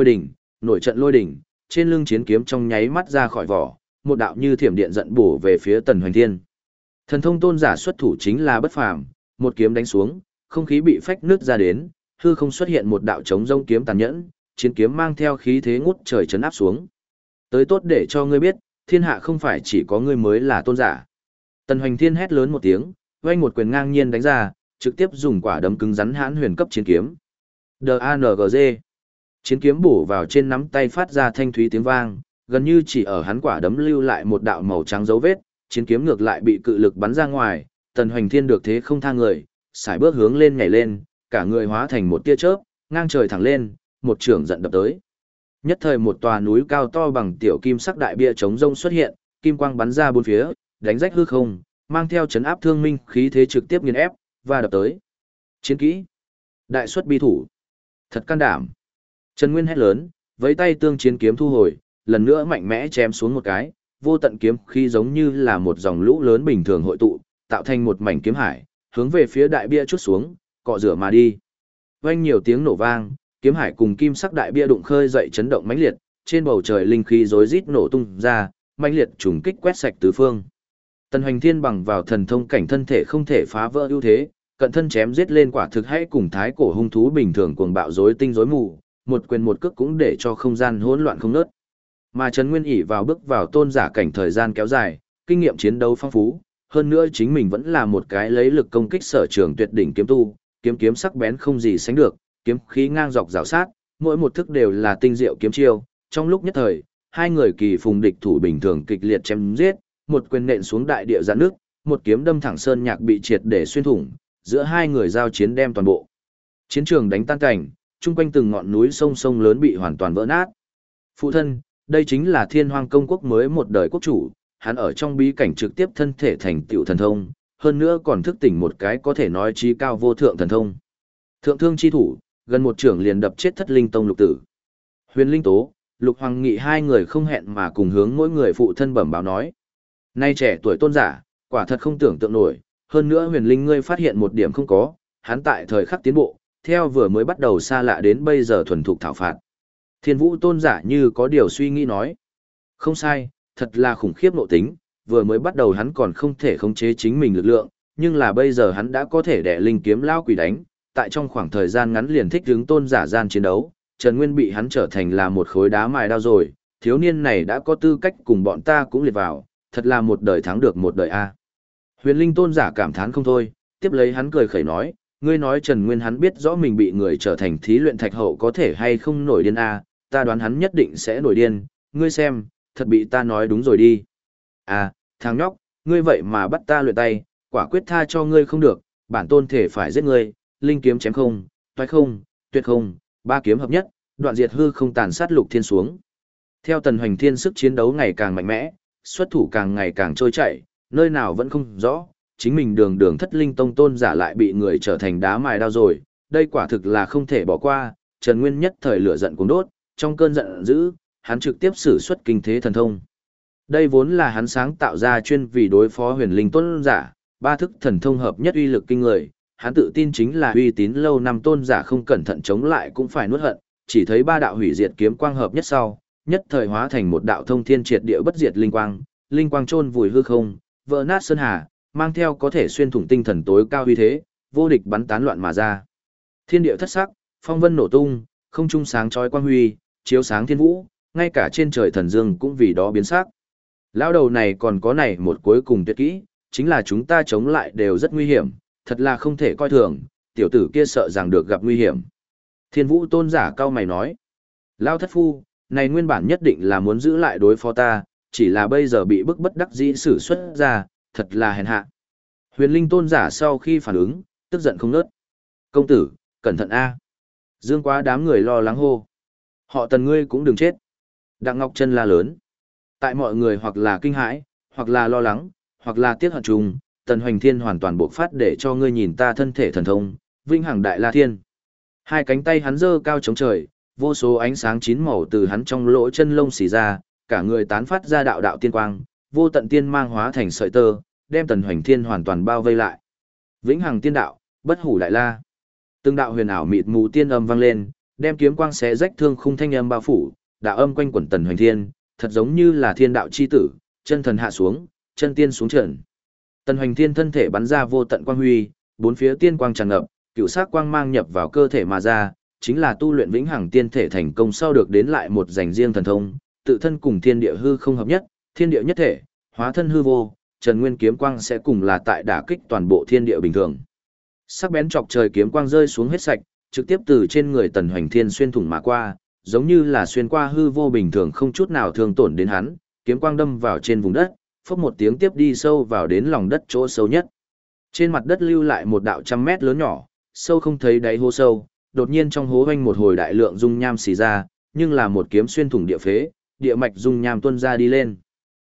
Speaker 1: lôi đỉnh, trên lưng chiến kiếm trong nháy mắt ra khỏi vỏ, một đạo như thiểm điện giận bổ về phía Tần Hoành Thiên. Thần thông tôn giả xuất thủ chính là bất phàm, một kiếm đánh xuống, không khí bị phách nứt ra đến, hư không xuất hiện một đạo trống rông kiếm tàn nhẫn, chiến kiếm mang theo khí thế ngút trời chấn áp xuống. Tới tốt để cho ngươi biết, thiên hạ không phải chỉ có ngươi mới là tôn giả. Tần Hoành Thiên hét lớn một tiếng, vung một quyền ngang nhiên đánh ra, trực tiếp dùng quả đấm cứng rắn hãn huyền cấp chiến kiếm. DANGG. Chiến kiếm bổ vào trên nắm tay phát ra thanh thúy tiếng vang, gần như chỉ ở hắn quả đấm lưu lại một đạo màu trắng dấu vết, chiến kiếm ngược lại bị cự lực bắn ra ngoài, Tần Hoành Thiên được thế không tha người, sải bước hướng lên nhảy lên, cả người hóa thành một tia chớp, ngang trời thẳng lên, một trường giận đập tới. Nhất thời một tòa núi cao to bằng tiểu kim sắc đại bia chống rông xuất hiện, kim quang bắn ra bốn phía, đánh rách hư không, mang theo chấn áp thương minh khí thế trực tiếp nghiền ép và đập tới. Chiến kỹ, đại xuất bi thủ, thật can đảm. Trần Nguyên hét lớn, với tay tương chiến kiếm thu hồi, lần nữa mạnh mẽ chém xuống một cái, vô tận kiếm khí giống như là một dòng lũ lớn bình thường hội tụ, tạo thành một mảnh kiếm hải, hướng về phía đại bia chút xuống, cọ rửa mà đi. Vang nhiều tiếng nổ vang, kiếm hải cùng kim sắc đại bia đụng khơi dậy chấn động mãnh liệt, trên bầu trời linh khí rối rít nổ tung ra, mãnh liệt trùng kích quét sạch tứ phương. Tần Hoành Thiên bằng vào thần thông cảnh thân thể không thể phá vỡ ưu thế, cận thân chém giết lên quả thực hay cùng thái cổ hung thú bình thường cuồng bạo rối tinh rối mù, một quyền một cước cũng để cho không gian hỗn loạn không ngớt. Mà Trần Nguyên ỷ vào bước vào tôn giả cảnh thời gian kéo dài, kinh nghiệm chiến đấu phong phú, hơn nữa chính mình vẫn là một cái lấy lực công kích sở trường tuyệt đỉnh kiếm tu, kiếm sắc bén không gì sánh được, kiếm khí ngang dọc rào sát, mỗi một thức đều là tinh diệu kiếm chiêu. Trong lúc nhất thời, hai người kỳ phùng địch thủ bình thường kịch liệt chém giết, một quyền nện xuống đại địa giãn nước, một kiếm đâm thẳng sơn nhạc bị triệt để xuyên thủng, giữa hai người giao chiến đem toàn bộ chiến trường đánh tan cảnh, chung quanh từng ngọn núi sông lớn bị hoàn toàn vỡ nát. Phụ thân, đây chính là Thiên Hoang công quốc mới một đời quốc chủ, hắn ở trong bí cảnh trực tiếp thân thể thành tựu thần thông, hơn nữa còn thức tỉnh một cái có thể nói chí cao vô thượng thần thông. Thượng thương chi thủ, gần một trưởng liền đập chết Thất Linh tông lục tử. Huyền Linh Tố, Lục Hoàng Nghị hai người không hẹn mà cùng hướng mỗi người phụ thân bẩm báo nói. Nay trẻ tuổi tôn giả, quả thật không tưởng tượng nổi, hơn nữa Huyền Linh ngươi phát hiện một điểm không có, hắn tại thời khắc tiến bộ, theo vừa mới bắt đầu xa lạ đến bây giờ thuần thục thảo phạt. Thiên Vũ tôn giả như có điều suy nghĩ nói. Không sai, thật là khủng khiếp nội tính, vừa mới bắt đầu hắn còn không thể khống chế chính mình lực lượng, nhưng là bây giờ hắn đã có thể đè linh kiếm lao quỷ đánh, tại trong khoảng thời gian ngắn liền thích hướng tôn giả gian chiến đấu, Trần Nguyên bị hắn trở thành là một khối đá mài đao rồi, thiếu niên này đã có tư cách cùng bọn ta cũng liệt vào, thật là một đời thắng được một đời a. Huyền Linh tôn giả cảm thán không thôi, tiếp lấy hắn cười khẩy nói, ngươi nói Trần Nguyên hắn biết rõ mình bị người trở thành thí luyện thạch hậu có thể hay không nổi điên a, ta đoán hắn nhất định sẽ nổi điên, ngươi xem, thật bị ta nói đúng rồi đi. À, thằng nhóc, ngươi vậy mà bắt ta luyện tay, quả quyết tha cho ngươi không được, bản tôn thể phải giết ngươi, linh kiếm chém không, toái không, tuyệt không, ba kiếm hợp nhất, đoạn diệt hư không tàn sát lục thiên xuống. Theo Tần Hoành Thiên sức chiến đấu ngày càng mạnh mẽ, xuất thủ càng ngày càng trôi chảy, nơi nào vẫn không rõ, chính mình đường Thất Linh tông tôn giả lại bị người trở thành đá mài đao rồi, đây quả thực là không thể bỏ qua. Trần Nguyên nhất thời lửa giận cuồng đốt, trong cơn giận dữ, hắn trực tiếp sử xuất kinh thế thần thông. Đây vốn là hắn sáng tạo ra chuyên vì đối phó Huyền Linh tôn giả, ba thức thần thông hợp nhất uy lực kinh người, hắn tự tin chính là uy tín lâu năm tôn giả không cẩn thận chống lại cũng phải nuốt hận, chỉ thấy ba đạo hủy diệt kiếm quang hợp nhất sau, nhất thời hóa thành một đạo thông thiên triệt địa bất diệt linh quang chôn vùi hư không, vỡ nát sơn hà, mang theo có thể xuyên thủng tinh thần tối cao uy thế, vô địch bắn tán loạn mà ra. Thiên địa thất sắc, phong vân nổ tung, không trung sáng chói quang huy, chiếu sáng thiên vũ, ngay cả trên trời thần dương cũng vì đó biến sắc. Lão đầu này còn có này một cuối cùng tuyệt kỹ, chính là chúng ta chống lại đều rất nguy hiểm, thật là không thể coi thường, tiểu tử kia sợ rằng được gặp nguy hiểm. Thiên vũ tôn giả cao mày nói, Lão thất phu, này nguyên bản nhất định là muốn giữ lại đối phó ta, chỉ là bây giờ bị bức bất đắc dĩ sử xuất ra, thật là hèn hạ. Huyền linh tôn giả sau khi phản ứng, tức giận không nớt. Công tử, cẩn thận a! Dương quá đám người lo lắng hô. Họ Tần ngươi cũng đừng chết. Đặng Ngọc Chân la lớn. Tại mọi người hoặc là kinh hãi, hoặc là lo lắng, hoặc là tiếc hận trùng, Tần Hoành Thiên hoàn toàn bộc phát để cho ngươi nhìn ta thân thể thần thông, vinh hằng đại la thiên. Hai cánh tay hắn giơ cao chống trời, vô số ánh sáng chín màu từ hắn trong lỗ chân lông xì ra, cả người tán phát ra đạo đạo tiên quang, vô tận tiên mang hóa thành sợi tơ, đem Tần Hoành Thiên hoàn toàn bao vây lại. Vĩnh hằng tiên đạo, bất hủ đại la. Từng đạo huyền ảo mịt mù tiên âm vang lên, đem kiếm quang xé rách thương khung thanh âm bao phủ, đạo âm quanh quẩn Tần Hoành Thiên, thật giống như là thiên đạo chi tử, chân thần hạ xuống, chân tiên xuống trần. Tần Hoành Thiên thân thể bắn ra vô tận quang huy, bốn phía tiên quang tràn ngập, cựu sắc quang mang nhập vào cơ thể mà ra, chính là tu luyện vĩnh hằng tiên thể thành công sau được đến lại một dành riêng thần thông, tự thân cùng thiên địa hư không hợp nhất, thiên địa nhất thể, hóa thân hư vô, Trần Nguyên kiếm quang sẽ cùng là tại đả kích toàn bộ thiên địa bình thường. Sắc bén chọc trời kiếm quang rơi xuống hết sạch, trực tiếp từ trên người Tần Hoành Thiên xuyên thủng mà qua, giống như là xuyên qua hư vô bình thường không chút nào thương tổn đến hắn, kiếm quang đâm vào trên vùng đất, phốc một tiếng tiếp đi sâu vào đến lòng đất chỗ sâu nhất. Trên mặt đất lưu lại một đạo trăm mét lớn nhỏ, sâu không thấy đáy hố sâu, đột nhiên trong hố vang một hồi đại lượng dung nham xì ra, nhưng là một kiếm xuyên thủng địa phế, địa mạch dung nham tuôn ra đi lên.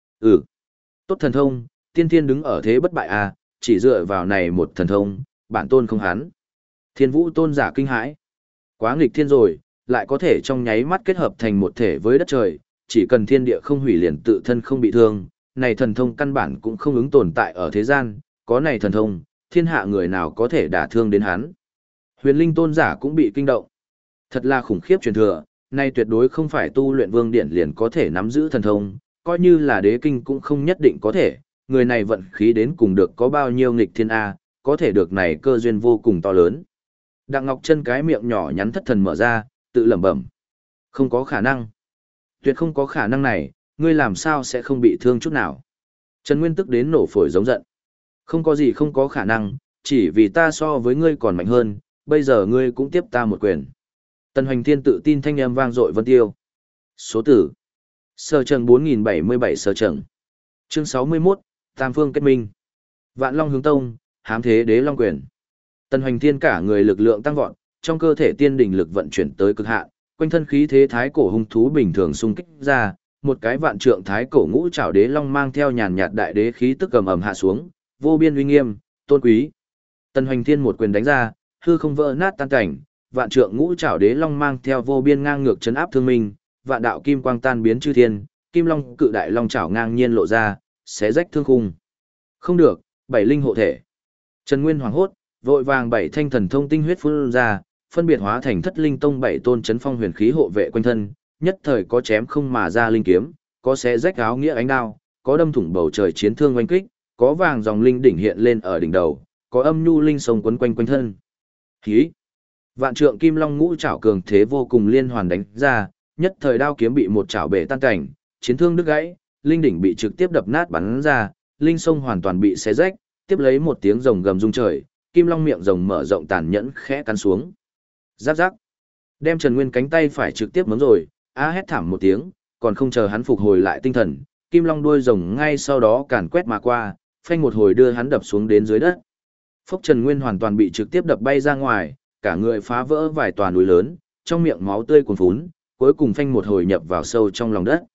Speaker 1: Tốt thần thông, tiên thiên đứng ở thế bất bại à, chỉ dựa vào này một thần thông, bản tôn không hắn. Thiên vũ tôn giả kinh hãi. Quá nghịch thiên rồi, lại có thể trong nháy mắt kết hợp thành một thể với đất trời, chỉ cần thiên địa không hủy liền tự thân không bị thương, này thần thông căn bản cũng không ứng tồn tại ở thế gian, có này thần thông, thiên hạ người nào có thể đả thương đến hắn. Huyền linh tôn giả cũng bị kinh động. Thật là khủng khiếp truyền thừa, này tuyệt đối không phải tu luyện vương điển liền có thể nắm giữ thần thông, coi như là đế kinh cũng không nhất định có thể, người này vận khí đến cùng được có bao nhiêu nghịch thiên A, có thể được này cơ duyên vô cùng to lớn. Đặng Ngọc Chân cái miệng nhỏ nhắn thất thần mở ra, tự lẩm bẩm. Không có khả năng. Tuyệt không có khả năng này, ngươi làm sao sẽ không bị thương chút nào. Trần Nguyên tức đến nổ phổi giống giận. Không có gì không có khả năng, chỉ vì ta so với ngươi còn mạnh hơn, bây giờ ngươi cũng tiếp ta một quyền. Tần Hoành Thiên tự tin thanh âm vang dội vân tiêu. Số tử. Sở Trần 4077 Sở Trần. Chương 61, Tam Phương Kết Minh. Vạn Long Hướng Tông, Hám Thế Đế Long Quyền. Tần Hoành Thiên cả người lực lượng tăng vọt, trong cơ thể tiên đỉnh lực vận chuyển tới cực hạn, quanh thân khí thế thái cổ hung thú bình thường xung kích ra, một cái vạn trượng thái cổ ngũ trảo đế long mang theo nhàn nhạt đại đế khí tức ầm ầm hạ xuống, vô biên uy nghiêm, tôn quý. Tần Hoành Thiên một quyền đánh ra, hư không vỡ nát tan cảnh, vạn trượng ngũ trảo đế long mang theo vô biên ngang ngược chấn áp thương minh, vạn đạo kim quang tan biến chư thiên, kim long cự đại long trảo ngang nhiên lộ ra, xé rách thương khung. Không được, bảy linh hộ thể. Trần Nguyên hoảng hốt, vội vàng bảy thanh thần thông tinh huyết phun ra, phân biệt hóa thành Thất Linh Tông bảy tôn chấn phong huyền khí hộ vệ quanh thân, nhất thời có chém không mà ra linh kiếm, có xé rách áo nghĩa ánh đao, có đâm thủng bầu trời chiến thương oanh kích, có vàng dòng linh đỉnh hiện lên ở đỉnh đầu, có âm nhu linh sông quấn quanh quanh thân. Hí! Vạn trượng kim long ngũ trảo cường thế vô cùng liên hoàn đánh ra, nhất thời đao kiếm bị một trảo bể tan cảnh, chiến thương đứt gãy, linh đỉnh bị trực tiếp đập nát bắn ra, linh sông hoàn toàn bị xé rách, tiếp lấy một tiếng rồng gầm rung trời, kim long miệng rồng mở rộng tàn nhẫn khẽ cắn xuống. Giáp giáp. Đem Trần Nguyên cánh tay phải trực tiếp mớm rồi, hét thảm một tiếng, còn không chờ hắn phục hồi lại tinh thần, kim long đuôi rồng ngay sau đó càn quét mà qua, phanh một hồi đưa hắn đập xuống đến dưới đất. Phốc Trần Nguyên hoàn toàn bị trực tiếp đập bay ra ngoài, cả người phá vỡ vài tòa núi lớn, trong miệng máu tươi cuồn phún, cuối cùng phanh một hồi nhập vào sâu trong lòng đất.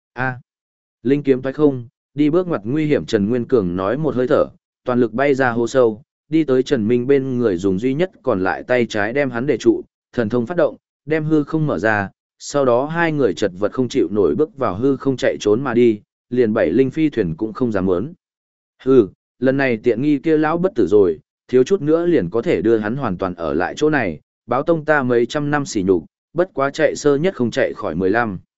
Speaker 1: Linh kiếm toái không, đi bước ngoặt nguy hiểm Trần Nguyên Cường nói một hơi thở, toàn lực bay ra hố sâu, đi tới Trần Minh bên người dùng duy nhất còn lại tay trái đem hắn để trụ, thần thông phát động, đem hư không mở ra, sau đó hai người chật vật không chịu nổi bước vào hư không chạy trốn mà đi, liền bảy linh phi thuyền cũng không dám muốn. Lần này tiện nghi kia lão bất tử rồi, thiếu chút nữa liền có thể đưa hắn hoàn toàn ở lại chỗ này, báo tông ta mấy trăm năm sỉ nhục, bất quá chạy sơ nhất không chạy khỏi 15.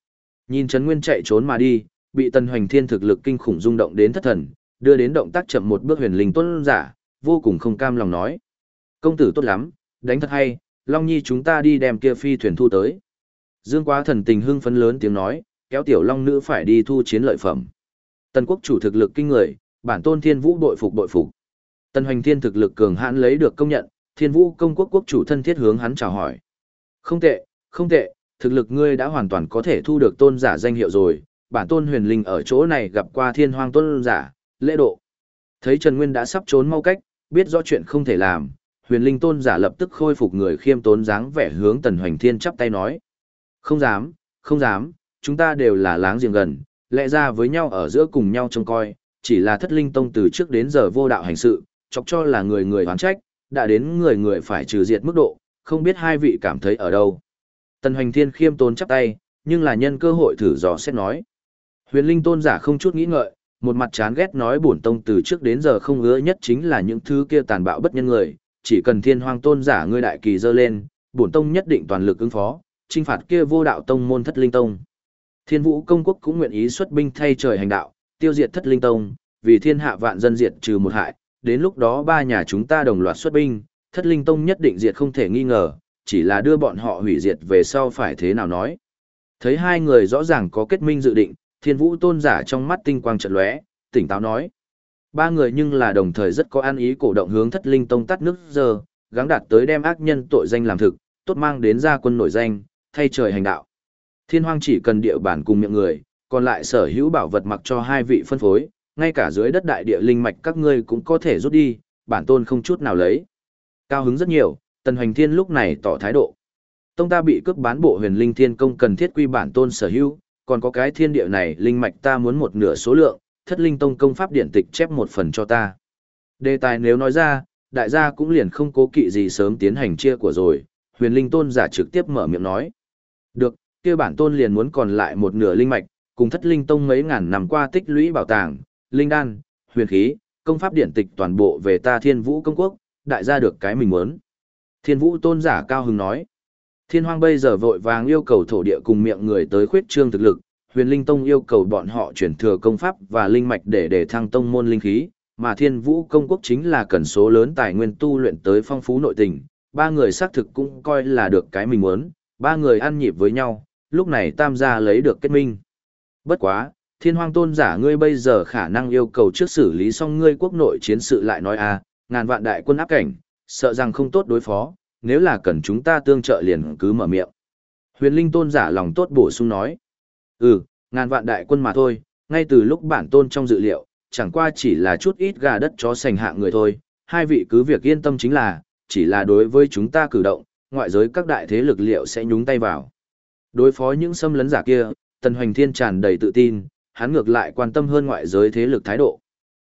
Speaker 1: Nhìn Trấn Nguyên chạy trốn mà đi, bị Tần Hoành Thiên thực lực kinh khủng rung động đến thất thần, đưa đến động tác chậm một bước huyền linh tôn giả, vô cùng không cam lòng nói. Công tử tốt lắm, đánh thật hay, Long Nhi chúng ta đi đem kia phi thuyền thu tới. Dương Quá thần tình hưng phấn lớn tiếng nói, kéo tiểu long nữ phải đi thu chiến lợi phẩm. Tần quốc chủ thực lực kinh người, bản tôn Thiên Vũ bội phục bội phục. Tần Hoành Thiên thực lực cường hãn lấy được công nhận, Thiên Vũ công quốc quốc chủ thân thiết hướng hắn chào hỏi. Không tệ, không tệ, thực lực ngươi đã hoàn toàn có thể thu được tôn giả danh hiệu rồi, bản tôn huyền linh ở chỗ này gặp qua thiên hoang tôn giả, lễ độ. Thấy Trần Nguyên đã sắp trốn mau cách, biết rõ chuyện không thể làm, huyền linh tôn giả lập tức khôi phục người khiêm tốn dáng vẻ hướng Tần Hoành Thiên chắp tay nói. Không dám, không dám, chúng ta đều là láng giềng gần, lẽ ra với nhau ở giữa cùng nhau trông coi, chỉ là thất linh tông từ trước đến giờ vô đạo hành sự, chọc cho là người người oán trách, đã đến người người phải trừ diệt mức độ, không biết hai vị cảm thấy ở đâu. Tần Hoành Thiên khiêm tốn chắp tay, nhưng là nhân cơ hội thử dò xét nói. Huyền linh tôn giả không chút nghĩ ngợi, một mặt chán ghét nói bổn tông từ trước đến giờ không ưa nhất chính là những thứ kia tàn bạo bất nhân người, chỉ cần thiên hoang tôn giả ngươi đại kỳ dơ lên, bổn tông nhất định toàn lực ứng phó, chinh phạt kia vô đạo tông môn thất linh tông. Thiên Vũ công quốc cũng nguyện ý xuất binh thay trời hành đạo, tiêu diệt thất linh tông, vì thiên hạ vạn dân diệt trừ một hại, đến lúc đó ba nhà chúng ta đồng loạt xuất binh, thất linh tông nhất định diệt không thể nghi ngờ, chỉ là đưa bọn họ hủy diệt về sau phải thế nào nói. Thấy hai người rõ ràng có kết minh dự định, Thiên Vũ tôn giả trong mắt tinh quang chợt lóe, tỉnh táo nói. Ba người nhưng là đồng thời rất có an ý cổ động hướng thất linh tông tắt nước giờ, gắng đạt tới đem ác nhân tội danh làm thực, tốt mang đến gia quân nổi danh, thay trời hành đạo. Thiên hoang chỉ cần địa bản cùng miệng người, còn lại sở hữu bảo vật mặc cho hai vị phân phối, ngay cả dưới đất đại địa linh mạch các ngươi cũng có thể rút đi, bản tôn không chút nào lấy. Cao hứng rất nhiều, Tần Hoành Thiên lúc này tỏ thái độ. Tông ta bị cướp bán bộ huyền linh thiên công cần thiết quy bản tôn sở hữu, còn có cái thiên địa này linh mạch ta muốn một nửa số lượng, thất linh tông công pháp điển tịch chép một phần cho ta. Đề tài nếu nói ra, đại gia cũng liền không cố kỵ gì sớm tiến hành chia của rồi, huyền linh tôn giả trực tiếp mở miệng nói. Được, kia bản tôn liền muốn còn lại một nửa linh mạch, cùng thất linh tông mấy ngàn năm qua tích lũy bảo tàng, linh đan, huyền khí, công pháp điển tịch toàn bộ về ta Thiên Vũ công quốc, đại gia được cái mình muốn. Thiên Vũ tôn giả cao hứng nói. Thiên hoang bây giờ vội vàng yêu cầu thổ địa cùng miệng người tới khuyết trương thực lực, huyền linh tông yêu cầu bọn họ chuyển thừa công pháp và linh mạch để thăng tông môn linh khí, mà Thiên Vũ công quốc chính là cần số lớn tài nguyên tu luyện tới phong phú nội tình, ba người xác thực cũng coi là được cái mình muốn, ba người ăn nhịp với nhau, lúc này tam gia lấy được kết minh. Bất quá, thiên hoang tôn giả ngươi bây giờ khả năng yêu cầu trước xử lý xong ngươi quốc nội chiến sự lại nói ngàn vạn đại quân áp cảnh, sợ rằng không tốt đối phó, nếu là cần chúng ta tương trợ liền cứ mở miệng. Huyền linh tôn giả lòng tốt bổ sung nói. Ngàn vạn đại quân mà thôi, ngay từ lúc bản tôn trong dự liệu, chẳng qua chỉ là chút ít gà đất chó sành hạng người thôi, hai vị cứ việc yên tâm chính là, chỉ là đối với chúng ta cử động, ngoại giới các đại thế lực liệu sẽ nhúng tay vào. Đối phó những xâm lấn giả kia, Tần Hoành Thiên tràn đầy tự tin, hắn ngược lại quan tâm hơn ngoại giới thế lực thái độ.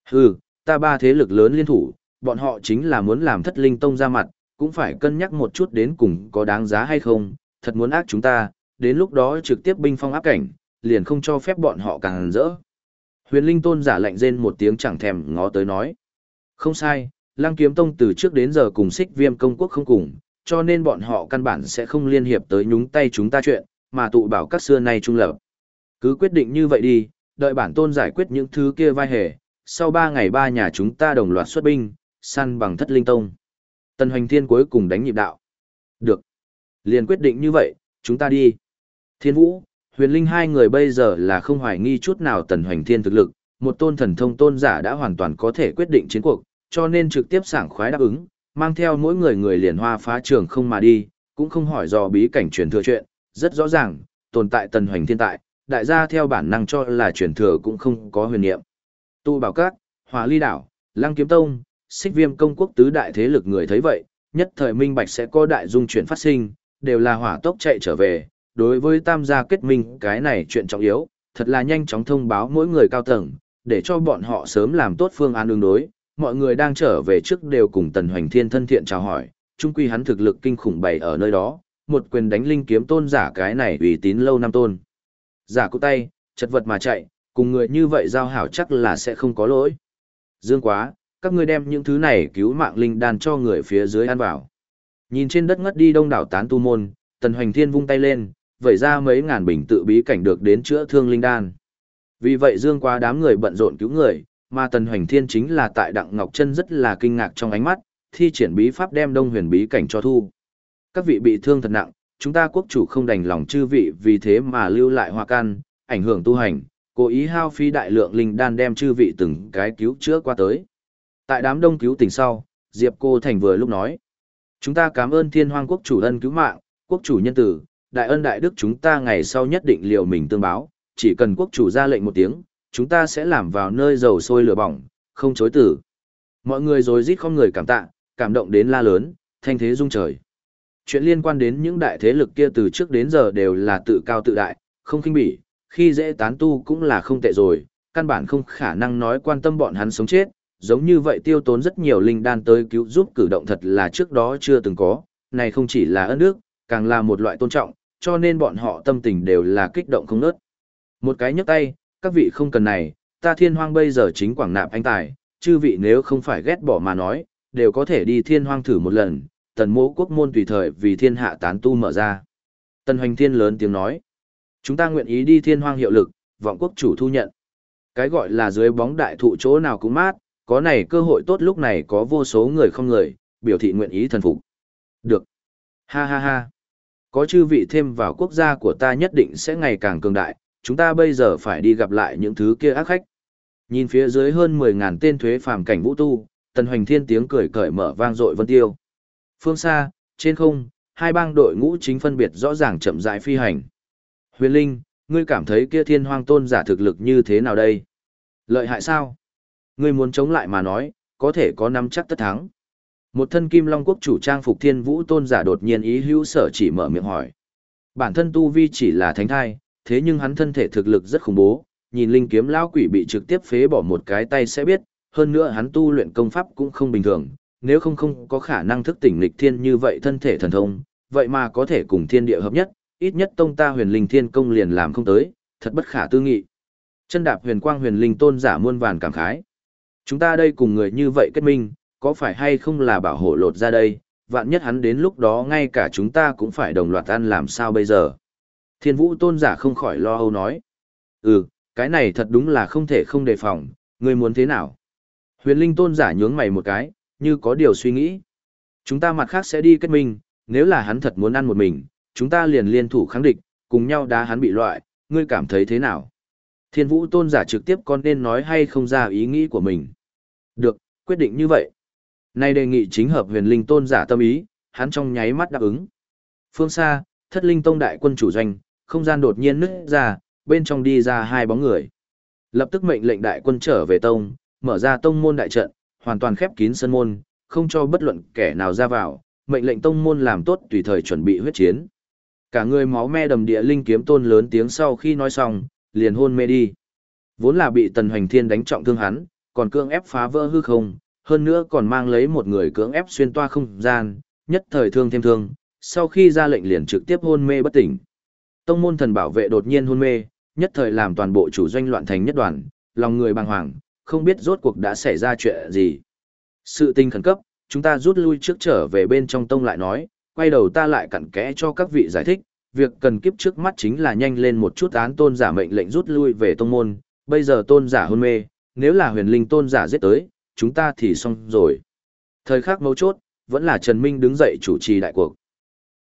Speaker 1: Ta ba thế lực lớn liên thủ, bọn họ chính là muốn làm thất linh tông ra mặt, cũng phải cân nhắc một chút đến cùng có đáng giá hay không, thật muốn ác chúng ta, đến lúc đó trực tiếp binh phong áp cảnh, liền không cho phép bọn họ càng rỡ. Huyền linh tôn giả lạnh rên một tiếng chẳng thèm ngó tới nói. Không sai, Lăng Kiếm Tông từ trước đến giờ cùng Xích Viêm công quốc không cùng, cho nên bọn họ căn bản sẽ không liên hiệp tới nhúng tay chúng ta chuyện, mà tụ bảo các xưa nay trung lập. Cứ quyết định như vậy đi, đợi bản tôn giải quyết những thứ kia vai hề, sau 3 ngày ba nhà chúng ta đồng loạt xuất binh, săn bằng thất linh tông. Tần Hoành Thiên cuối cùng đánh nhịp đạo. Được. Liền quyết định như vậy, chúng ta đi. Thiên Vũ, Huyền Linh hai người bây giờ là không hoài nghi chút nào Tần Hoành Thiên thực lực, một tôn thần thông tôn giả đã hoàn toàn có thể quyết định chiến cuộc, cho nên trực tiếp sảng khoái đáp ứng, mang theo mỗi người liền hoa phá trường không mà đi, cũng không hỏi dò bí cảnh truyền thừa chuyện, rất rõ ràng, tồn tại Tần Hoành Thiên tại, đại gia theo bản năng cho là truyền thừa cũng không có huyền niệm. Tu Bảo Các, Hỏa Ly Đảo, Lăng Kiếm Tông, Xích Viêm công quốc tứ đại thế lực người thấy vậy, nhất thời minh bạch sẽ có đại dung chuyển phát sinh, đều là hỏa tốc chạy trở về, đối với tam gia kết minh cái này chuyện trọng yếu, thật là nhanh chóng thông báo mỗi người cao tầng, để cho bọn họ sớm làm tốt phương án ứng đối. Mọi người đang trở về trước đều cùng Tần Hoành Thiên thân thiện chào hỏi, chung quy hắn thực lực kinh khủng bày ở nơi đó, một quyền đánh linh kiếm tôn giả cái này uy tín lâu năm tôn. Giả cụ tay, chật vật mà chạy, cùng người như vậy giao hảo chắc là sẽ không có lỗi. Dương Quá, các ngươi đem những thứ này cứu mạng linh đan cho người phía dưới ăn vào. Nhìn trên đất ngất đi đông đảo tán tu môn, Tần Hoành Thiên vung tay lên, vẩy ra mấy ngàn bình tự bí cảnh được đến chữa thương linh đan. Vì vậy Dương Quá đám người bận rộn cứu người, mà Tần Hoành Thiên chính là tại Đặng Ngọc Chân rất là kinh ngạc trong ánh mắt, thi triển bí pháp đem Đông Huyền bí cảnh cho thu. Các vị bị thương thật nặng, chúng ta quốc chủ không đành lòng chư vị vì thế mà lưu lại hoa can, ảnh hưởng tu hành, cố ý hao phí đại lượng linh đan đem chư vị từng cái cứu chữa qua tới. Tại đám đông cứu tỉnh sau, Diệp Cô Thành vừa lúc nói: chúng ta cảm ơn Thiên Hoang quốc chủ ân cứu mạng, quốc chủ nhân tử, đại ân đại đức chúng ta ngày sau nhất định liệu mình tương báo, chỉ cần quốc chủ ra lệnh một tiếng, chúng ta sẽ làm vào nơi dầu sôi lửa bỏng, không chối từ. Mọi người rối rít không người cảm tạ, cảm động đến la lớn, thanh thế rung trời. Chuyện liên quan đến những đại thế lực kia từ trước đến giờ đều là tự cao tự đại, không khinh bỉ, khi dễ tán tu cũng là không tệ rồi, căn bản không khả năng nói quan tâm bọn hắn sống chết, giống như vậy tiêu tốn rất nhiều linh đan tới cứu giúp cử động thật là trước đó chưa từng có, này không chỉ là ân đức, càng là một loại tôn trọng, cho nên bọn họ tâm tình đều là kích động không nớt. Một cái nhấc tay, các vị không cần này, ta Thiên Hoang bây giờ chính quảng nạp anh tài, chư vị nếu không phải ghét bỏ mà nói, đều có thể đi Thiên Hoang thử một lần, Tần Mỗ quốc môn tùy thời vì thiên hạ tán tu mở ra. Tần Hoành Thiên lớn tiếng nói: chúng ta nguyện ý đi Thiên Hoang hiệu lực, vọng quốc chủ thu nhận. Cái gọi là dưới bóng đại thụ chỗ nào cũng mát, có này cơ hội tốt lúc này có vô số người không người, biểu thị nguyện ý thần phục. Được. Ha ha ha. Có chư vị thêm vào quốc gia của ta nhất định sẽ ngày càng cường đại, chúng ta bây giờ phải đi gặp lại những thứ kia ác khách. Nhìn phía dưới hơn 10.000 tên thuế phàm cảnh vũ tu, Tần Hoành Thiên tiếng cười cởi mở vang dội vân tiêu. Phương xa, trên không, hai bang đội ngũ chính phân biệt rõ ràng chậm rãi phi hành. Huyền Linh, ngươi cảm thấy kia Thiên Hoang tôn giả thực lực như thế nào đây? Lợi hại sao? Ngươi muốn chống lại mà nói, có thể có nắm chắc tất thắng. Một thân Kim Long quốc chủ trang phục Thiên Vũ tôn giả đột nhiên ý hữu sở chỉ mở miệng hỏi. Bản thân tu vi chỉ là thánh thai, thế nhưng hắn thân thể thực lực rất khủng bố, nhìn linh kiếm lão quỷ bị trực tiếp phế bỏ một cái tay sẽ biết, hơn nữa hắn tu luyện công pháp cũng không bình thường, nếu không có khả năng thức tỉnh lịch thiên như vậy thân thể thần thông, vậy mà có thể cùng thiên địa hợp nhất, ít nhất tông ta huyền linh thiên công liền làm không tới, thật bất khả tư nghị. Chân đạp huyền quang huyền linh tôn giả muôn vàn cảm khái. Chúng ta đây cùng người như vậy kết minh, có phải hay không là bảo hộ lột ra đây, vạn nhất hắn đến lúc đó ngay cả chúng ta cũng phải đồng loạt ăn làm sao bây giờ. Thiên Vũ tôn giả không khỏi lo âu nói. Cái này thật đúng là không thể không đề phòng, ngươi muốn thế nào? Huyền linh tôn giả nhướng mày một cái, như có điều suy nghĩ. Chúng ta mặt khác sẽ đi kết minh, nếu là hắn thật muốn ăn một mình, chúng ta liền liên thủ kháng địch, cùng nhau đá hắn bị loại, ngươi cảm thấy thế nào? Thiên Vũ tôn giả trực tiếp con nên nói hay không ra ý nghĩ của mình. Được, quyết định như vậy. Nay đề nghị chính hợp huyền linh tôn giả tâm ý, hắn trong nháy mắt đáp ứng. Phương xa, Thất Linh tông đại quân chủ doanh, không gian đột nhiên nứt ra, bên trong đi ra hai bóng người. Lập tức mệnh lệnh đại quân trở về tông, mở ra tông môn đại trận, hoàn toàn khép kín sân môn, không cho bất luận kẻ nào ra vào, mệnh lệnh tông môn làm tốt tùy thời chuẩn bị huyết chiến. Cả người máu me đầm địa linh kiếm tôn lớn tiếng sau khi nói xong, liền hôn mê đi. Vốn là bị Tần Hoành Thiên đánh trọng thương hắn, còn cưỡng ép phá vỡ hư không, hơn nữa còn mang lấy một người cưỡng ép xuyên toa không gian, nhất thời thương thêm thương, sau khi ra lệnh liền trực tiếp hôn mê bất tỉnh. Tông môn thần bảo vệ đột nhiên hôn mê, nhất thời làm toàn bộ chủ doanh loạn thành nhất đoàn, lòng người bàng hoàng, không biết rốt cuộc đã xảy ra chuyện gì. Sự tình khẩn cấp, chúng ta rút lui trước trở về bên trong tông lại nói, quay đầu ta lại cặn kẽ cho các vị giải thích, việc cần kiếp trước mắt chính là nhanh lên một chút án tôn giả mệnh lệnh rút lui về tông môn, bây giờ tôn giả hôn mê, nếu là huyền linh tôn giả giết tới, chúng ta thì xong rồi. Thời khắc mấu chốt, vẫn là Trần Minh đứng dậy chủ trì đại cuộc.